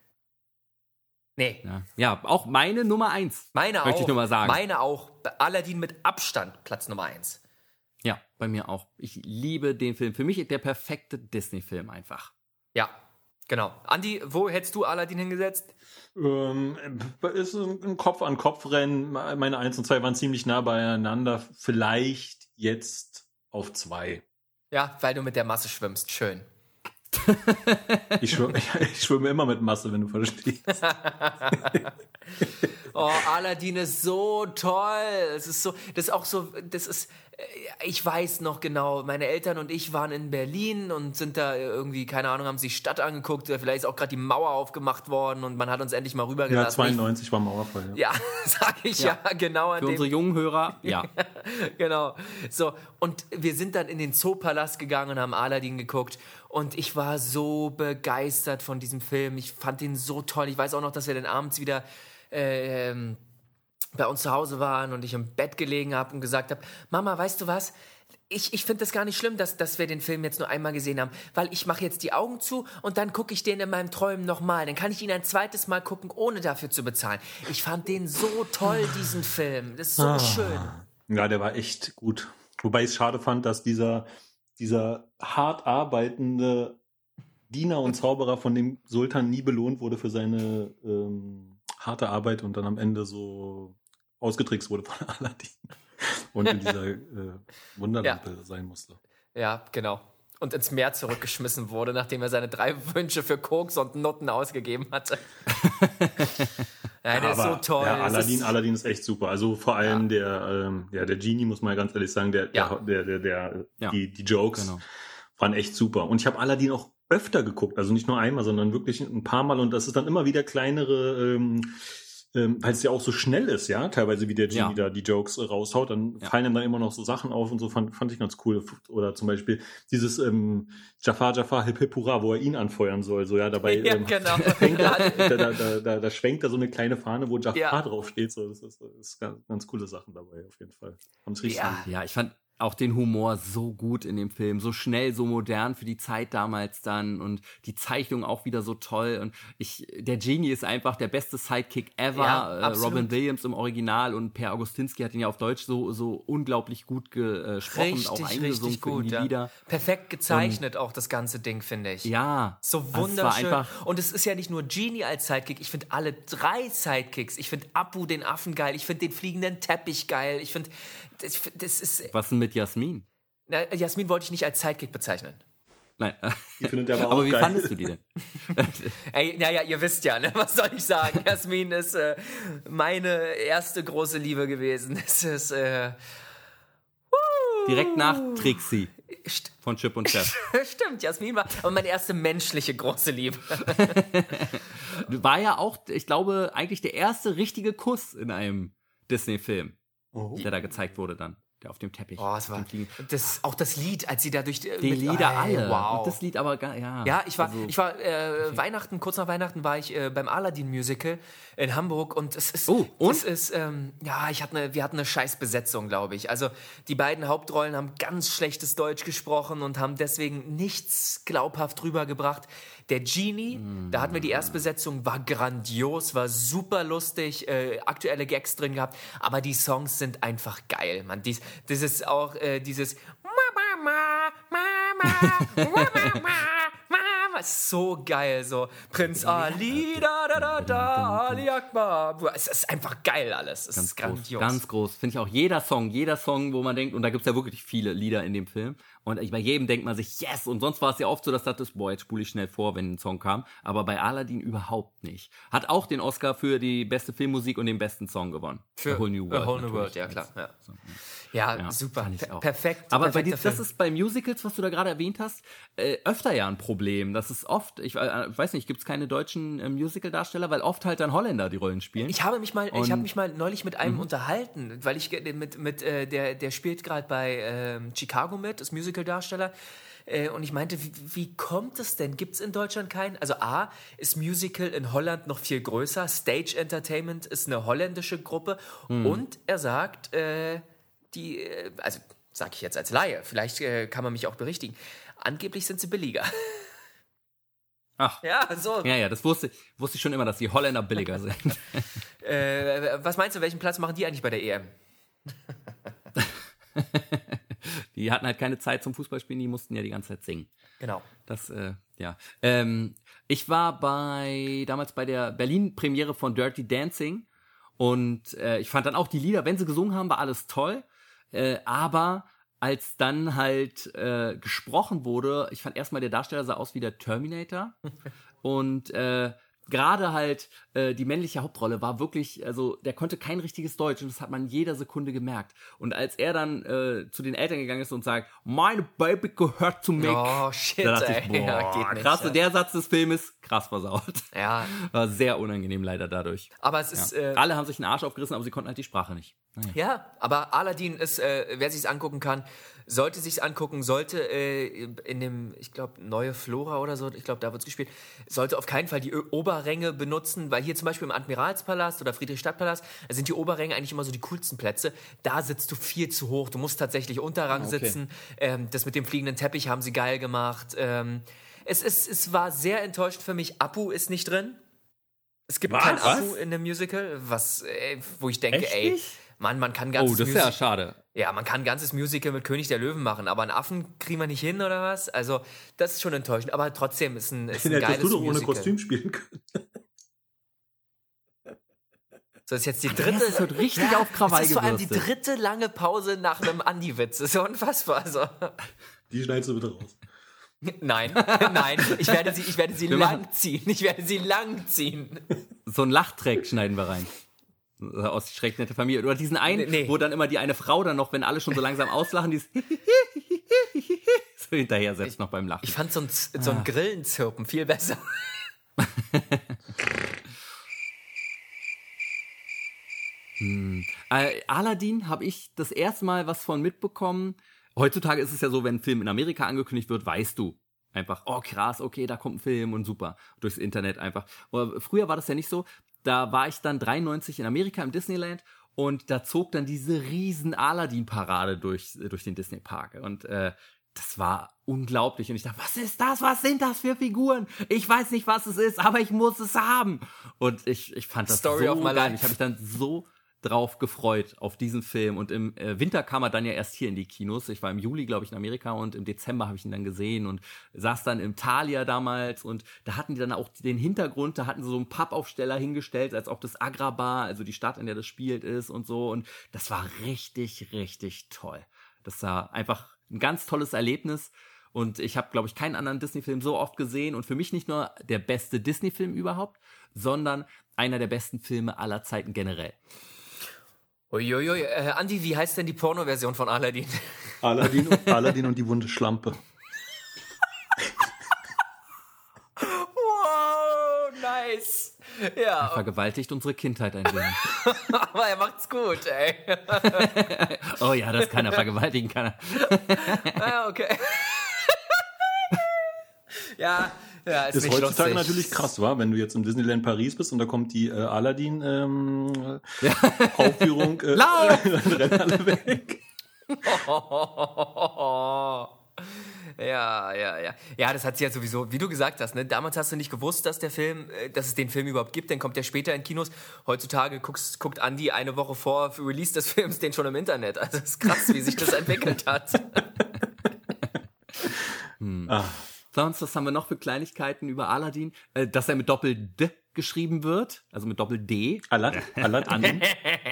S4: Nee.
S2: Ja, ja, auch meine Nummer eins.
S4: Meine
S2: möchte
S4: auch.
S2: ich nur mal sagen.
S4: Meine auch. Aladdin mit Abstand Platz Nummer eins.
S2: Ja, bei mir auch. Ich liebe den Film. Für mich der perfekte Disney-Film einfach.
S4: Ja, genau. Andi, wo hättest du Aladdin hingesetzt?
S3: Ähm, ist ein Kopf-an-Kopf-Rennen. Meine eins und zwei waren ziemlich nah beieinander. Vielleicht jetzt auf zwei.
S4: Ja, weil du mit der Masse schwimmst. Schön.
S3: Ich schwimme, ich schwimme immer mit Masse, wenn du verstehst.
S4: Oh, Aladdin ist so toll. Es ist so, das ist auch so, das ist, ich weiß noch genau, meine Eltern und ich waren in Berlin und sind da irgendwie, keine Ahnung, haben sich die Stadt angeguckt, vielleicht ist auch gerade die Mauer aufgemacht worden und man hat uns endlich mal rübergelassen.
S3: Ja, zweiundneunzig war Mauerfall.
S4: Ja, ja sag ich ja, ja genau. An
S2: Für
S4: dem,
S2: unsere jungen Hörer, ja.
S4: Genau. So, und wir sind dann in den Zoopalast gegangen und haben Aladdin geguckt und ich war so begeistert von diesem Film. Ich fand ihn so toll. Ich weiß auch noch, dass wir dann abends wieder äh, ähm, bei uns zu Hause waren und ich im Bett gelegen habe und gesagt habe, Mama, weißt du was? Ich, ich finde das gar nicht schlimm, dass, dass wir den Film jetzt nur einmal gesehen haben, weil ich mache jetzt die Augen zu und dann gucke ich den in meinem Träumen nochmal. Dann kann ich ihn ein zweites Mal gucken, ohne dafür zu bezahlen. Ich fand den so toll, diesen Film. Das ist so
S3: ah.
S4: schön.
S3: Ja, der war echt gut. Wobei ich es schade fand, dass dieser, dieser hart arbeitende Diener und Zauberer von dem Sultan nie belohnt wurde für seine ähm, harte Arbeit und dann am Ende so ausgetrickst wurde von Aladdin und in dieser äh, Wunderlampe ja. sein musste.
S4: Ja, genau. Und ins Meer zurückgeschmissen wurde, nachdem er seine drei Wünsche für Koks und Nutten ausgegeben hatte. Ja, der
S3: aber,
S4: ist so toll.
S3: Ja, Aladdin,
S4: ist,
S3: Aladdin ist echt super. Also vor allem ja. der, ähm, ja, der Genie, muss man ja ganz ehrlich sagen, der,
S4: ja.
S3: der, der, der, der
S2: ja.
S3: die, die Jokes
S2: genau.
S3: waren echt super. Und ich habe Aladdin auch öfter geguckt, also nicht nur einmal, sondern wirklich ein paar Mal. Und das ist dann immer wieder kleinere, ähm, ähm, weil es ja auch so schnell ist, ja, teilweise wie der Genie ja. da die Jokes äh, raushaut, dann ja. fallen ihm dann immer noch so Sachen auf und so, fand, fand ich ganz cool. Oder zum Beispiel dieses ähm, Jafar, Jafar, Hip Hip Hurra, wo er ihn anfeuern soll, so, ja, dabei
S4: ja,
S3: ähm,
S4: genau.
S3: da, da, da, da, da schwenkt da so eine kleine Fahne, wo Jafar ja. draufsteht, so, das ist, das ist ganz, ganz coole Sachen dabei, auf jeden Fall. Haben's richtig
S2: ja. ja, ich fand auch den Humor so gut in dem Film, so schnell, so modern für die Zeit damals dann und die Zeichnung auch wieder so toll und ich, der Genie ist einfach der beste Sidekick ever.
S4: Ja,
S2: äh, Robin Williams im Original und Per Augustinski hat ihn ja auf Deutsch so, so unglaublich gut gesprochen,
S4: richtig,
S2: auch eingesungen
S4: richtig gut,
S2: für die
S4: ja.
S2: Lieder.
S4: Perfekt gezeichnet und, auch das ganze Ding, finde ich.
S2: Ja.
S4: So wunderschön. Und es ist ja nicht nur Genie als Sidekick, ich finde alle drei Sidekicks, ich finde Apu den Affen geil, ich finde den fliegenden Teppich geil, ich finde, das, das ist...
S2: Was denn mit Jasmin?
S4: Na, Jasmin wollte ich nicht als Sidekick bezeichnen.
S2: Nein.
S3: Ich finde der aber,
S2: aber
S3: auch
S2: wie
S3: geil.
S2: Fandest du die denn?
S4: Ey, naja, ihr wisst ja, ne? Was soll ich sagen? Jasmin ist äh, meine erste große Liebe gewesen. Es ist äh,
S2: direkt nach Trixie von Chip und Chap.
S4: Stimmt, Jasmin war aber meine erste menschliche große Liebe.
S2: War ja auch, ich glaube, eigentlich der erste richtige Kuss in einem Disney-Film, oh. der da gezeigt wurde dann. Der auf dem Teppich.
S4: Oh, es war das, auch das Lied, als sie da durch die
S2: die Lieder ey, alle.
S4: Wow.
S2: Und das Lied aber ja.
S4: Ja, ich war,
S2: also,
S4: ich war äh, Weihnachten, kurz nach Weihnachten war ich äh, beim Aladdin Musical in Hamburg und es ist,
S2: oh, und?
S4: es ist, ähm, ja, ich hatte eine, wir hatten eine scheiß Besetzung, glaube ich. Also die beiden Hauptrollen haben ganz schlechtes Deutsch gesprochen und haben deswegen nichts glaubhaft rübergebracht. Der Genie, mm. da hatten wir die Erstbesetzung, war grandios, war super lustig, äh, aktuelle Gags drin gehabt, aber die Songs sind einfach geil, man. Dies, das ist auch äh, dieses Mama, Mama, Mama, Mama, so geil, so Prinz Ali, da da da da, Ali Akbar. Es ist einfach geil alles, es
S2: ganz
S4: ist grandios.
S2: Groß, ganz groß, finde ich auch jeder Song, jeder Song, wo man denkt, und da gibt es ja wirklich viele Lieder in dem Film. Und bei jedem denkt man sich, yes! Und sonst war es ja oft so, dass das ist, boah, jetzt spule ich schnell vor, wenn ein Song kam. Aber bei Aladdin überhaupt nicht. Hat auch den Oscar für die beste Filmmusik und den besten Song gewonnen.
S4: Für
S2: A Whole New World.
S4: A Whole New World, ja klar. Ja, ja, ja super, per- perfekt.
S2: Aber bei
S4: dir,
S2: das ist bei Musicals, was du da gerade erwähnt hast, äh, öfter ja ein Problem. Das ist oft, ich äh, weiß nicht, gibt es keine deutschen äh, Musical-Darsteller, weil oft halt dann Holländer die Rollen spielen.
S4: Ich habe mich mal, und, ich habe mich mal neulich mit einem mhm. unterhalten, weil ich mit, mit äh, der, der spielt gerade bei äh, Chicago mit, das Musical Musical-Darsteller. Äh, und ich meinte, wie, wie kommt es denn? Gibt es in Deutschland keinen? Also A, ist Musical in Holland noch viel größer. Stage Entertainment ist eine holländische Gruppe. Mhm. Und er sagt, äh, die, äh, also sage ich jetzt als Laie, vielleicht äh, kann man mich auch berichtigen, angeblich sind sie billiger.
S2: Ach.
S4: Ja, so.
S2: Ja, ja, das wusste, wusste ich schon immer, dass die Holländer billiger sind.
S4: äh, was meinst du, welchen Platz machen die eigentlich bei der E M?
S2: Die hatten halt keine Zeit zum Fußballspielen, die mussten ja die ganze Zeit singen.
S4: Genau.
S2: Das, äh, ja. Ähm, ich war bei, damals bei der Berlin-Premiere von Dirty Dancing und äh, ich fand dann auch die Lieder, wenn sie gesungen haben, war alles toll, äh, aber als dann halt äh, gesprochen wurde, ich fand erstmal, der Darsteller sah aus wie der Terminator und äh, gerade halt äh, die männliche Hauptrolle war wirklich, also der konnte kein richtiges Deutsch und das hat man jeder Sekunde gemerkt. Und als er dann äh, zu den Eltern gegangen ist und sagt, meine Baby gehört zu mir,
S4: oh shit,
S2: da dachte
S4: ey.
S2: ich, boah,
S4: Ja, geht nicht,
S2: krass,
S4: ja.
S2: der Satz des Filmes, krass versaut.
S4: Ja.
S2: War sehr unangenehm leider dadurch.
S4: Aber es ist...
S2: Ja.
S4: Äh,
S2: Alle haben sich den Arsch aufgerissen, aber sie konnten halt die Sprache nicht. Naja.
S4: Ja, aber Aladdin ist, äh, wer sich's angucken kann, sollte sich's angucken, sollte äh, in dem, ich glaube, Neue Flora oder so, ich glaube, da wird's gespielt, sollte auf keinen Fall die Ö- Oberränge benutzen, weil hier zum Beispiel im Admiralspalast oder Friedrichstadtpalast, da sind die Oberränge eigentlich immer so die coolsten Plätze. Da sitzt du viel zu hoch, du musst tatsächlich Unterrang
S2: Okay.
S4: sitzen. Ähm, das mit dem fliegenden Teppich haben sie geil gemacht. Ähm, es, es, es war sehr enttäuschend für mich. Apu ist nicht drin. Es gibt
S2: Was?
S4: kein Apu
S2: Was?
S4: in dem Musical, was, äh, wo ich denke,
S2: Echt
S4: ey,
S2: nicht?
S4: Mann, man kann ein
S2: Oh,
S4: ganzes
S2: das ist ja
S4: Musical,
S2: schade.
S4: ja, man kann ein ganzes Musical mit König der Löwen machen, aber einen Affen kriegen wir nicht hin oder was? Also, das ist schon enttäuschend, aber trotzdem ist ein, ist ein
S5: Den hättest
S4: geiles
S5: du doch ohne
S4: Musical.
S5: Kostüm spielen können.
S4: So, ist jetzt die
S2: Andreas
S4: dritte,
S2: ist heute richtig auf Krawall
S4: das ist vor allem die
S2: gebürstet.
S4: dritte lange Pause nach einem Andi-Witz. Das ist ja unfassbar. Also,
S5: Die schneidest du bitte raus.
S4: nein, nein, ich werde sie, ich werde sie
S2: Wir machen-
S4: lang ziehen. Ich werde sie lang ziehen.
S2: So ein Lachtrack schneiden wir rein. Aus die schreck nette Familie. Oder diesen einen,
S4: Nee, nee.
S2: wo dann immer die eine Frau dann noch, wenn alle schon so langsam auslachen, dieses so hinterher setzt noch beim Lachen.
S4: Ich fand so ein, so ein Grillenzirpen viel besser.
S2: Äh, Aladdin habe ich das erste Mal was von mitbekommen. Heutzutage ist es ja so, wenn ein Film in Amerika angekündigt wird, weißt du einfach, oh krass, okay, da kommt ein Film und super, durchs Internet einfach. Aber früher war das ja nicht so. Da war ich dann dreiundneunzig in Amerika im Disneyland und da zog dann diese riesen Aladdin-Parade durch, durch den Disney-Park. Und äh, das war unglaublich. Und ich dachte, was ist das? Was sind das für Figuren? Ich weiß nicht, was es ist, aber ich muss es haben. Und ich, ich fand das
S4: Story
S2: so
S4: of my
S2: geil.
S4: life.
S2: Ich habe mich dann so drauf gefreut auf diesen Film. Und im äh, Winter kam er dann ja erst hier in die Kinos. Ich war im Juli, glaube ich, in Amerika und im Dezember habe ich ihn dann gesehen und saß dann im Thalia damals und da hatten die dann auch den Hintergrund, da hatten sie so einen Pappaufsteller hingestellt, als ob das Agrabah, also die Stadt, in der das spielt, ist und so. Und das war richtig, richtig toll. Das war einfach ein ganz tolles Erlebnis. Und ich habe, glaube ich, keinen anderen Disney-Film so oft gesehen. Und für mich nicht nur der beste Disney-Film überhaupt, sondern einer der besten Filme aller Zeiten generell.
S4: Uiuiui, äh, Andi, wie heißt denn die Porno-Version von Aladdin?
S5: Aladdin und, Aladdin und die wunde Schlampe.
S4: Wow, nice. Ja,
S2: Vergewaltigt unsere Kindheit ein wenig.
S4: aber er macht's gut, ey.
S2: Oh ja, das kann er vergewaltigen, kann er.
S4: Ah, okay. ja, ja, ist,
S5: Ist
S4: nicht
S5: heutzutage
S4: lustig.
S5: natürlich krass, wa? Wenn du jetzt im Disneyland Paris bist und da kommt die äh, Aladdin ähm, Aufführung, äh,
S2: Lauf!
S5: dann rennen alle weg.
S4: Ja, ja, ja. Ja, das hat sie ja sowieso, wie du gesagt hast, ne? Damals hast du nicht gewusst, dass der Film, äh, dass es den Film überhaupt gibt, dann kommt der später in Kinos. Heutzutage guckst, guckt Andi eine Woche vor Release des Films den schon im Internet. Also es ist krass, wie sich das entwickelt hat.
S5: Ah,
S2: Sonst, was haben wir noch für Kleinigkeiten über Aladdin? Äh, dass er mit Doppel-D geschrieben wird, also mit Doppel-D.
S5: Alad, Aladdin.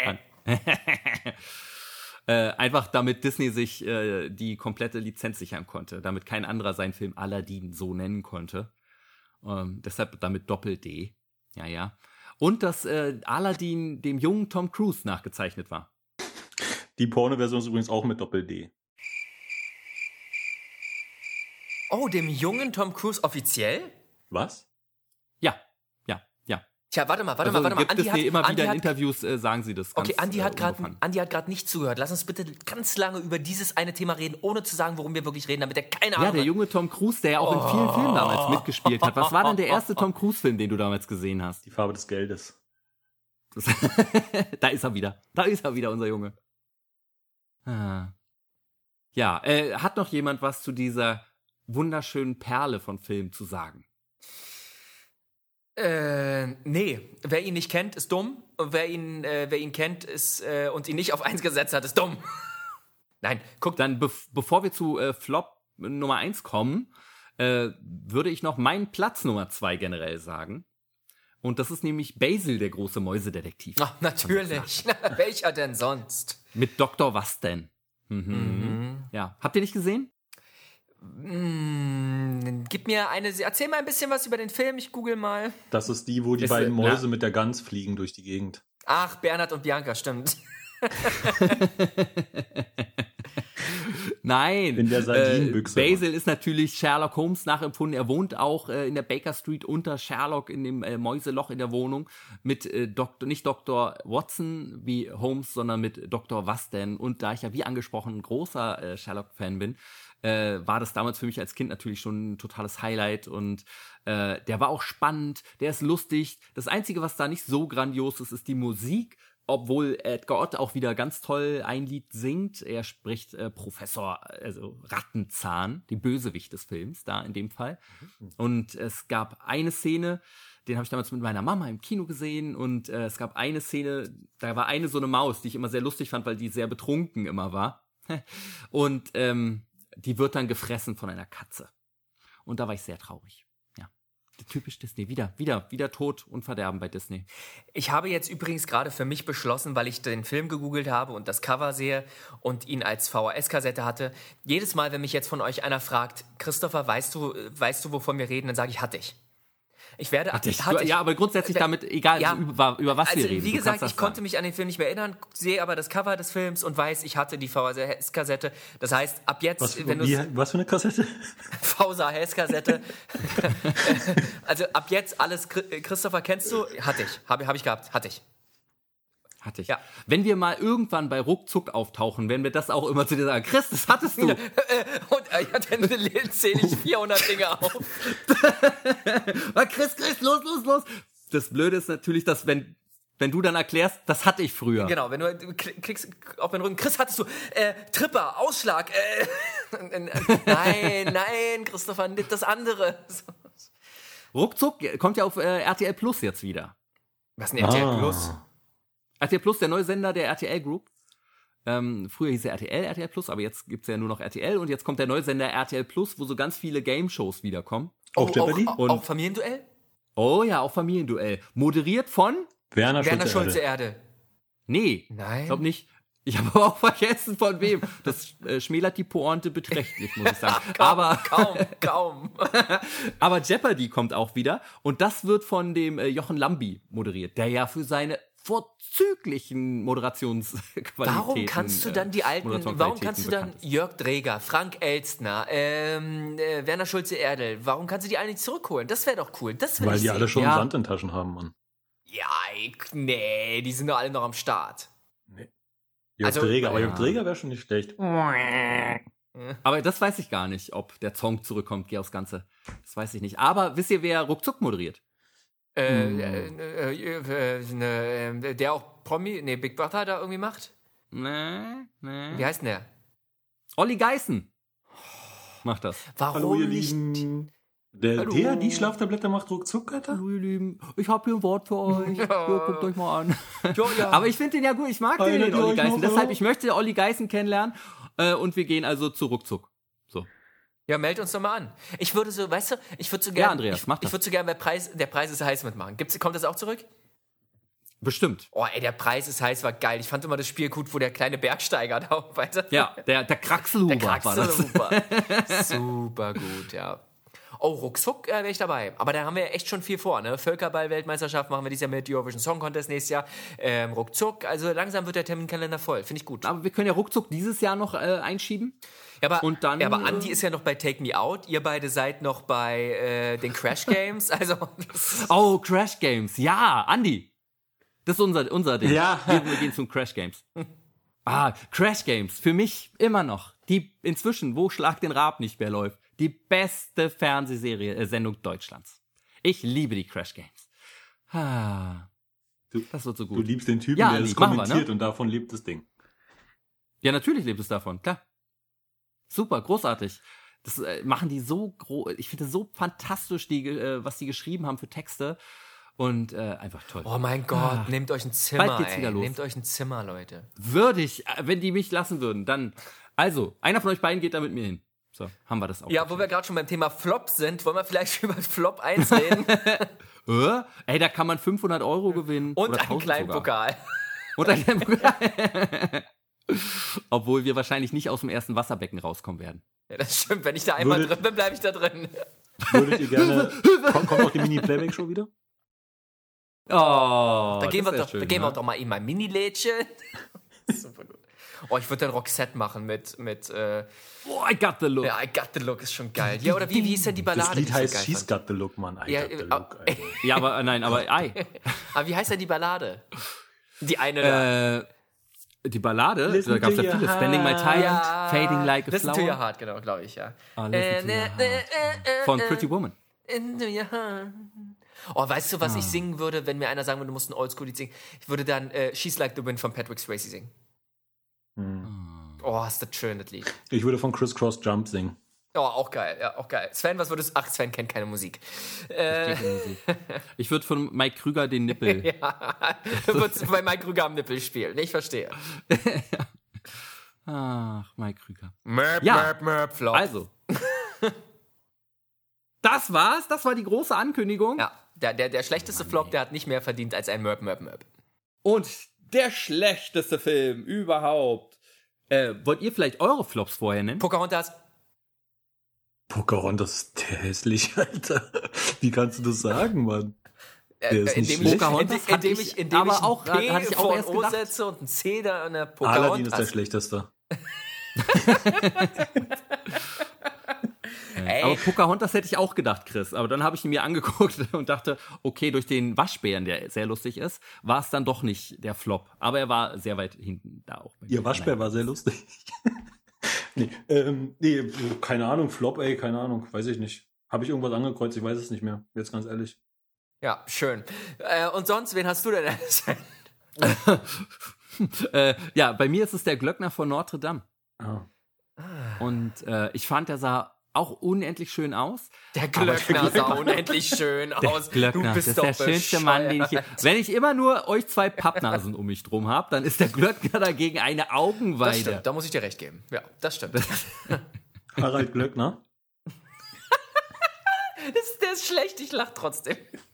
S2: Äh, einfach damit Disney sich äh, die komplette Lizenz sichern konnte, damit kein anderer seinen Film Aladdin so nennen konnte. Ähm, deshalb damit Doppel-D. Ja, ja. Und dass äh, Aladdin dem jungen Tom Cruise nachgezeichnet war.
S5: Die Porno-Version ist übrigens auch mit Doppel-D.
S4: Oh, dem jungen Tom Cruise offiziell?
S5: Was?
S2: Ja, ja, ja.
S4: Tja, warte mal, warte
S2: also
S4: mal, warte mal.
S2: Gibt
S4: Andi
S2: es
S4: hat,
S2: immer
S4: Andi
S2: wieder in
S4: hat,
S2: Interviews, äh, sagen sie das ganz
S4: Okay, Andi hat
S2: äh,
S4: gerade
S2: unbefangen.
S4: Andi hat gerade nicht zugehört. Lass uns bitte ganz lange über dieses eine Thema reden, ohne zu sagen, worum wir wirklich reden, damit er keine Ahnung
S2: Ja, der
S4: hat.
S2: junge Tom Cruise, der ja auch in vielen Filmen damals mitgespielt hat. Was war denn der erste Tom Cruise-Film, den du damals gesehen hast?
S5: Die Farbe des Geldes.
S2: Das da ist er wieder. Da ist er wieder, unser Junge. Ah. Ja, äh, hat noch jemand was zu dieser wunderschönen Perle von Film zu sagen?
S4: Äh, nee. Wer ihn nicht kennt, ist dumm. Und wer ihn, äh, wer ihn kennt ist, äh, und ihn nicht auf eins gesetzt hat, ist dumm. Nein, guck.
S2: Dann, bev- bevor wir zu äh, Flop Nummer eins kommen, äh, würde ich noch meinen Platz Nummer zwei generell sagen. Und das ist nämlich Basil, der große Mäusedetektiv.
S4: Ach, natürlich. Welcher denn sonst?
S2: Mit Doktor Was denn? Mhm.
S4: Mhm.
S2: Ja. Habt ihr nicht gesehen?
S4: Mm, gib mir eine. Erzähl mal ein bisschen was über den Film. Ich google mal.
S5: Das ist die, wo die
S2: Ist,
S5: beiden
S2: äh,
S5: Mäuse
S2: na-
S5: mit der Gans fliegen durch die Gegend.
S4: Ach, Bernhard und Bianca, stimmt.
S2: Nein.
S5: In der Sardinenbüchse.
S2: Äh, Basil ist natürlich Sherlock Holmes nachempfunden. Er wohnt auch äh, in der Baker Street unter Sherlock in dem äh, Mäuseloch in der Wohnung mit äh, Doktor, nicht Doktor Watson wie Holmes, sondern mit Doktor Was denn. Und da ich ja wie angesprochen ein großer äh, Sherlock-Fan bin, äh, war das damals für mich als Kind natürlich schon ein totales Highlight. Und äh, der war auch spannend, der ist lustig. Das Einzige, was da nicht so grandios ist, ist die Musik. Obwohl Edgar Ott auch wieder ganz toll ein Lied singt. Er spricht äh, Professor, also Rattenzahn, die Bösewicht des Films, da in dem Fall. Und es gab eine Szene, den habe ich damals mit meiner Mama im Kino gesehen. Und äh, es gab eine Szene, da war eine so eine Maus, die ich immer sehr lustig fand, weil die sehr betrunken immer war. Und ähm, die wird dann gefressen von einer Katze. Und da war ich sehr traurig. Typisch Disney. Wieder, wieder, wieder Tod und Verderben bei Disney.
S4: Ich habe jetzt übrigens gerade für mich beschlossen, weil ich den Film gegoogelt habe und das Cover sehe und ihn als V H S-Kassette hatte. Jedes Mal, wenn mich jetzt von euch einer fragt, Christopher, weißt du, weißt du, wovon wir reden, dann sage ich, hatte ich. Ich werde,
S2: Hatte ich.
S4: hatte ich.
S2: Ja, aber grundsätzlich damit, egal
S4: Ja.
S2: über, über was
S4: Also,
S2: wir reden.
S4: wie
S2: Du
S4: gesagt,
S2: kannst das
S4: ich konnte
S2: sagen.
S4: mich an den Film nicht mehr erinnern, sehe aber das Cover des Films und weiß, ich hatte die V H S-Kassette. Das heißt, ab jetzt,
S5: Was,
S4: wenn du
S5: wie, was für eine Kassette?
S4: V H S-Kassette. Also ab jetzt alles, Christopher, kennst du? Hatte ich, habe hab ich gehabt, hatte ich.
S2: Hatte ich.
S4: Ja.
S2: Wenn wir mal irgendwann bei Ruckzuck auftauchen, werden wir das auch immer zu dir sagen. Chris, das hattest du.
S4: Und äh, ja, dann zähle ich vierhundert Dinge auf.
S2: Chris, Chris, los, los, los. Das Blöde ist natürlich, dass wenn, wenn du dann erklärst, das hatte ich früher.
S4: Genau, wenn du klickst auf den Rücken, Chris, hattest du äh, Tripper, Ausschlag, äh, nein, nein, Christopher, nicht das andere.
S2: Ruckzuck kommt ja auf äh, R T L Plus jetzt wieder.
S4: Was ist denn R T L
S5: Ah.
S4: Plus?
S2: R T L Plus, der neue Sender der R T L Group. Ähm, früher hieß er R T L, R T L Plus, aber jetzt gibt's ja nur noch R T L und jetzt kommt der neue Sender R T L Plus, wo so ganz viele Game-Shows wiederkommen.
S5: Auch Jeopardy?
S4: Auch,
S2: Und-
S4: auch Familienduell?
S2: Oh ja, auch Familienduell. Moderiert von?
S5: Werner,
S4: Werner
S5: Schulze,
S4: Schulze
S5: Erde.
S4: Erde.
S2: Nee,
S4: Nein.
S2: ich glaube nicht. Ich habe aber auch vergessen, von wem. Das äh, schmälert die Pointe beträchtlich, muss ich sagen. aber,
S4: Kaum, kaum.
S2: aber Jeopardy kommt auch wieder und das wird von dem äh, Jochen Lambi moderiert, der ja für seine vorzüglichen Moderationsqualitäten.
S4: Warum kannst du dann die
S2: äh,
S4: alten, warum
S2: Moderationsqualitäten
S4: kannst du dann
S2: bekannt ist.
S4: Jörg Dreger, Frank Elstner, ähm, äh, Werner Schulze-Erdel, warum kannst du die alle nicht zurückholen? Das wäre doch cool, das will
S5: Weil
S4: ich
S5: die
S4: sehen.
S5: alle schon
S2: Ja.
S5: Sand in Taschen haben, Mann.
S4: Ja, ich, nee, die sind doch alle noch am Start.
S5: Jörg
S4: Also,
S5: Dreger, aber
S2: ja.
S5: Jörg Dreger wäre schon nicht schlecht.
S2: Aber das weiß ich gar nicht, ob der Song zurückkommt, geh aufs Ganze. Das weiß ich nicht. Aber wisst ihr, wer Ruckzuck moderiert?
S4: Äh,
S5: Hm.
S4: äh, äh, äh, ne, äh, der auch Promi, nee, Big Brother da irgendwie macht?
S2: Nee, nee.
S4: Wie heißt denn der?
S2: Olli Geißen macht das.
S4: Warum
S5: Hallo, ihr
S4: nicht?
S5: Lieben. Der,
S2: Hallo.
S5: der, die Schlaftablette macht ruckzuck, Alter?
S2: Hallo ihr Lieben, ich habe hier ein Wort für euch. Ja, guckt euch mal an.
S4: Ja, ja.
S2: Aber ich finde den ja gut, ich mag den,
S5: Einer,
S2: den
S5: der
S2: Olli
S5: euch
S2: Geißen.
S5: noch-
S2: Deshalb, ich möchte Olli Geißen kennenlernen. Äh, und wir gehen also zu Ruckzuck. So.
S4: Ja, meld uns doch mal an. Ich würde so, weißt du, ich würde so
S2: Ja,
S4: gerne,
S2: Andreas,
S4: ich,
S2: mach
S4: ich
S2: das.
S4: würde so gerne bei Preis, der Preis ist heiß mitmachen. Gibt's, kommt das auch zurück?
S2: Bestimmt.
S4: Oh, ey, der Preis ist heiß, war geil. Ich fand immer das Spiel gut, wo der kleine Bergsteiger da, weißt du?
S2: Ja, der, der Kraxelhuber
S4: Der
S2: war das.
S4: Kraxelhuber. Super gut, ja. Oh, ruckzuck äh, wäre ich dabei. Aber da haben wir echt schon viel vor, ne? Völkerball-Weltmeisterschaft machen wir dieses Jahr mit, Eurovision Song Contest nächstes Jahr. Ähm, ruckzuck, also langsam wird der Terminkalender voll. Finde ich gut.
S2: Aber wir können ja ruckzuck dieses Jahr noch äh, einschieben.
S4: Ja, aber,
S2: Und dann,
S4: ja, aber
S2: äh,
S4: Andi ist ja noch bei Take Me Out. Ihr beide seid noch bei äh, den Crash Games. Also,
S2: Oh, Crash Games. Ja, Andi. Das ist unser, unser Ding.
S5: Ja.
S2: Wir, wir gehen zum Crash Games. Ah, Crash Games. Für mich immer noch. Die inzwischen, wo Schlag den Raab nicht mehr läuft, die beste Fernsehserie, äh, Sendung Deutschlands. Ich liebe die Crash Games. Ah,
S5: Du,
S2: das wird so
S5: du
S2: gut.
S5: liebst den Typen,
S2: Ja,
S5: der
S2: Andi,
S5: es
S2: machen wir,
S5: kommentiert
S2: ne?
S5: und davon lebt das Ding.
S2: Ja, natürlich lebt es davon, klar. Super, großartig. Das äh, machen die so groß. Ich finde so fantastisch, die, äh, was die geschrieben haben für Texte. Und äh, einfach toll.
S4: oh mein Gott,
S2: Ah.
S4: nehmt euch ein Zimmer,
S2: Bald geht's
S4: ey.
S2: wieder los.
S4: Nehmt euch ein Zimmer, Leute.
S2: Würdig, äh, wenn die mich lassen würden, dann. Also, einer von euch beiden geht da mit mir hin. So, haben wir das auch.
S4: Ja, wo wir gerade schon beim Thema Flop sind, wollen wir vielleicht über Flop eins reden?
S2: Äh? Ey, da kann man fünfhundert Euro gewinnen.
S4: Und
S2: oder
S4: einen
S2: tausend
S4: kleinen
S2: sogar.
S4: Pokal.
S2: Und einen kleinen Pokal. Obwohl wir wahrscheinlich nicht aus dem ersten Wasserbecken rauskommen werden.
S4: Ja, das stimmt. Wenn ich da einmal
S5: Würde-
S4: drin bin, bleibe ich da drin.
S5: Würdet ihr gerne... kommt, kommt auch die Mini-Playback-Show wieder?
S2: Oh,
S4: Da gehen, wir
S2: das wär
S4: doch,
S2: schön,
S4: da gehen wir
S2: ne?
S4: doch mal in mein Mini-Lädchen. Super gut. Oh, ich würde dann Roxette machen mit, mit äh,
S2: Oh, I got the look.
S4: ja, I Got the Look ist schon geil. Ja, oder wie, wie hieß denn die Ballade?
S5: Das
S4: die
S5: Lied
S4: ich so
S5: heißt
S4: geil
S5: She's
S4: fand?
S5: Got the Look, Mann. I
S4: Ja,
S5: got the
S4: äh,
S5: look, Alter.
S2: Ja, aber nein, aber ei.
S4: Aber wie heißt denn die Ballade? Die eine da.
S2: Äh, die Ballade,
S5: Listen
S2: da gab es
S5: to
S2: ja
S5: your
S2: viele. Spending my time,
S4: Ja,
S2: fading like a
S4: Listen
S2: flower.
S4: to Your Heart, genau, glaube ich, ja.
S2: Ah, listen to your heart. Von Pretty Woman.
S4: Into your heart. Oh, weißt du, was
S2: Ah.
S4: ich singen würde, wenn mir einer sagen würde, du musst ein Oldschool-Lied singen? Ich würde dann äh, She's Like the Wind von Patrick Swayze singen.
S5: Hm.
S4: Oh, ist das schön, das Lied.
S5: Ich würde von Criss Cross Jump singen.
S4: Oh, auch geil, ja, auch geil. Sven, was würdest du... Ach, Sven kennt keine Musik. Äh,
S2: Ich würde von Mike Krüger den Nippel.
S4: du würdest bei Mike Krüger am Nippel spielen. Ich verstehe.
S2: Ach, Mike Krüger.
S4: Möp,
S2: Ja.
S4: möp, möp, flop.
S2: Also. Das war's. Das war die große Ankündigung.
S4: Ja, der, der, der schlechteste Flop, der hat nicht mehr verdient als ein Möp, möp, möp.
S2: Und der schlechteste Film überhaupt. Äh, wollt ihr vielleicht eure Flops vorher nennen?
S4: Pocahontas.
S5: Pocahontas ist der hässlich, Alter. Wie kannst du das sagen, Mann? Der ist
S4: Äh,
S5: nicht
S4: indem ich,
S5: schlecht.
S2: Pocahontas
S4: indem, indem
S2: hatte
S4: ich,
S2: ich
S4: indem
S2: aber
S4: ich ein
S2: auch-
S4: P
S2: hatte ich auch
S4: vor
S2: erst
S4: O
S2: gedacht.
S4: setze und ein C da an der
S5: Aladdin ist der
S4: Pocahontas.
S5: schlechteste.
S4: Ey,
S2: Aber Pocahontas hätte ich auch gedacht, Chris. Aber dann habe ich ihn mir angeguckt und dachte, okay, durch den Waschbären, der sehr lustig ist, war es dann doch nicht der Flop. Aber er war sehr weit hinten da auch.
S5: Ihr Waschbär war sehr lustig. nee, ähm, nee, keine Ahnung, Flop, ey, keine Ahnung, weiß ich nicht. Habe ich irgendwas angekreuzt? Ich weiß es nicht mehr. Jetzt ganz ehrlich.
S4: ja, schön. Äh, und sonst, wen hast du denn?
S2: äh, ja, bei mir ist es der Glöckner von Notre Dame.
S5: Ah.
S2: Und äh, ich fand, der sah auch unendlich schön aus.
S4: Der Glöckner sah unendlich schön aus.
S2: Glöckner,
S4: du bist
S2: das
S4: doch
S2: ist der schönste Mann, den ich hier.
S4: bescheuert.
S2: Wenn ich immer nur euch zwei Pappnasen um mich drum habe, dann ist der Glöckner dagegen eine
S4: Das
S2: Augenweide.
S4: stimmt, da muss ich dir recht geben. Ja, das stimmt. das,
S5: Harald Glöckner.
S4: der ist schlecht, ich lach trotzdem.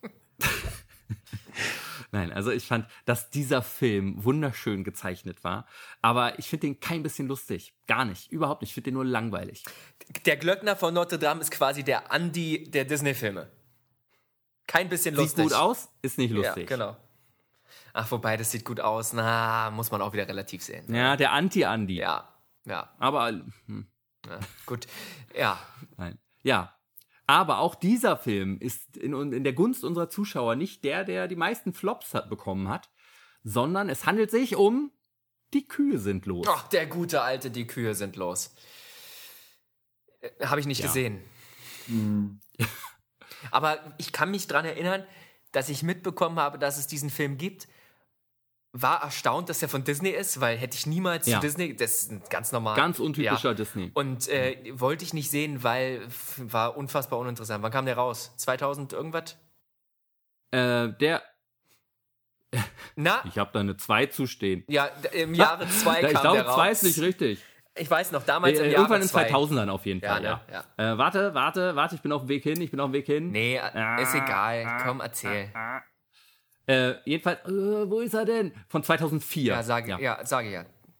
S2: Nein, also ich fand, dass dieser Film wunderschön gezeichnet war, aber ich finde den kein bisschen lustig. Gar nicht, überhaupt nicht. Ich finde den nur langweilig.
S4: Der Glöckner von Notre Dame ist quasi der Andi der Disney-Filme. Kein bisschen
S2: Sieht
S4: lustig.
S2: gut aus, ist nicht
S4: Ja,
S2: lustig.
S4: genau. Ach, wobei, das sieht gut aus. Na, muss man auch wieder relativ sehen.
S2: Ja, der Anti-Andi.
S4: Ja, ja,
S2: Aber, hm,
S4: ja. Gut. Ja,
S2: nein. Ja. Aber auch dieser Film ist in, in der Gunst unserer Zuschauer nicht der, der die meisten Flops hat, bekommen hat, sondern es handelt sich um Die Kühe sind los.
S4: ach, der gute alte, die Kühe sind los. Äh, Habe ich nicht
S2: Ja.
S4: gesehen.
S5: Hm.
S4: Aber ich kann mich daran erinnern, dass ich mitbekommen habe, dass es diesen Film gibt. War erstaunt, dass er von Disney ist, weil hätte ich niemals
S2: Ja.
S4: zu Disney, das ist ein ganz normal.
S2: Ganz untypischer
S4: Ja.
S2: Disney.
S4: Und äh, wollte ich nicht sehen, weil f- war unfassbar uninteressant. Wann kam der raus? zweitausend irgendwas?
S2: Äh, der,
S4: Na?
S2: ich habe da eine zwei zu stehen.
S4: Ja, d- im Jahre zwei
S2: Da,
S4: kam
S2: ich glaube,
S4: der raus.
S2: zwei ist nicht richtig.
S4: Ich weiß noch, damals
S2: Äh,
S4: im
S2: irgendwann
S4: Jahre
S2: in
S4: zwei.
S2: zweitausendern auf jeden
S4: Ja,
S2: Fall,
S4: ne?
S2: ja. Äh, warte, warte, warte, ich bin auf dem Weg hin, ich bin auf dem Weg hin.
S4: Nee, äh, ist egal. Komm, erzähl.
S2: Äh, jedenfalls, äh, wo ist er denn? Von zweitausendvier.
S4: Ja, sage ja. ja, sage ja.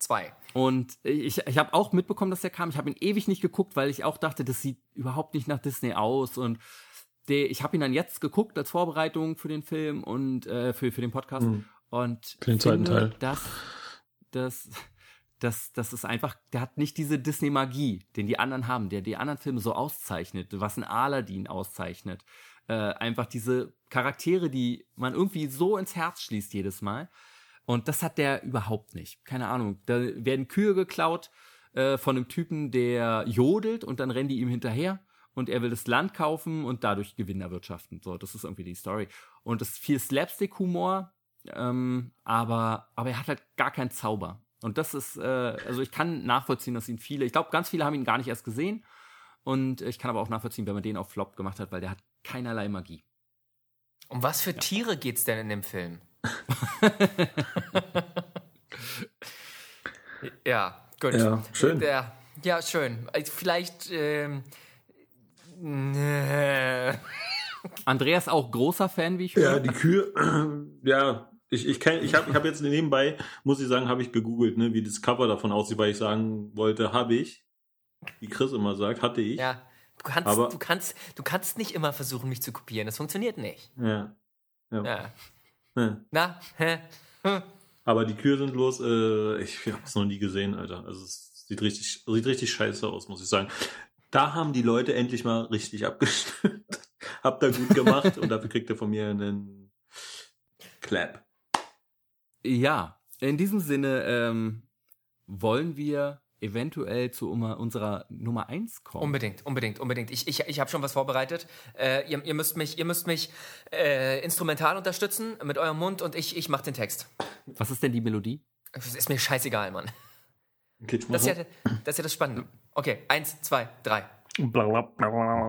S4: zwei.
S2: Und ich, ich habe auch mitbekommen, dass der kam. Ich habe ihn ewig nicht geguckt, weil ich auch dachte, das sieht überhaupt nicht nach Disney aus. Und der, ich habe ihn dann jetzt geguckt als Vorbereitung für den Film und äh, für, für den Podcast. Mhm. Und
S3: für den zweiten
S2: finde,
S3: Teil.
S2: dass das, das, das ist einfach, der hat nicht diese Disney-Magie, den die anderen haben, der die anderen Filme so auszeichnet, was ein Aladdin auszeichnet. Äh, einfach diese Charaktere, die man irgendwie so ins Herz schließt jedes Mal. Und das hat der überhaupt nicht. Keine Ahnung. Da werden Kühe geklaut äh, von einem Typen, der jodelt und dann rennen die ihm hinterher und er will das Land kaufen und dadurch Gewinn erwirtschaften. So, das ist irgendwie die Story. Und es ist viel Slapstick-Humor, ähm, aber, aber er hat halt gar keinen Zauber. Und das ist, äh, also ich kann nachvollziehen, dass ihn viele, ich glaube, ganz viele haben ihn gar nicht erst gesehen. Und ich kann aber auch nachvollziehen, wenn man den auf Flop gemacht hat, weil der hat keinerlei Magie.
S4: Um was für ja. Tiere geht's denn in dem Film? Ja, gut.
S3: Ja, schön.
S4: Ja, ja schön. Vielleicht. Ähm, äh.
S2: Andreas auch großer Fan, wie ich höre.
S3: Ja, die Kühe. Ja, ich ich kenn, ich habe ich hab jetzt nebenbei, muss ich sagen, habe ich gegoogelt, ne, wie das Cover davon aussieht, weil ich sagen wollte, habe ich. Wie Chris immer sagt, hatte ich.
S4: Ja, du kannst, aber, du kannst, du kannst nicht immer versuchen, mich zu kopieren. Das funktioniert nicht.
S3: Ja. Ja.
S4: ja.
S3: Ja.
S4: Na, hä? Hm.
S3: Aber die Kühe sind bloß, äh, ich habe es noch nie gesehen, Alter. Also es sieht richtig, sieht richtig scheiße aus, muss ich sagen. Da haben die Leute endlich mal richtig abgestimmt. Habt ihr gut gemacht und dafür kriegt ihr von mir einen Clap.
S2: Ja, in diesem Sinne ähm, wollen wir eventuell zu unserer Nummer eins kommen.
S4: Unbedingt, unbedingt, unbedingt. Ich, ich, ich habe schon was vorbereitet. Äh, ihr, ihr müsst mich, ihr müsst mich äh, instrumental unterstützen mit eurem Mund und ich, ich mache den Text.
S2: Was ist denn die Melodie?
S4: Das ist mir scheißegal, Mann.
S3: Okay,
S4: das, ist ja, das ist ja das Spannende. Okay, eins, zwei, drei.
S6: Die eins,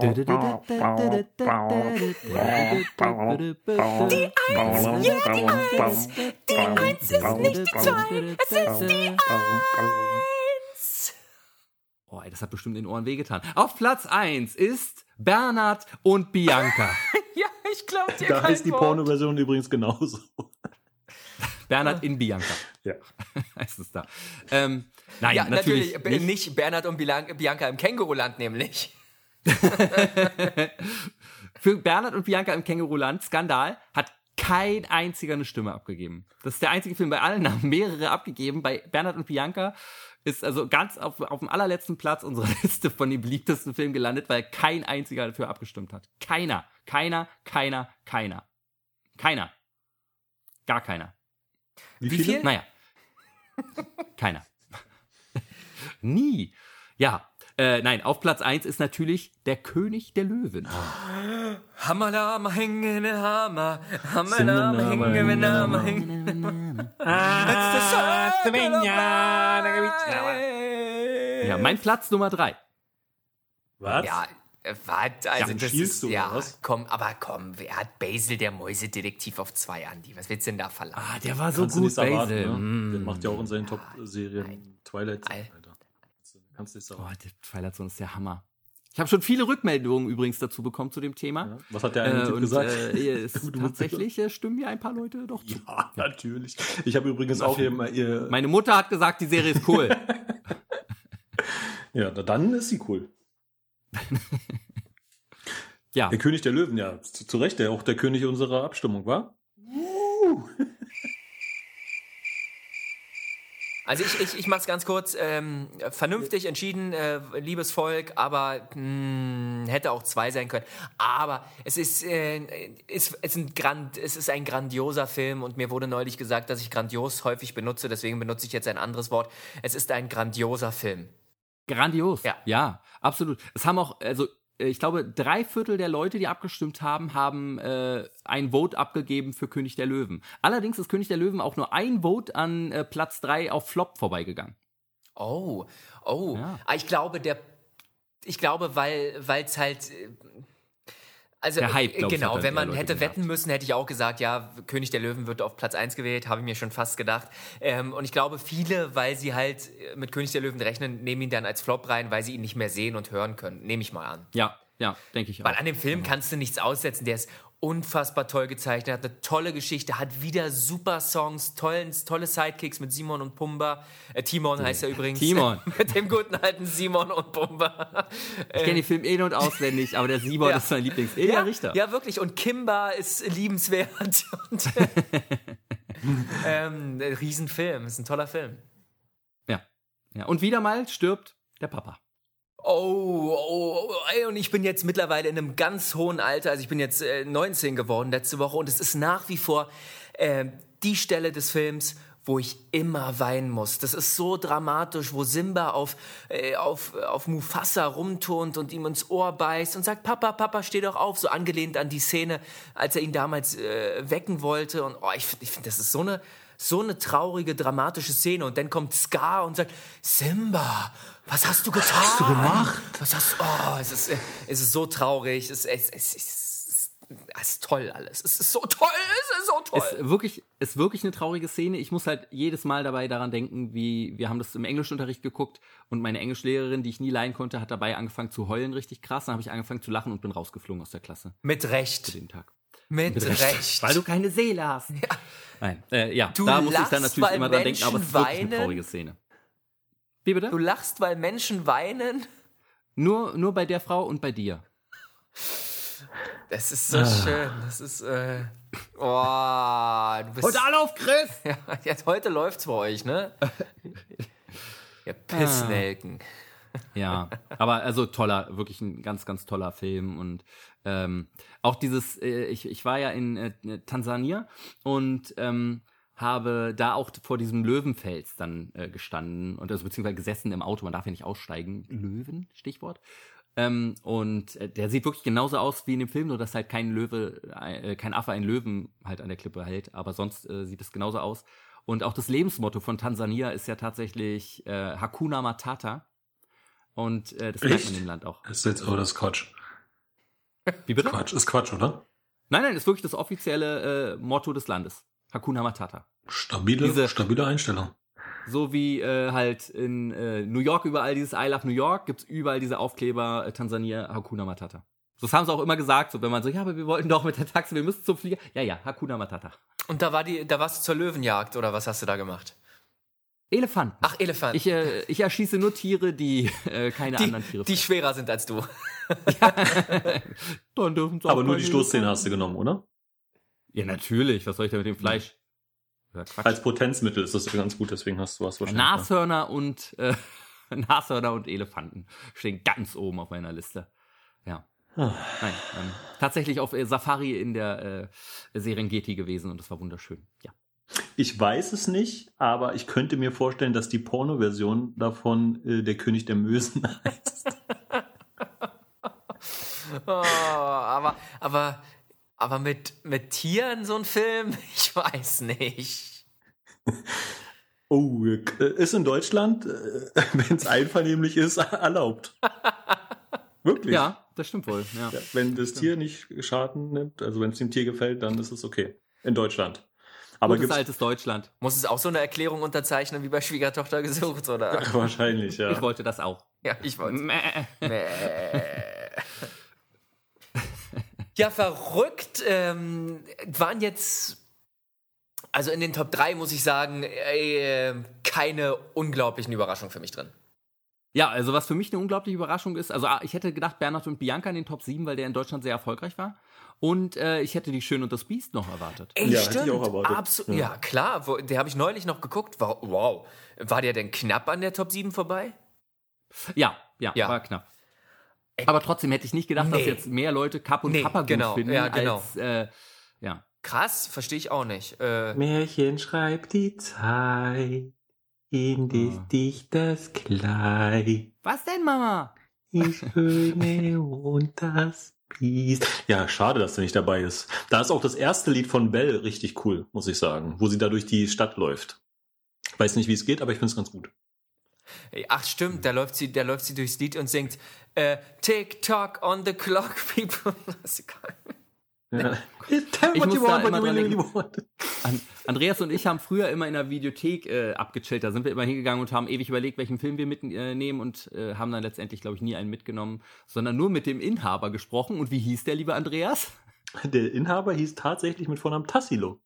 S6: ja, die eins. Die eins ist nicht die zwei, es ist die eins.
S2: Oh, das hat bestimmt in den Ohren wehgetan. Auf Platz eins ist Bernhard und Bianca.
S4: Ja, ich glaube dir
S3: Da
S4: kein
S3: heißt die
S4: Wort.
S3: Porno-Version übrigens genauso.
S2: Bernhard in Bianca.
S3: Ja.
S2: Heißt es da. Ähm, nein,
S4: Ja,
S2: natürlich,
S4: natürlich
S2: nicht.
S4: nicht Bernhard und Bianca im Känguruland nämlich.
S2: Für Bernhard und Bianca im Känguruland, Skandal, hat kein einziger eine Stimme abgegeben. Das ist der einzige Film, bei allen haben mehrere abgegeben. Bei Bernhard und Bianca ist also ganz auf, auf dem allerletzten Platz unserer Liste von den beliebtesten Filmen gelandet, weil kein einziger dafür abgestimmt hat. Keiner, keiner, keiner, keiner. Keiner. Gar keiner.
S3: Wie,
S4: Wie
S3: viele?
S4: viel?
S2: Naja. Keiner. Nie. Ja. Äh, nein, auf Platz eins ist natürlich der König der Löwen.
S4: Hammerlama hängende Hammer, Hammerlama hängende Hammer, hängende
S2: Ja, mein Platz Nummer drei.
S3: Was?
S4: Ja, äh, was? Also
S3: Ja,
S4: das
S3: schielst
S4: ist,
S3: du,
S4: ja,
S3: oder was?
S4: komm, aber komm, wer hat Basil, der Mäusedetektiv, auf zwei, Andi? Was willst du denn da verlangen?
S2: Ah, der war so
S3: Kannst du
S2: gut,
S3: nichts erwarten,
S2: Basil.
S3: ne?
S2: Mm.
S3: Der macht ja auch in seinen Top-Serien Twilight.
S4: Ei.
S3: Alter. Kannst du nichts
S2: Oh,
S3: erwarten.
S2: der Twilight Zone ist der Hammer. Ich habe schon viele Rückmeldungen übrigens dazu bekommen zu dem Thema.
S3: Ja. Was hat der eine
S2: Äh,
S3: Typ
S2: und
S3: gesagt?
S2: äh, es
S3: Du-
S2: tatsächlich äh, stimmen mir ein paar Leute doch zu.
S3: Ja, natürlich. Ich habe übrigens auch hier mal ihr.
S2: Meine Mutter hat gesagt, die Serie ist cool.
S3: Ja, na dann ist sie cool.
S2: Ja,
S3: Der König der Löwen, ja, zu, zu Recht, der auch der König unserer Abstimmung war.
S4: Also ich, ich, ich mach's ganz kurz, ähm, vernünftig entschieden, äh, liebes Volk, aber mh, hätte auch zwei sein können. Aber es ist, äh, ist, ist ein grand, es ist ein grandioser Film und mir wurde neulich gesagt, dass ich grandios häufig benutze, deswegen benutze ich jetzt ein anderes Wort. Es ist ein grandioser Film.
S2: grandios.
S4: Ja.
S2: Ja, absolut. Es haben auch, also ich glaube, drei Viertel der Leute, die abgestimmt haben, haben äh, ein Vote abgegeben für König der Löwen. Allerdings ist König der Löwen auch nur ein Vote an äh, Platz drei auf Flop vorbeigegangen.
S4: Oh, oh.
S2: Ja.
S4: Ah, ich glaube, der, ich glaube, weil es halt, äh, also
S2: Der Hype,
S4: äh,
S2: glaub ich,
S4: genau,
S2: hat dann
S4: wenn man
S2: eher Leute
S4: hätte
S2: genervt.
S4: wetten müssen, hätte ich auch gesagt, ja, König der Löwen wird auf Platz eins gewählt, habe ich mir schon fast gedacht. Ähm, und ich glaube, viele, weil sie halt mit König der Löwen rechnen, nehmen ihn dann als Flop rein, weil sie ihn nicht mehr sehen und hören können. Nehme ich mal an.
S2: Ja, ja, denke ich auch.
S4: Weil an dem Film kannst du nichts aussetzen, der ist unfassbar toll gezeichnet, hat eine tolle Geschichte, hat wieder super Songs, tollen, tolle Sidekicks mit Simon und Pumba. Äh, Timon heißt er übrigens.
S2: Timon.
S4: Mit dem guten alten Simon und Pumba.
S2: Ich kenne den Film eh und auswendig, aber der Simon
S4: Ja.
S2: ist mein Lieblings. Ilja
S4: Ja,
S2: Richter.
S4: ja, wirklich. Und Kimba ist liebenswert. Und, ähm, ein Riesenfilm, ist ein toller Film.
S2: Ja. ja. Und wieder mal stirbt der Papa.
S4: Oh, oh, ey, und ich bin jetzt mittlerweile in einem ganz hohen Alter, also ich bin jetzt äh, neunzehn geworden letzte Woche und es ist nach wie vor äh, die Stelle des Films, wo ich immer weinen muss. Das ist so dramatisch, wo Simba auf, äh, auf, auf Mufasa rumturnt und ihm ins Ohr beißt und sagt, Papa, Papa, steh doch auf, so angelehnt an die Szene, als er ihn damals äh, wecken wollte. Und oh, ich finde, ich find, das ist so eine, so eine traurige, dramatische Szene. Und dann kommt Scar und sagt, Simba, was hast du getan? Was hast du gemacht? Was hast Oh, es ist, es ist so traurig. Es, es, es, es, es ist toll alles. Es ist so toll. Es ist so toll.
S2: Ist wirklich, ist wirklich eine traurige Szene. Ich muss halt jedes Mal dabei daran denken, wie wir haben das im Englischunterricht geguckt und meine Englischlehrerin, die ich nie leihen konnte, hat dabei angefangen zu heulen, richtig krass. Dann habe ich angefangen zu lachen und bin rausgeflogen aus der Klasse.
S4: Mit Recht.
S2: Für den Tag.
S4: Mit,
S2: Mit
S4: Recht.
S2: Recht. Weil du keine Seele hast. Ja. Nein, äh, ja,
S4: Du
S2: da muss ich
S4: lachst,
S2: dann natürlich
S4: weil
S2: immer dran denken, aber es ist wirklich
S4: Menschen
S2: eine traurige Szene. Wie bitte?
S4: Du lachst, weil Menschen weinen?
S2: Nur, nur bei der Frau und bei dir.
S4: Das ist so ah. schön. Das ist, äh, oh, du bist...
S2: Heute alle auf Chris!
S4: Ja, jetzt, heute läuft's bei euch, ne? Ihr Pissnelken.
S2: Ja, aber also toller, wirklich ein ganz, ganz toller Film und ähm, auch dieses, äh, ich, ich war ja in äh, Tansania und ähm, habe da auch vor diesem Löwenfels dann äh, gestanden und also beziehungsweise gesessen im Auto, man darf ja nicht aussteigen, Löwen, Stichwort. Ähm, und äh, der sieht wirklich genauso aus wie in dem Film, nur dass halt kein Löwe, äh, kein Affe einen Löwen halt an der Klippe hält, aber sonst äh, sieht es genauso aus. Und auch das Lebensmotto von Tansania ist ja tatsächlich äh, Hakuna Matata. Und äh, das merkt man in dem Land auch.
S3: Ist jetzt, oh, das ist Quatsch.
S2: Wie bitte?
S3: Quatsch, ist Quatsch, oder?
S2: Nein, nein, ist wirklich das offizielle äh, Motto des Landes. Hakuna Matata.
S3: Stabile,
S2: Diese,
S3: stabile Einstellung.
S2: So wie äh, halt in äh, New York überall dieses I love New York, gibt's überall diese Aufkleber äh, Tansania Hakuna Matata. So, das haben sie auch immer gesagt, so wenn man so, ja, aber wir wollten doch mit der Taxe, wir müssen zum Flieger. Ja, ja, Hakuna Matata.
S4: Und da war die, da warst du zur Löwenjagd oder was hast du da gemacht?
S2: Elefanten.
S4: Ach, Elefanten.
S2: Ich, äh, ich erschieße nur Tiere, die äh, keine
S4: die,
S2: anderen Tiere
S4: Die
S2: fressen.
S4: schwerer sind als du.
S2: Ja. Dann dürfen sie auch
S3: Aber nur die
S2: keine
S3: Stoßzähne
S2: Elefanten.
S3: hast du genommen, oder?
S2: Ja, natürlich. Was soll ich denn mit dem Fleisch? Ja, Quatsch.
S3: Als Potenzmittel ist das ja ganz gut, deswegen hast du was wahrscheinlich.
S2: Nashörner und äh, Nashörner und Elefanten stehen ganz oben auf meiner Liste. Ja.
S3: Ah.
S2: Nein, ähm, tatsächlich auf äh, Safari in der äh, Serengeti gewesen und das war wunderschön. Ja.
S3: Ich weiß es nicht, aber ich könnte mir vorstellen, dass die Porno-Version davon äh, der König der Mösen heißt.
S4: Oh, aber, aber, aber mit, mit Tieren so ein Film? Ich weiß nicht.
S3: Oh, äh, ist in Deutschland, äh, wenn es einvernehmlich ist, erlaubt. Wirklich?
S2: Ja, das stimmt wohl. Ja.
S3: Ja, wenn das Tier nicht Schaden nimmt, also wenn es dem Tier gefällt, dann ist es okay. In Deutschland. Aber
S2: Gutes
S3: gibt's
S2: altes Deutschland.
S4: Muss es auch so eine Erklärung unterzeichnen wie bei Schwiegertochter gesucht, oder?
S3: Ja, wahrscheinlich, ja.
S2: Ich wollte das auch.
S4: Ja, ich wollte.
S2: Mäh.
S4: Ja, verrückt. Ähm, waren jetzt, also in den Top drei muss ich sagen, äh, keine unglaublichen Überraschungen für mich drin.
S2: Ja, also was für mich eine unglaubliche Überraschung ist, also ich hätte gedacht, Bernhard und Bianca in den Top sieben, weil der in Deutschland sehr erfolgreich war. Und äh, ich hätte die Schön und das Biest noch erwartet.
S4: Ey,
S3: Ja, hätte
S4: stimmt.
S3: ich auch erwartet.
S4: Absolut.
S3: Ja.
S4: Ja, klar. Wo, der habe ich neulich noch geguckt. Wow. wow. War der denn knapp an der Top sieben vorbei?
S2: Ja, ja,
S4: Ja.
S2: war knapp. Aber trotzdem hätte ich nicht gedacht, dass
S4: Nee.
S2: jetzt mehr Leute Kapp und
S4: Nee,
S2: Kappa gut
S4: genau.
S2: finden,
S4: Ja, genau.
S2: als, äh, ja.
S4: Krass, verstehe ich auch nicht. Äh,
S5: Märchen schreibt die Zeit in des
S2: Ah.
S5: Dichters Kleid.
S2: Was denn, Mama?
S5: Die Schöne und das Biest.
S3: Ja, schade, dass der nicht dabei ist. Da ist auch das erste Lied von Belle richtig cool, muss ich sagen, wo sie da durch die Stadt läuft. Ich weiß nicht, wie es geht, aber ich finde es ganz gut.
S4: ach stimmt, da läuft sie, da läuft sie durchs Lied und singt äh, Tick-Tock on the clock, people. Das ist egal.
S3: Ja.
S2: Ich muss da immer dran denken. An, Andreas und ich haben früher immer in der Videothek äh, abgechillt. Da sind wir immer hingegangen und haben ewig überlegt, welchen Film wir mitnehmen äh, und äh, haben dann letztendlich, glaube ich, nie einen mitgenommen, sondern nur mit dem Inhaber gesprochen. Und wie hieß der, liebe Andreas?
S5: Der Inhaber hieß tatsächlich mit Vornamen Tassilo.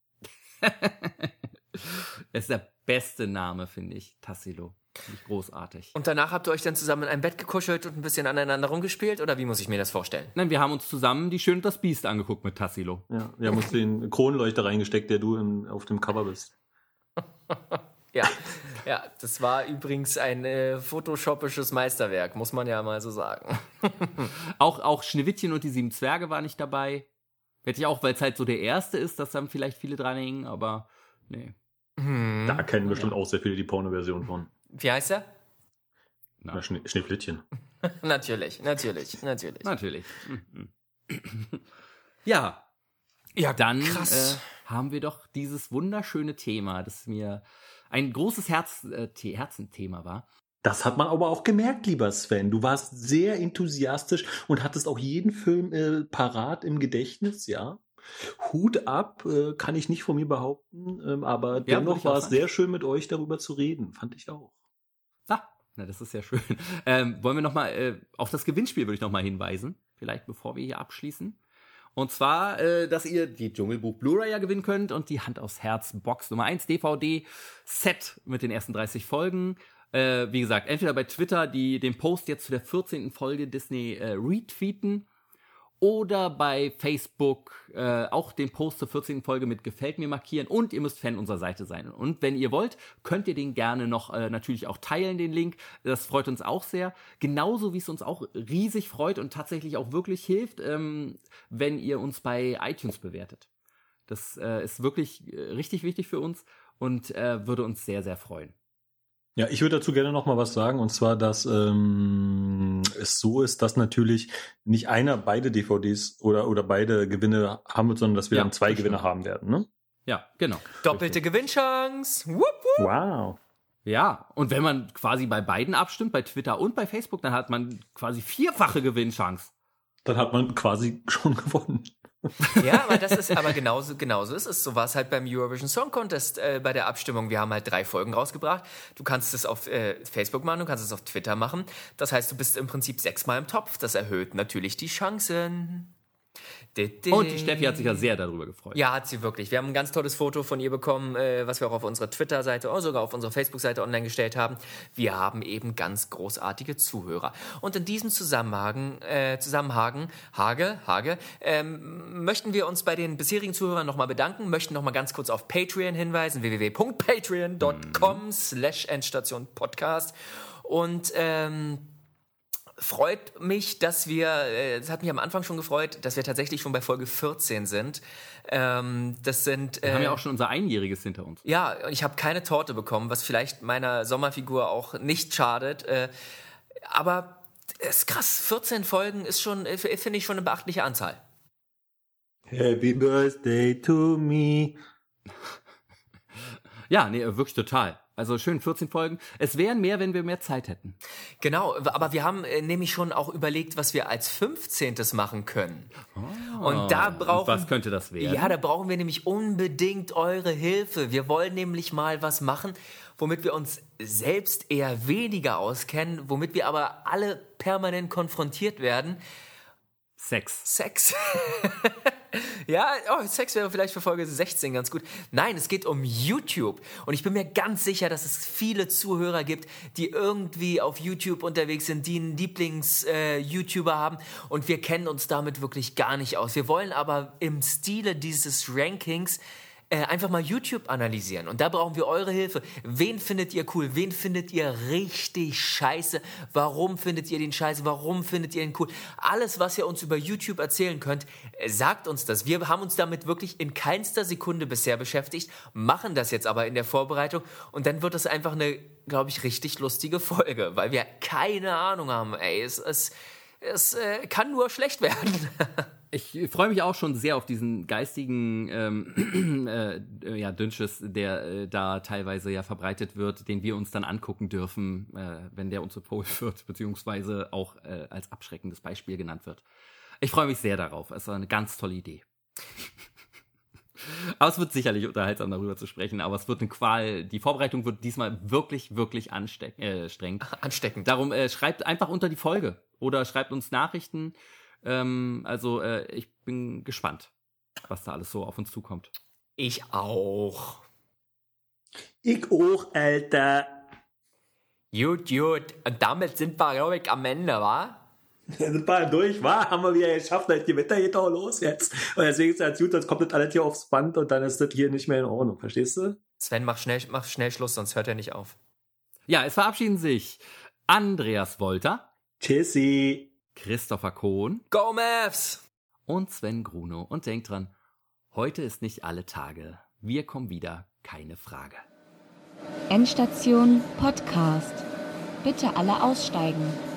S2: Das ist der beste Name, finde ich. Tassilo. Finde ich großartig.
S4: Und danach habt ihr euch dann zusammen in ein Bett gekuschelt und ein bisschen aneinander rumgespielt? Oder wie muss ich mir das vorstellen?
S2: Nein, wir haben uns zusammen die Schön und das Biest angeguckt mit Tassilo.
S5: Ja, wir haben uns den Kronleuchter reingesteckt, der du im, auf dem Cover bist.
S4: Ja, ja, das war übrigens ein äh, photoshopisches Meisterwerk, muss man ja mal so sagen.
S2: Auch, auch Schneewittchen und die sieben Zwerge war nicht dabei. Hätte ich auch, weil es halt so der erste ist, dass dann vielleicht viele dran hängen, aber nee.
S4: Hm.
S5: Da kennen bestimmt auch sehr viele die Porno-Version von.
S4: Wie heißt er?
S2: Na.
S5: Na, Schnee, Schneeflittchen.
S4: Natürlich, natürlich, natürlich.
S2: Natürlich. Mhm. Ja,
S4: Ja,
S2: dann
S4: krass.
S2: äh, haben wir doch dieses wunderschöne Thema, das mir ein großes Herz, äh, The- Herzenthema war.
S5: Das hat man aber auch gemerkt, lieber Sven. Du warst sehr enthusiastisch und hattest auch jeden Film äh, parat im Gedächtnis, ja. Hut ab, äh, kann ich nicht von mir behaupten, ähm, aber
S2: würde
S5: dennoch
S2: ich auch
S5: war es
S2: sagen.
S5: sehr schön, mit euch darüber zu reden. Fand ich auch.
S2: Ah, na, das ist ja schön. Ähm, wollen wir nochmal, äh, auf das Gewinnspiel würde ich nochmal hinweisen, vielleicht bevor wir hier abschließen. Und zwar, äh, dass ihr die Dschungelbuch Blu-ray ja gewinnen könnt und die Hand aufs Herz Box Nummer eins D V D-Set mit den ersten dreißig Folgen. Äh, wie gesagt, entweder bei Twitter die, den Post jetzt zu der vierzehnten Folge Disney äh, retweeten oder bei Facebook äh, auch den Post zur vierzehnten Folge mit Gefällt mir markieren und ihr müsst Fan unserer Seite sein. Und wenn ihr wollt, könnt ihr den gerne noch äh, natürlich auch teilen, den Link. Das freut uns auch sehr. Genauso wie es uns auch riesig freut und tatsächlich auch wirklich hilft, ähm, wenn ihr uns bei iTunes bewertet. Das äh, ist wirklich äh, richtig wichtig für uns und äh, würde uns sehr, sehr freuen.
S5: Ja, ich würde dazu gerne noch mal was sagen, und zwar, dass ähm, es so ist, dass natürlich nicht einer beide D V Ds oder oder beide Gewinne haben wird, sondern dass wir
S2: Ja,
S5: dann zwei
S2: das
S5: Gewinne
S2: stimmt.
S5: haben werden, ne?
S2: Ja, genau.
S4: Doppelte Gewinnchance. Wupp, wupp.
S5: Wow.
S2: Ja, und wenn man quasi bei beiden abstimmt, bei Twitter und bei Facebook, dann hat man quasi vierfache Gewinnchance.
S5: Dann hat man quasi schon gewonnen.
S4: Ja, aber das ist aber genauso, genauso ist es. So war es halt beim Eurovision Song Contest äh, bei der Abstimmung. Wir haben halt drei Folgen rausgebracht. Du kannst es auf äh, Facebook machen, du kannst es auf Twitter machen. Das heißt, du bist im Prinzip sechsmal im Topf. Das erhöht natürlich die Chancen.
S2: Und die Steffi hat sich ja sehr darüber gefreut.
S4: Ja, hat sie wirklich. Wir haben ein ganz tolles Foto von ihr bekommen, äh, was wir auch auf unserer Twitter-Seite oder sogar auf unserer Facebook-Seite online gestellt haben. Wir haben eben ganz großartige Zuhörer. Und in diesem Zusammenhang, äh, Zusammenhang Hage, Hage, ähm, möchten wir uns bei den bisherigen Zuhörern nochmal bedanken, möchten nochmal ganz kurz auf Patreon hinweisen, w w w punkt patreon punkt com slash Endstation Podcast. Und ähm, freut mich, dass wir, äh, das hat mich am Anfang schon gefreut, dass wir tatsächlich schon bei Folge vierzehn sind. Ähm, das sind...
S2: Wir haben
S4: äh,
S2: ja auch schon unser Einjähriges hinter uns.
S4: Ja, ich habe keine Torte bekommen, was vielleicht meiner Sommerfigur auch nicht schadet. Äh, aber es ist krass, vierzehn Folgen ist schon, äh, finde ich, schon eine beachtliche Anzahl.
S5: Happy Birthday to me.
S2: Ja, nee, wirklich total. Also schön vierzehn Folgen. Es wären mehr, wenn wir mehr Zeit hätten.
S4: Genau, aber wir haben äh, nämlich schon auch überlegt, was wir als fünfzehntes machen können. Oh, und da brauchen,
S2: und was könnte das werden?
S4: Ja, da brauchen wir nämlich unbedingt eure Hilfe. Wir wollen nämlich mal was machen, womit wir uns selbst eher weniger auskennen, womit wir aber alle permanent konfrontiert werden.
S2: Sex.
S4: Sex. Ja, oh, Sex wäre vielleicht für Folge sechzehn ganz gut. Nein, es geht um YouTube. Und ich bin mir ganz sicher, dass es viele Zuhörer gibt, die irgendwie auf YouTube unterwegs sind, die einen Lieblings-YouTuber äh, haben. Und wir kennen uns damit wirklich gar nicht aus. Wir wollen aber im Stile dieses Rankings Äh, einfach mal YouTube analysieren. Und da brauchen wir eure Hilfe. Wen findet ihr cool? Wen findet ihr richtig scheiße? Warum findet ihr den scheiße? Warum findet ihr den cool? Alles, was ihr uns über YouTube erzählen könnt, äh, sagt uns das. Wir haben uns damit wirklich in keinster Sekunde bisher beschäftigt, machen das jetzt aber in der Vorbereitung und dann wird das einfach eine, glaube ich, richtig lustige Folge, weil wir keine Ahnung haben. Ey, es, es, es äh, kann nur schlecht werden.
S2: Ich freue mich auch schon sehr auf diesen geistigen ähm, äh, ja, Dünnschiss, der äh, da teilweise ja verbreitet wird, den wir uns dann angucken dürfen, äh, wenn der uns empfohlen wird, beziehungsweise auch äh, als abschreckendes Beispiel genannt wird. Ich freue mich sehr darauf. Es war eine ganz tolle Idee. Aber es wird sicherlich unterhaltsam, darüber zu sprechen, aber es wird eine Qual. Die Vorbereitung wird diesmal wirklich, wirklich ansteck- äh, streng.
S4: Ansteckend.
S2: Darum äh, schreibt einfach unter die Folge oder schreibt uns Nachrichten. Ähm, also äh, ich bin gespannt, was da alles so auf uns zukommt.
S4: Ich auch.
S5: Ich auch, Alter.
S4: Gut, gut. Und damit sind wir, glaube ich, am Ende, wa?
S5: Wir sind bald durch, wa? Haben wir wieder geschafft, das Wetter geht auch los jetzt. Und deswegen ist das gut, sonst kommt das alles hier aufs Band und dann ist das hier nicht mehr in Ordnung, verstehst du?
S4: Sven, mach schnell, mach schnell Schluss, sonst hört er nicht auf.
S2: Ja, es verabschieden sich Andreas Wolter,
S5: Tschüssi.
S2: Christopher Kohn
S4: Go Mavs!
S2: und Sven Gruno. Und denkt dran, heute ist nicht alle Tage. Wir kommen wieder, keine Frage.
S1: Endstation Podcast. Bitte alle aussteigen.